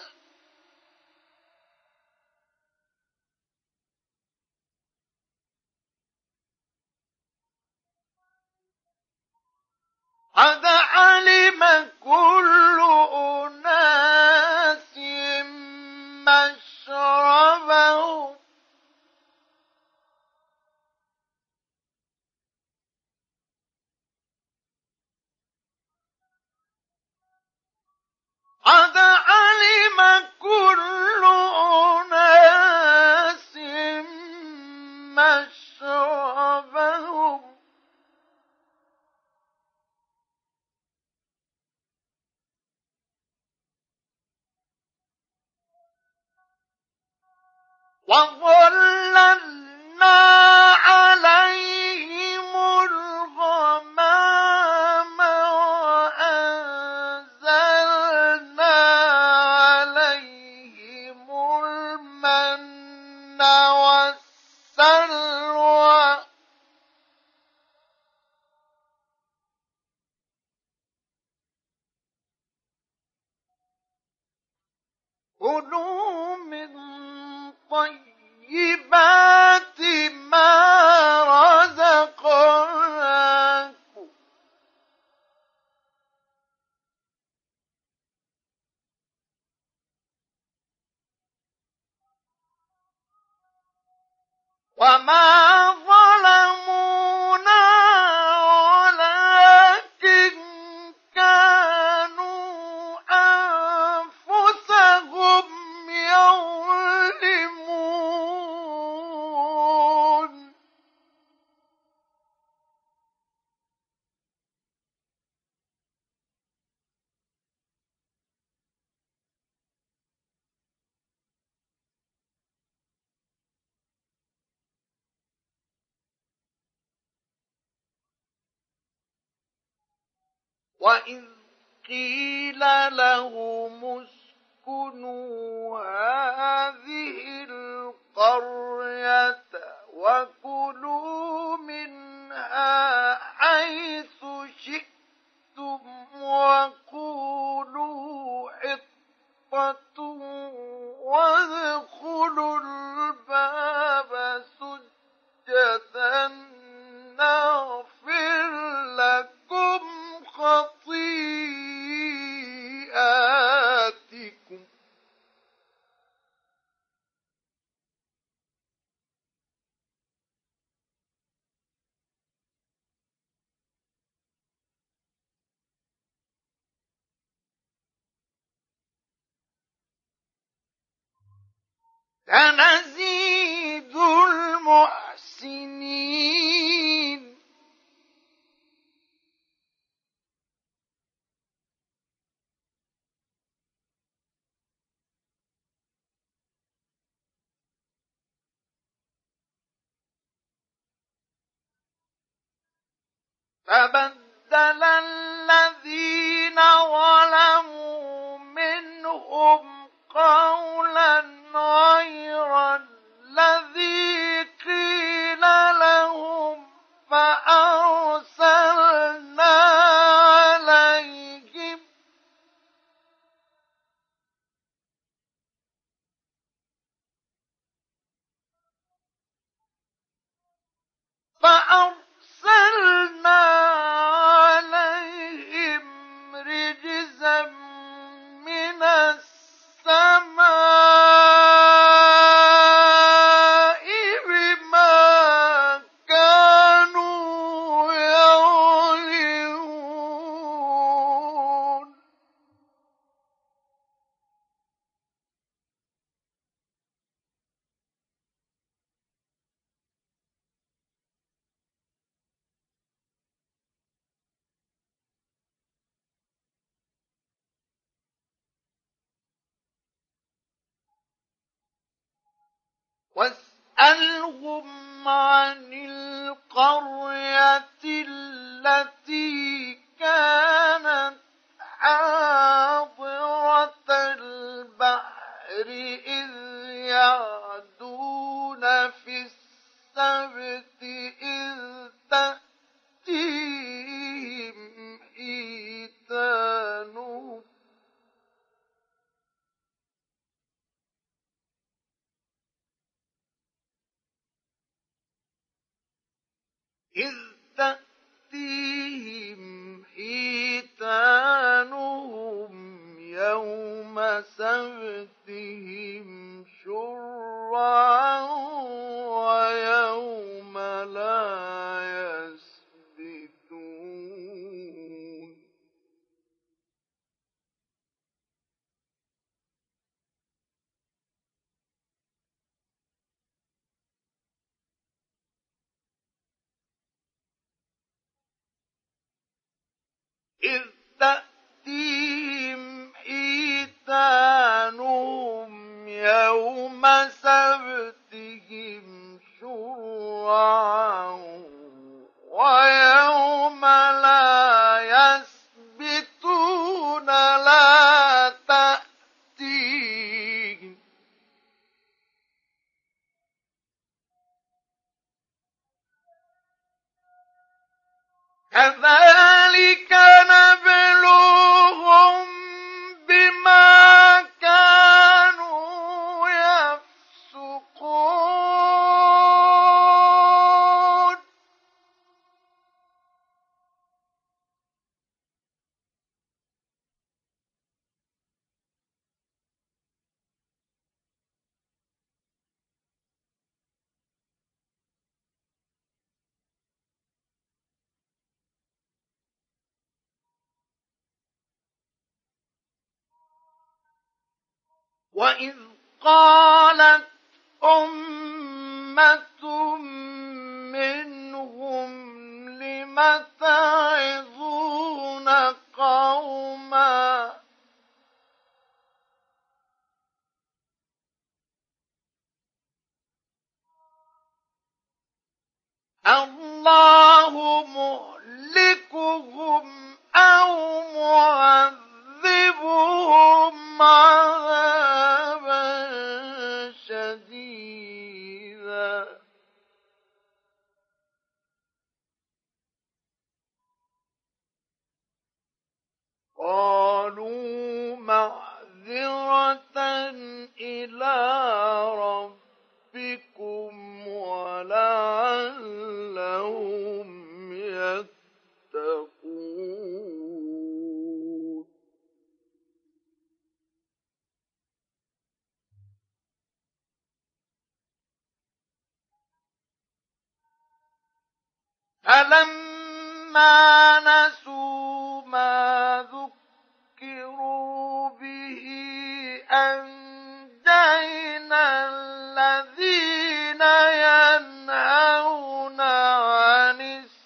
قد علم كل أناس مشربهم قد علم كل أناس مشربهم وظللنا عليهم الغمام وأنزلنا عليهم المن والسلوى كلوا من طيبات ما رزقناكم وما ظلمونا ولكن كانوا أنفسهم يظلمون وإذ قيل لهم اسكنوا هذه القرية وكلوا منها حيث شئتم وقولوا حطة وادخلوا الباب سجدا نغفر لكم خطيئاتكم سنزيد المحسنين فبدل الذين ظلموا منهم قولا غير الذي قيل لهم فأرسلنا عليهم فأرسلنا عليهم رجزا من السماء بما كانوا يعلنون واسألهم عن القرية التي كانت حاضرة البحر إذ يعدون في السبت إذ تأتيهم حيتانهم يوم سبتهم شرعا ويوم لا يسبتون إذ تأتيهم حيتانهم يوم سبتهم شرعا ويوم لا يسبتون لا تأتيهم كذلك نبلوهم بما كانوا يفسقون وإذ قالت أمة منهم لم تعظون قوما الله مهلكهم أو معذبهم عذابا شديدا قالوا معذرة إلى ربكم ولعلهم يتقون فلما نسوا ما ذكروا به أنجينا الذين ينهون عن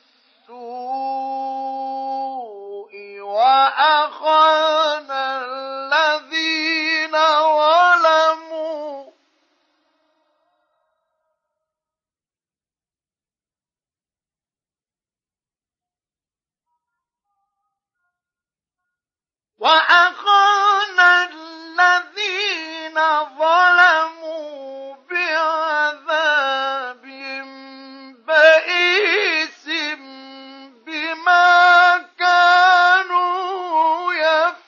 السوء وأخذنا الذين ظلموا بعذاب بئيس بما كانوا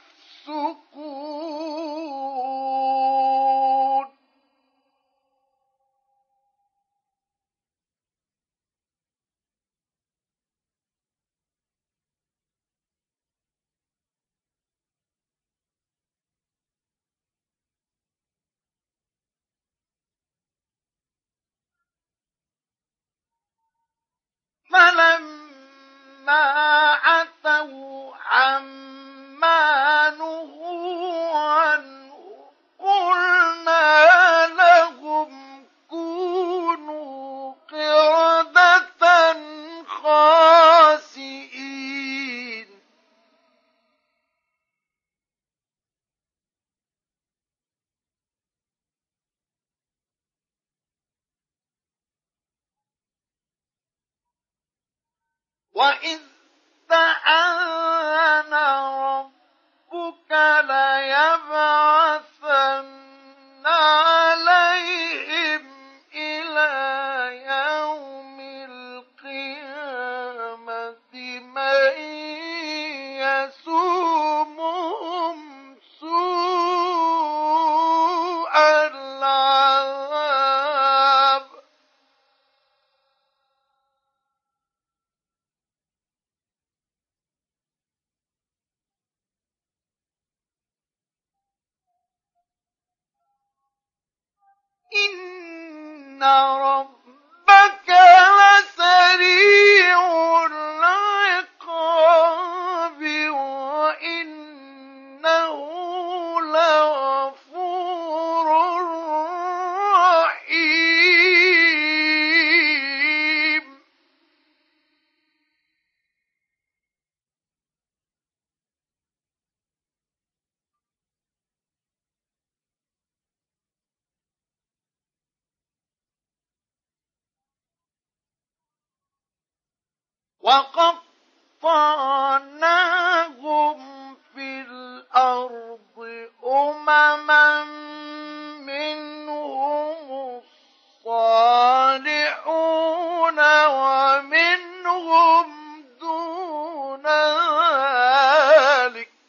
يفسقون فلما عتوا عما نهوا عنه قلنا لهم كونوا قردة خاسئين. وإذ تأذن ربك ليبعثن عليهم إلى يوم القيامة من يسومهم سوء العذاب إن ربك لسريع العقاب وإنه لغفور رحيم. وقطعناهم في الأرض أمما منهم الصالحون ومنهم دون ذلك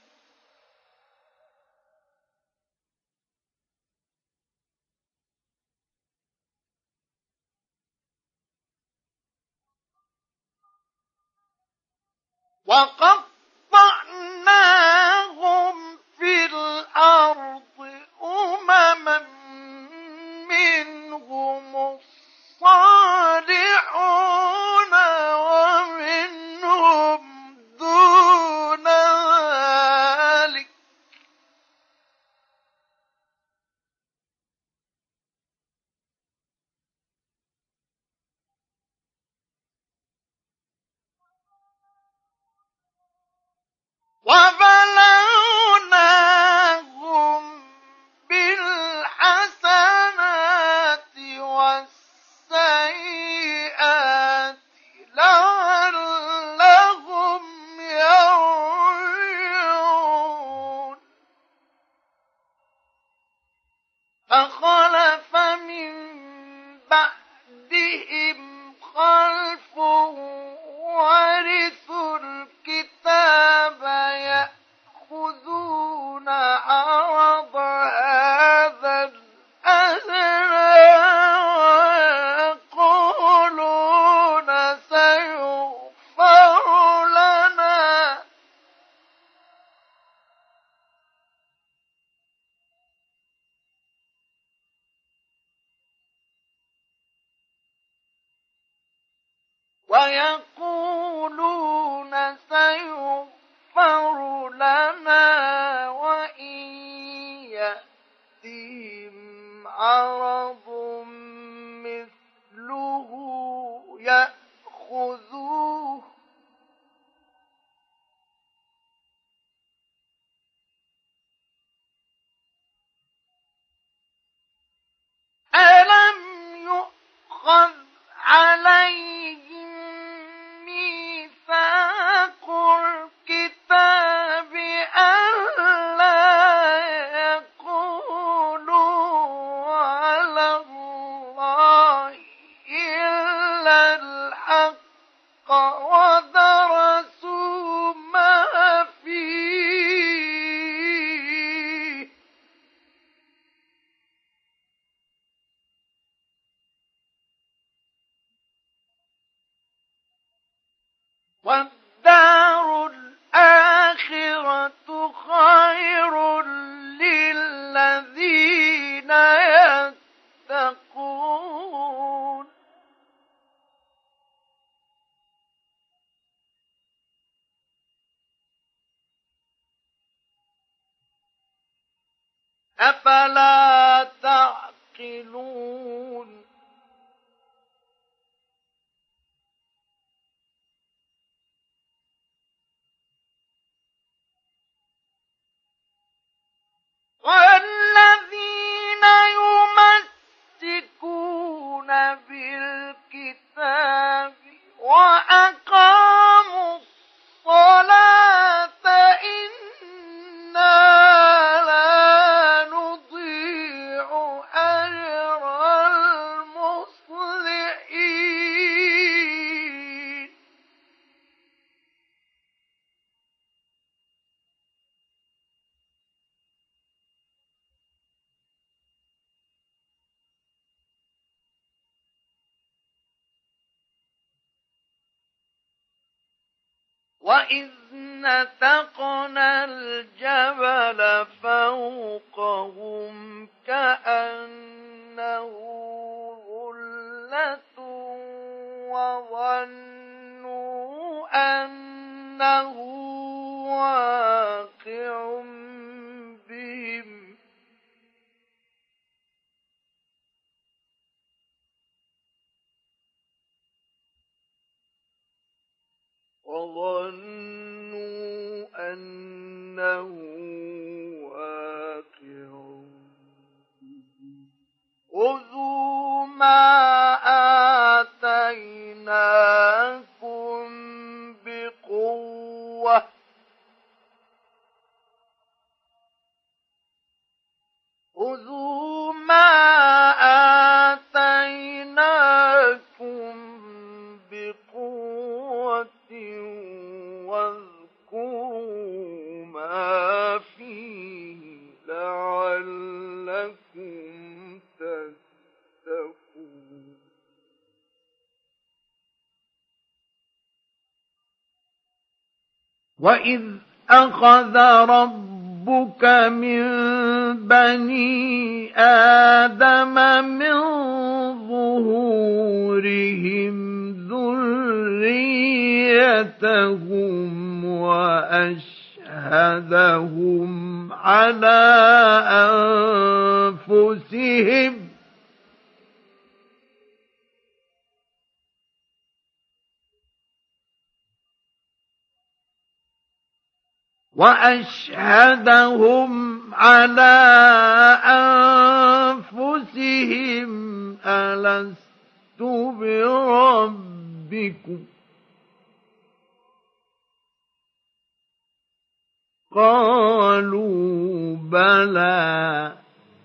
وقطعناهم في الأرض أمما منهم الصالحون ومنهم دون ذلك وبلوناهم بالحسنات والسيئات لعلهم يرجعون. فخلف من بعدهم خلف ورثوا الكتاب يأخذون عرض هذا الأدنى ويقولون سيغفر لنا وإن يأتهم عرض مثله يأخذوه ألم يؤخذ عليهم ميثاق الكتاب ألا يقولوا على الله إلا الحق ودرسوا ما فيه والدار الآخرة خير للذين يتقون أفلا تعقلون والذين يمسكون بالكتاب وأقاموا الصلاة إنا لا نضيع أجر المصلحين وإذ نتقنا الجبل فوقهم كأنه ظلة وظنوا أنه واقع بهم أنه واقع بهم خذوا ما آتيناكم بقوة خذوا ما آتيناكم بقوة واذكروا ما فيه لعلكم تتقون وإذ أخذ ربك من بني آدم من ظهورهم ذريتهم وأشهدهم على أنفسهم ألست بربكم قالوا بلى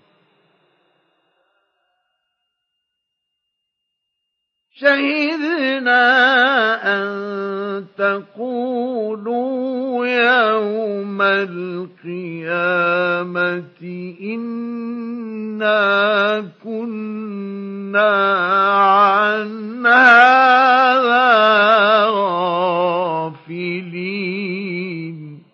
شهدنا أن تقولوا يوم القيامة إنا كنا عن هذا غافلين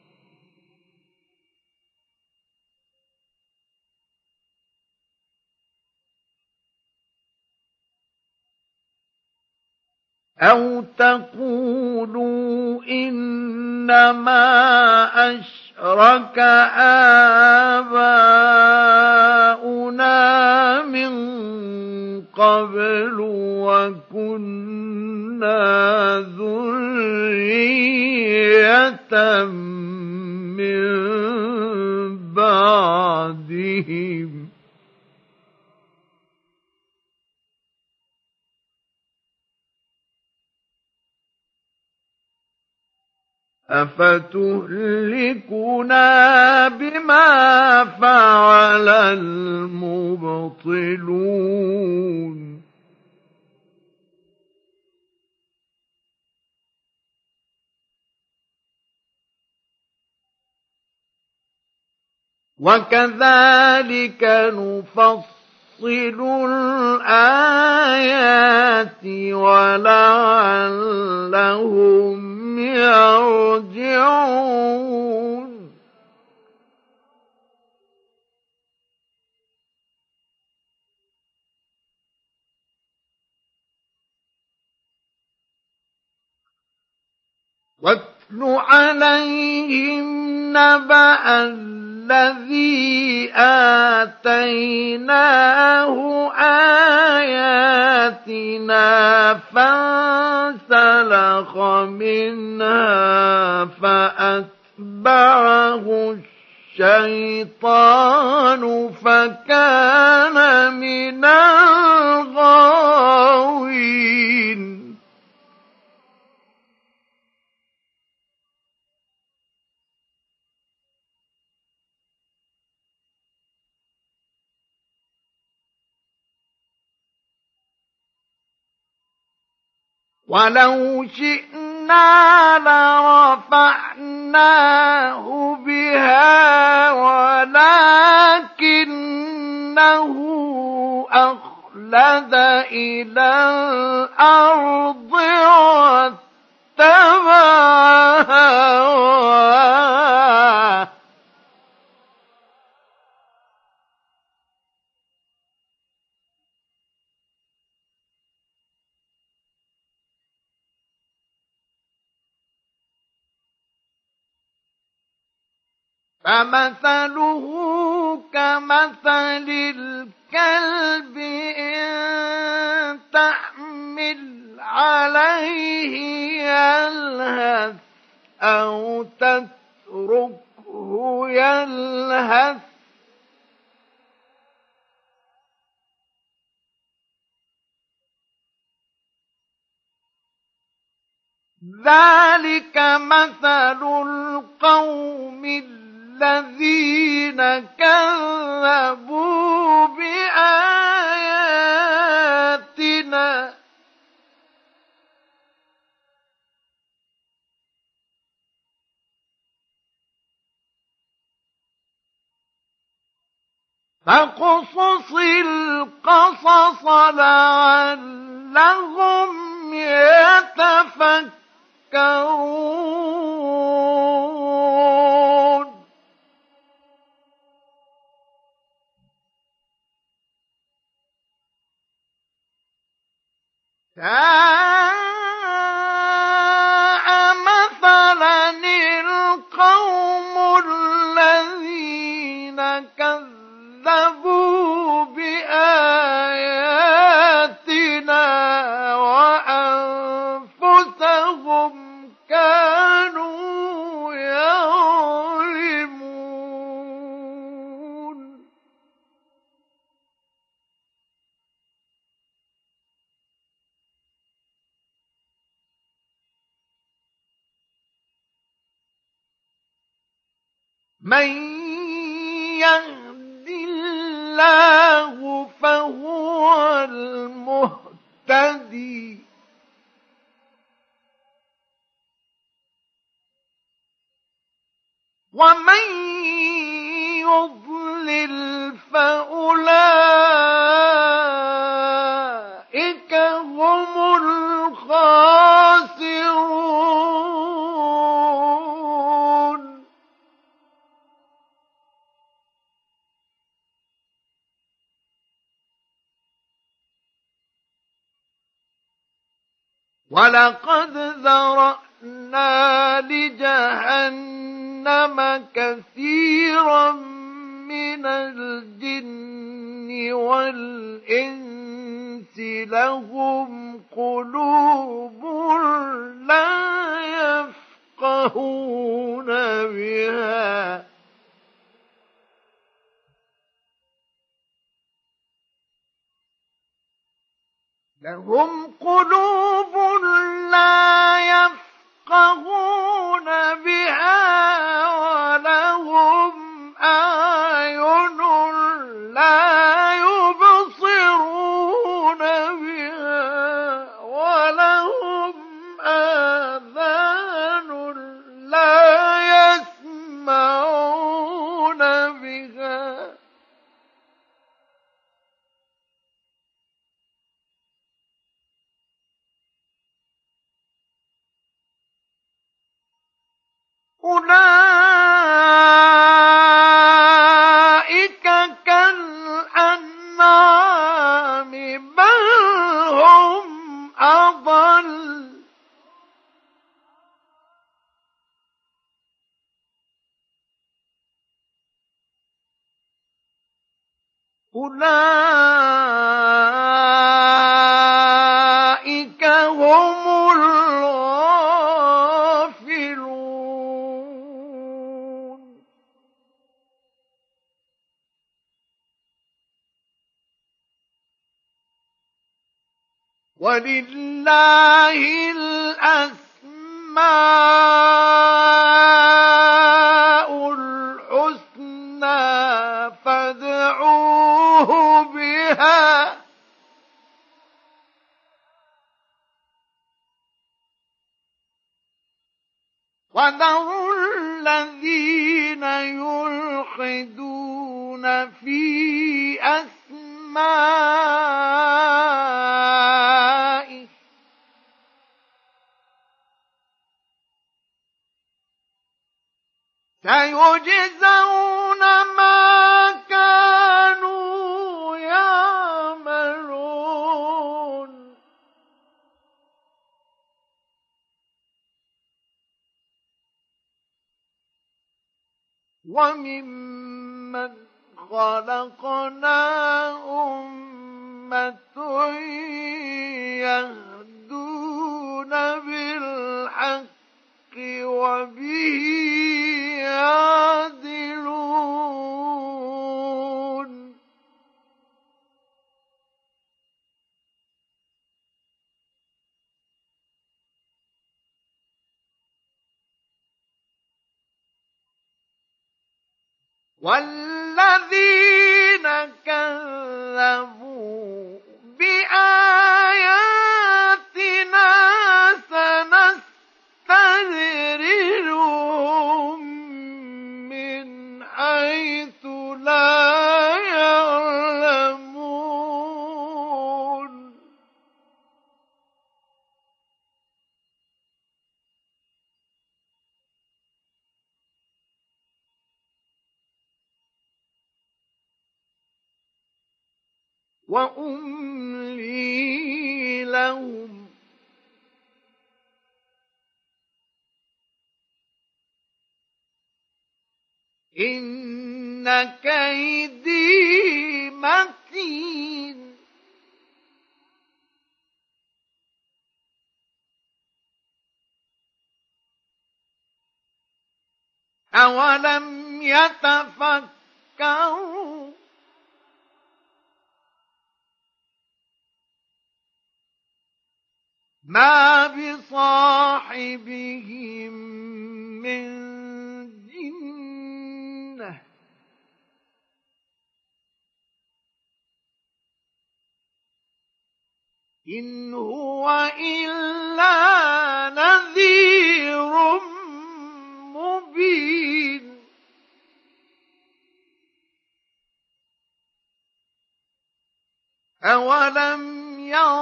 أو تقولوا إنما أشرك آباؤنا من قبل وكنا ذرية من بعدهم أفتهلكنا بما فعل المبطلون وكذلك نفصل الآيات ولعلهم يرجعون واتل عليهم نبأ الذي آتيناه آياتنا فانسلخ منها فأتبعه الشيطان فكان من الغاوين. ولو شئنا لرفعناه بها ولكنه أخلد إلى الأرض واتبع هواه فمثله كمثل الكلب إن تحمل عليه يلهث أو تتركه يلهث ذلك مثل القوم الذين كذبوا بآياتنا فاقصص القصص لعلهم يتفكرون. ساء مثلا القوم الذين كذبوا بآياتنا وأنفسهم كانوا يظلمون. من يهد الله فهو المهتدي ومن يضلل فأولئك هم الخاسرون. ولقد ذرأنا لجهنم كثيرا من الجن والإنس لهم قلوب لا يفقهون بها لهم قلوب لا يفقهون بها ولهم أعين لا يبصرون بها ولهم آذان لا يسمعون بها أولئك كالأنعام بل هم أضل أولئك هم الغافلون. ولله الأسماء الحسنى فادعوه بها وذروا الذين يلحدون في أسمائه سيجزون ما كانوا يعملون. وممن خلقنا أمة يهدون بالحق وبه يعدلون. والذين كذبوا بآياتنا سنستدرجهم من حيث لا يعلمون. وأملي لهم إن كيدي متين. أولم يتفكروا ما بصاحبهم من جنة إن هو إلا نذير مبين. أولم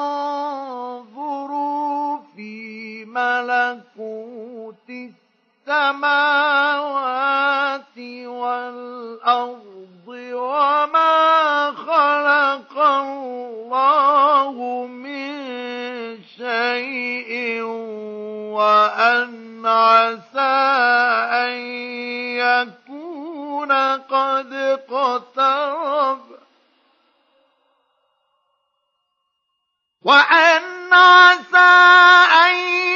ينظروا في ملكوت السماوات والأرض وما خلق الله من شيء وأن عسى أن يكون قد اقترب وأن عسى أن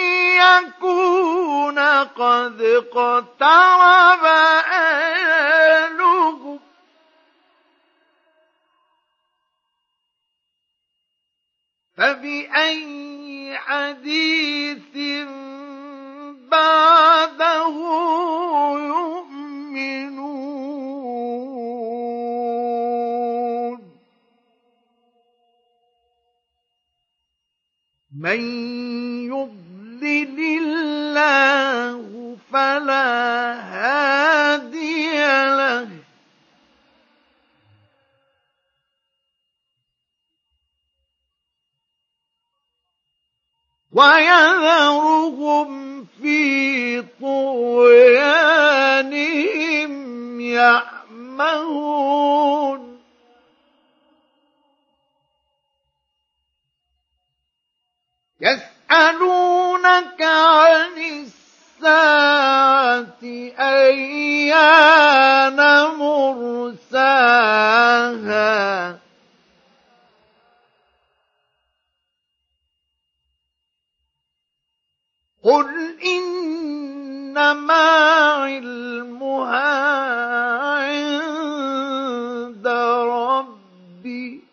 يكون قد اقترب أجلهم فبأي حديث بعده يؤمنون. من يضلل الله فلا هادي له ويذرهم في طغيانهم يعمهون. يسألونك عن الساعة أيان مرساها دَسَاهَا قُلْ إِنَّمَا عِلْمُهَا عِندَ رَبِّي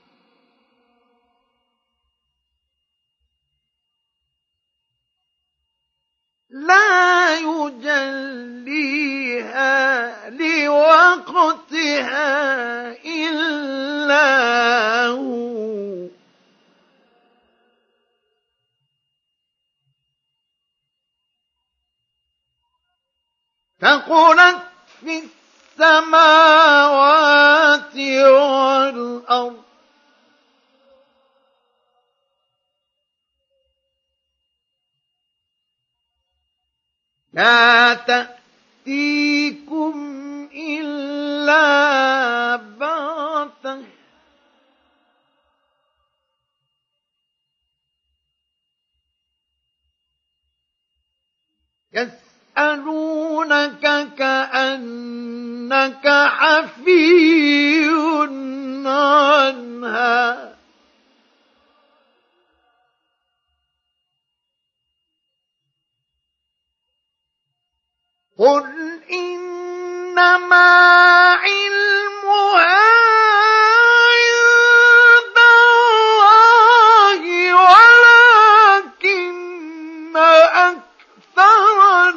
لَا يُجَلِّيهَا لِوَقْتِهَا إِلَّا هُوَ ثَقُلَتْ فِي السَّمَاوَاتِ وَالْأَرْضِ لَا تَأْتِيكُمْ إِلَّا بَغْتَةً يَسْأَلُونَكَ كَأَنَّكَ حَفِيٌّ عَنْهَا قُلْ إِنَّمَا عِلْمُهَا عِندَ اللَّهِ وَلَكِنَّ أَكْثَرَ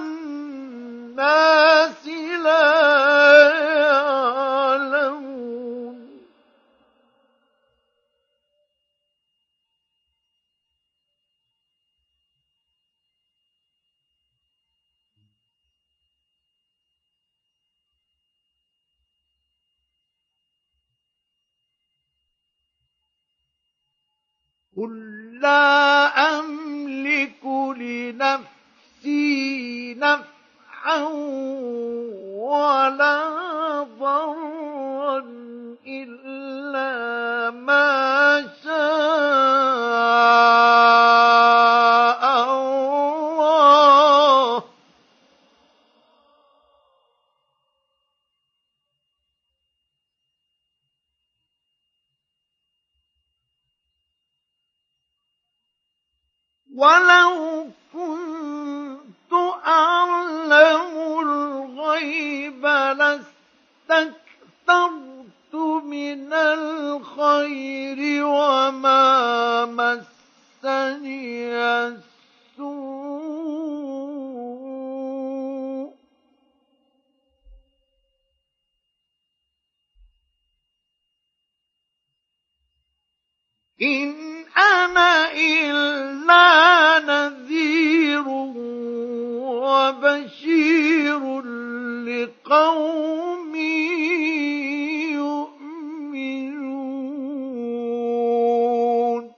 النَّاسِ لَا يَعْلَمُونَ قُل لَّا أَمْلِكُ لِنَفْسِي نَفْعًا وَلَا ضَرًّا إِلَّا مَا شَاءَ اللَّهُ وَلَوْ كُنتُ أَعْلَمُ الْغَيْبَ لَاسْتَكْثَرْتُ مِنَ الْخَيْرِ وَمَا مَسَّنِيَ السُّوءُ إِنْ أَنَا إِلَّا نَذِيرٌ وَبَشِيرٌ لِقَوْمٍ يُؤْمِنُونَ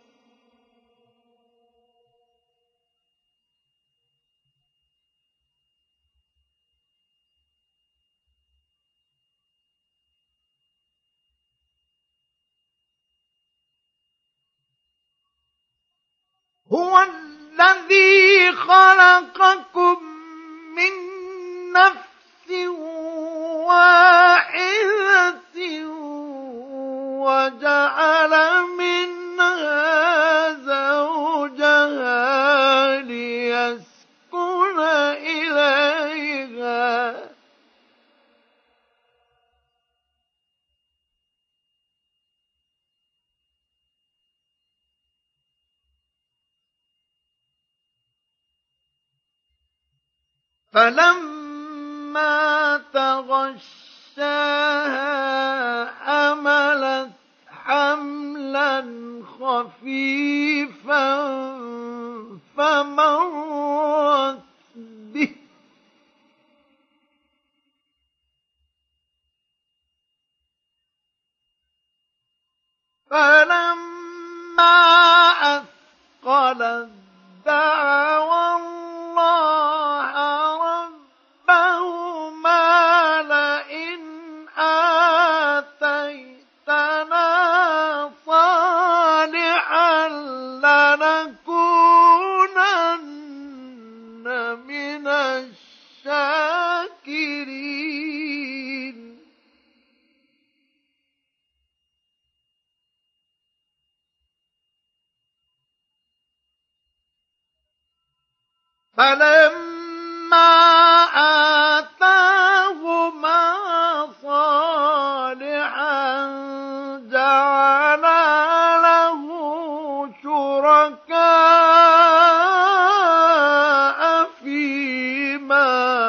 هُوَ الَّذِي خَلَقَكُم مِّن نَّفْسٍ وَاحِدَةٍ وَجَعَلَ مِنْهَا زَوْجَهَا لِيَسْكُنَ إِلَيْهَا فَلَمَّا تَغَشَّاهَا حَمَلَتْ حَمْلًا خَفِيفًا فَمَرَّتْ بِهِ فَلَمَّا أَثْقَلَتْ دَعَوَا اللَّهَ رَبَّهُمَا لَئِنْ آتَيْتَنَا صَالِحًا لَّنَكُونَنَّ مِنَ الشَّاكِرِينَ. الشَّاكِرِينَ. فلما آتاهما صالحا جعلا له شركاء فيما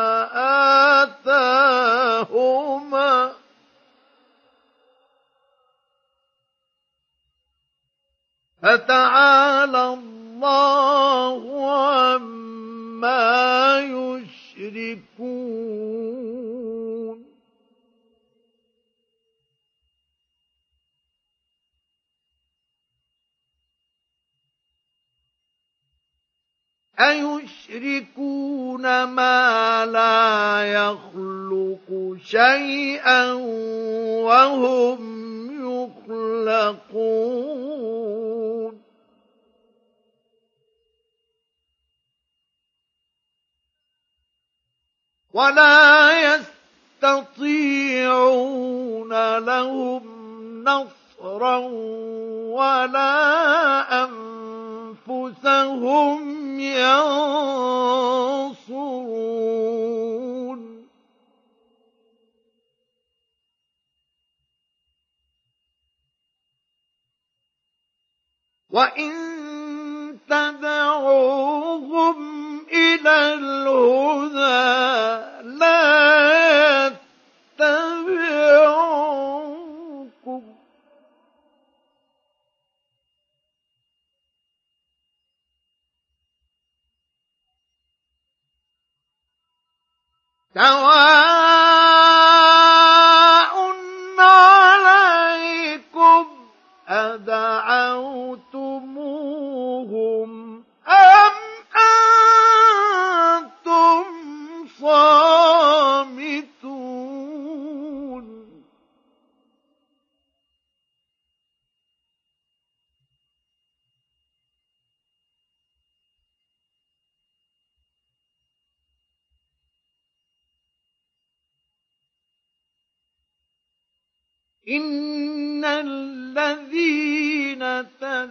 آتاهما فتعالى الله عما يشركون أيشركون ما لا يخلق شيئا وهم يخلقون ولا يستطيعون لهم نصرا ولا أنفسهم ينصرون وإن تدعوهم إلى الهدى لا يتبعوكم سواء عليكم أدعوتموهم أم أنتم صامتون إن الذين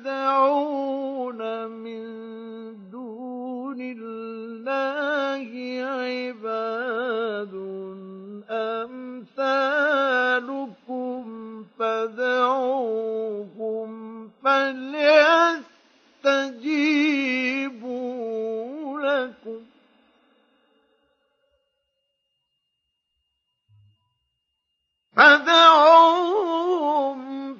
تدعون من دون الله عباد أمثالكم فادعوهم فليستجيبوا لكم فادعوهم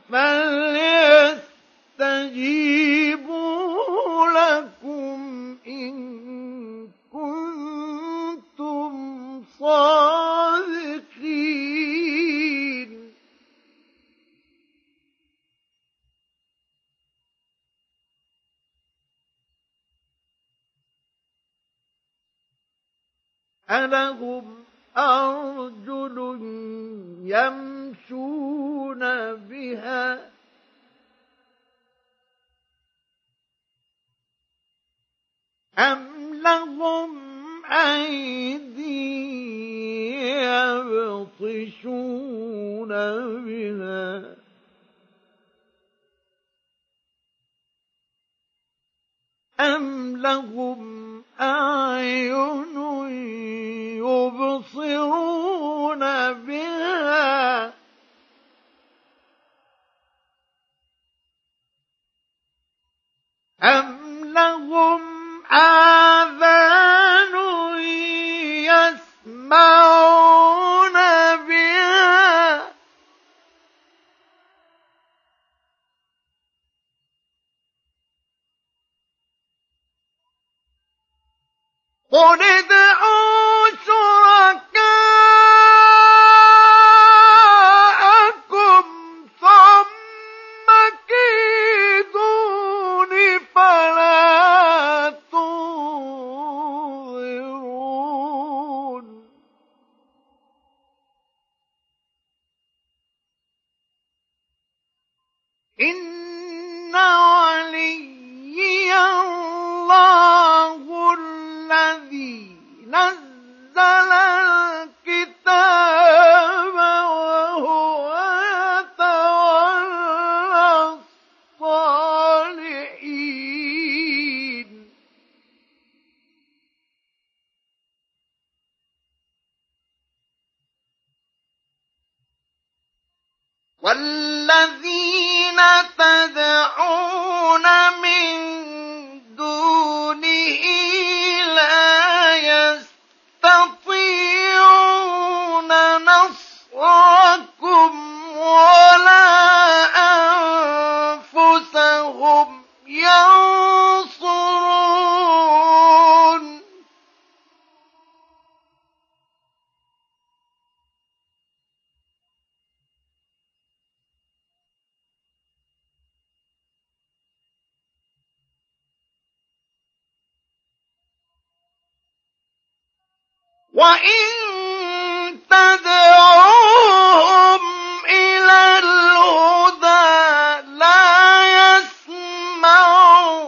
فليستجيبوا لكم إن كنتم صادقين ألهم أرجل يمشون بها أم لهم أيدي يبطشون بها أم لهم أعين يبصرون بها أم لهم آذان يسمعون بها قل ادعوا شركاءكم ثم كيدون فلا تنظرون إن وليي الله الذي نزل والذين تدعون من دونه لا يستطيعون نصركم ولا أنفسهم ينصرون وإن تدعوهم إلى الهدى لا يسمعوا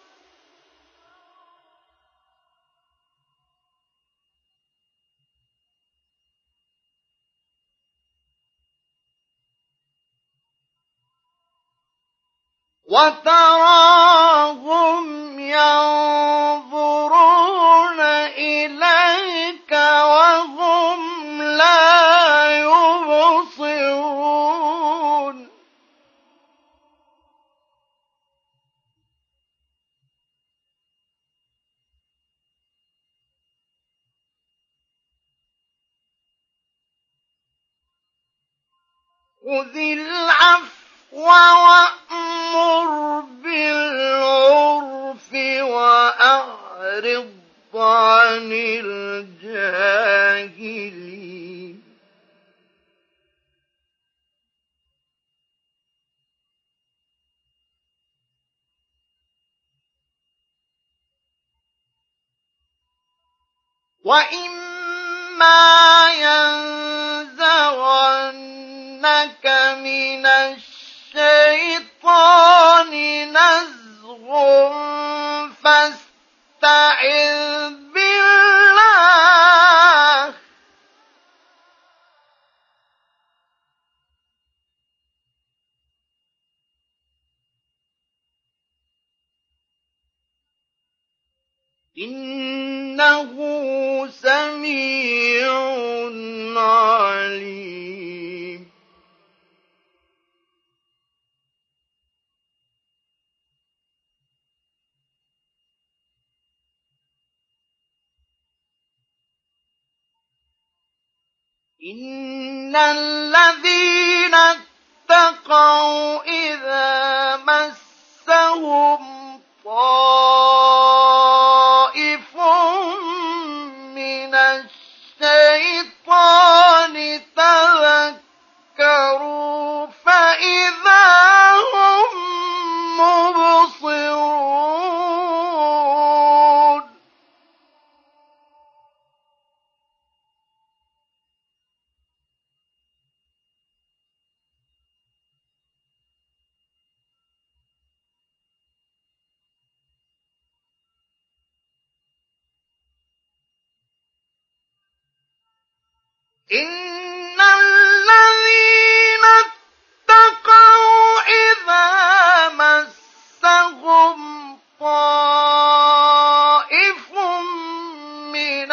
وتراهم ينظرون إليك وهم لا يبصرون خذ العفو وأمر بالعرف وأعرض عن الجاهلين وإما ينزغنك من الشيطان نزغ فاستعذ بالله إنه سميع عليم إن الذين اتقوا إذا مسهم طائف من الشيطان تذكروا فإذا هم مبصرون إن الذين اتقوا إذا مسهم طائف من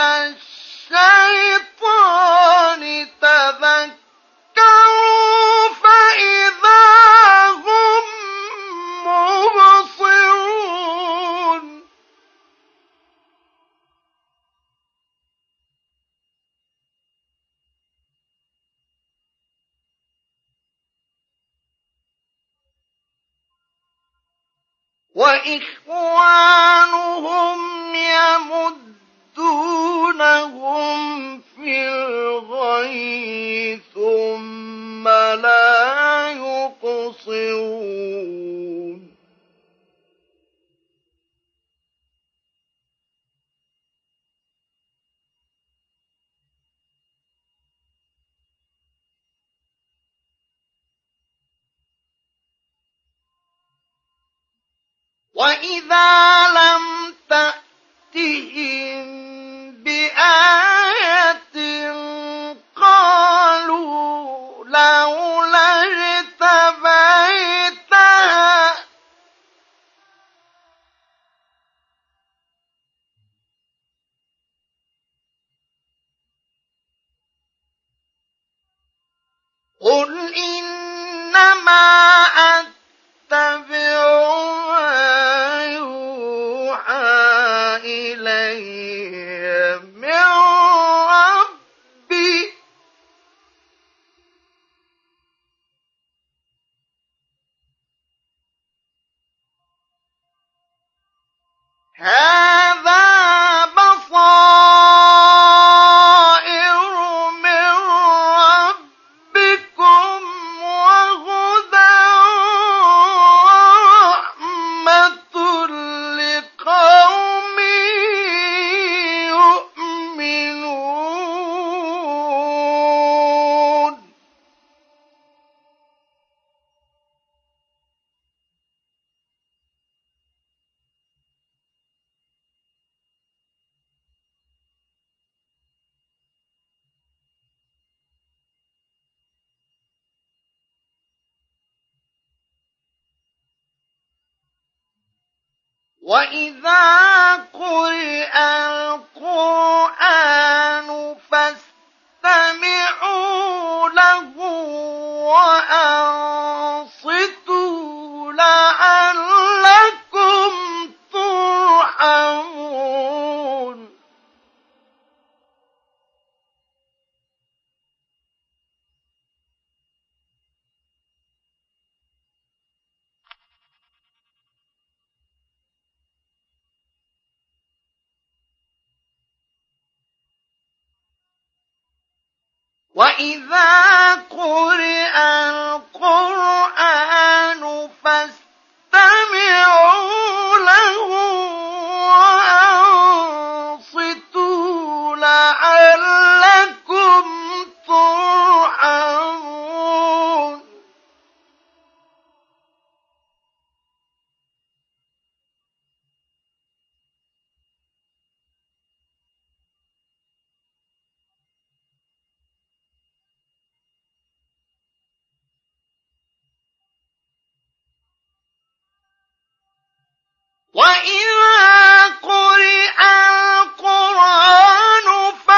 الشيطان تذكروا فإذا هم مبصرون وإخوانهم يمدونهم في الغي ثم لا يقصرون وإذا لم تأتهم بآية قالوا لولا اجتبيتها قل إن يوحى إلي من ربي هذا بصائر من ربكم وهدى ورحمة لقوم يؤمنون وَإِذَا قُرِئَ الْقُرْآنُ فَاسْتَمِعُوا لَهُ وَأَنصِتُوا لَعَلَّكُمْ تُرْحَمُونَ وَإِذَا قُرِئَ الْقُرْآنُ فَاسْتَمِعُوا لَهُ وَأَنصِتُوا لَعَلَّكُمْ تُرْحَمُونَ وَإِذَا قُرِئَ الْقُرْآنُ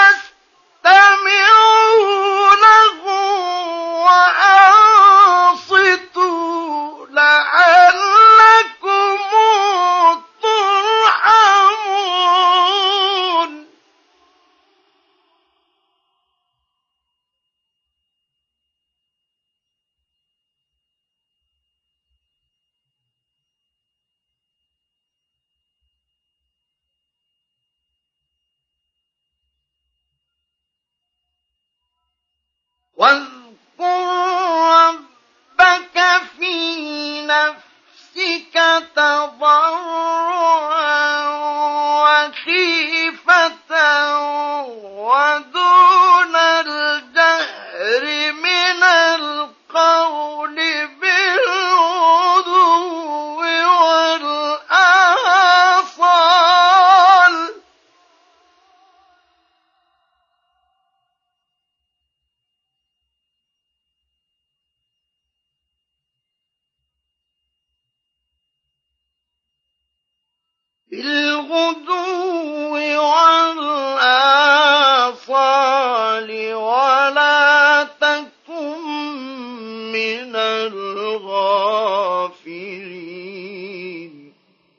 فَاسْتَمِعُوا لَهُ وَأَنصِتُوا لَعَلَّكُمْ تُرْحَمُونَ وَاذْكُر رَّبَّكَ فِي نَفْسِكَ تَضَرُّعًا وَخِيفَةً وَدُونَ الْجَهْرِ مِنَ الْقَوْلِ بِالْغُدُوِّ وَالْآصَالِ وَلَا تَكُن مِّنَ الْغَافِلِينَ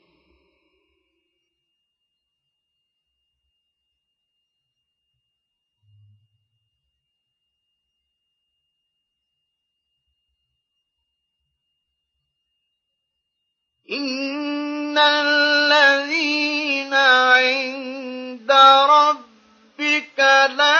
إِنَّ الَّذِينَ عِندَ رَبِّكَ لَا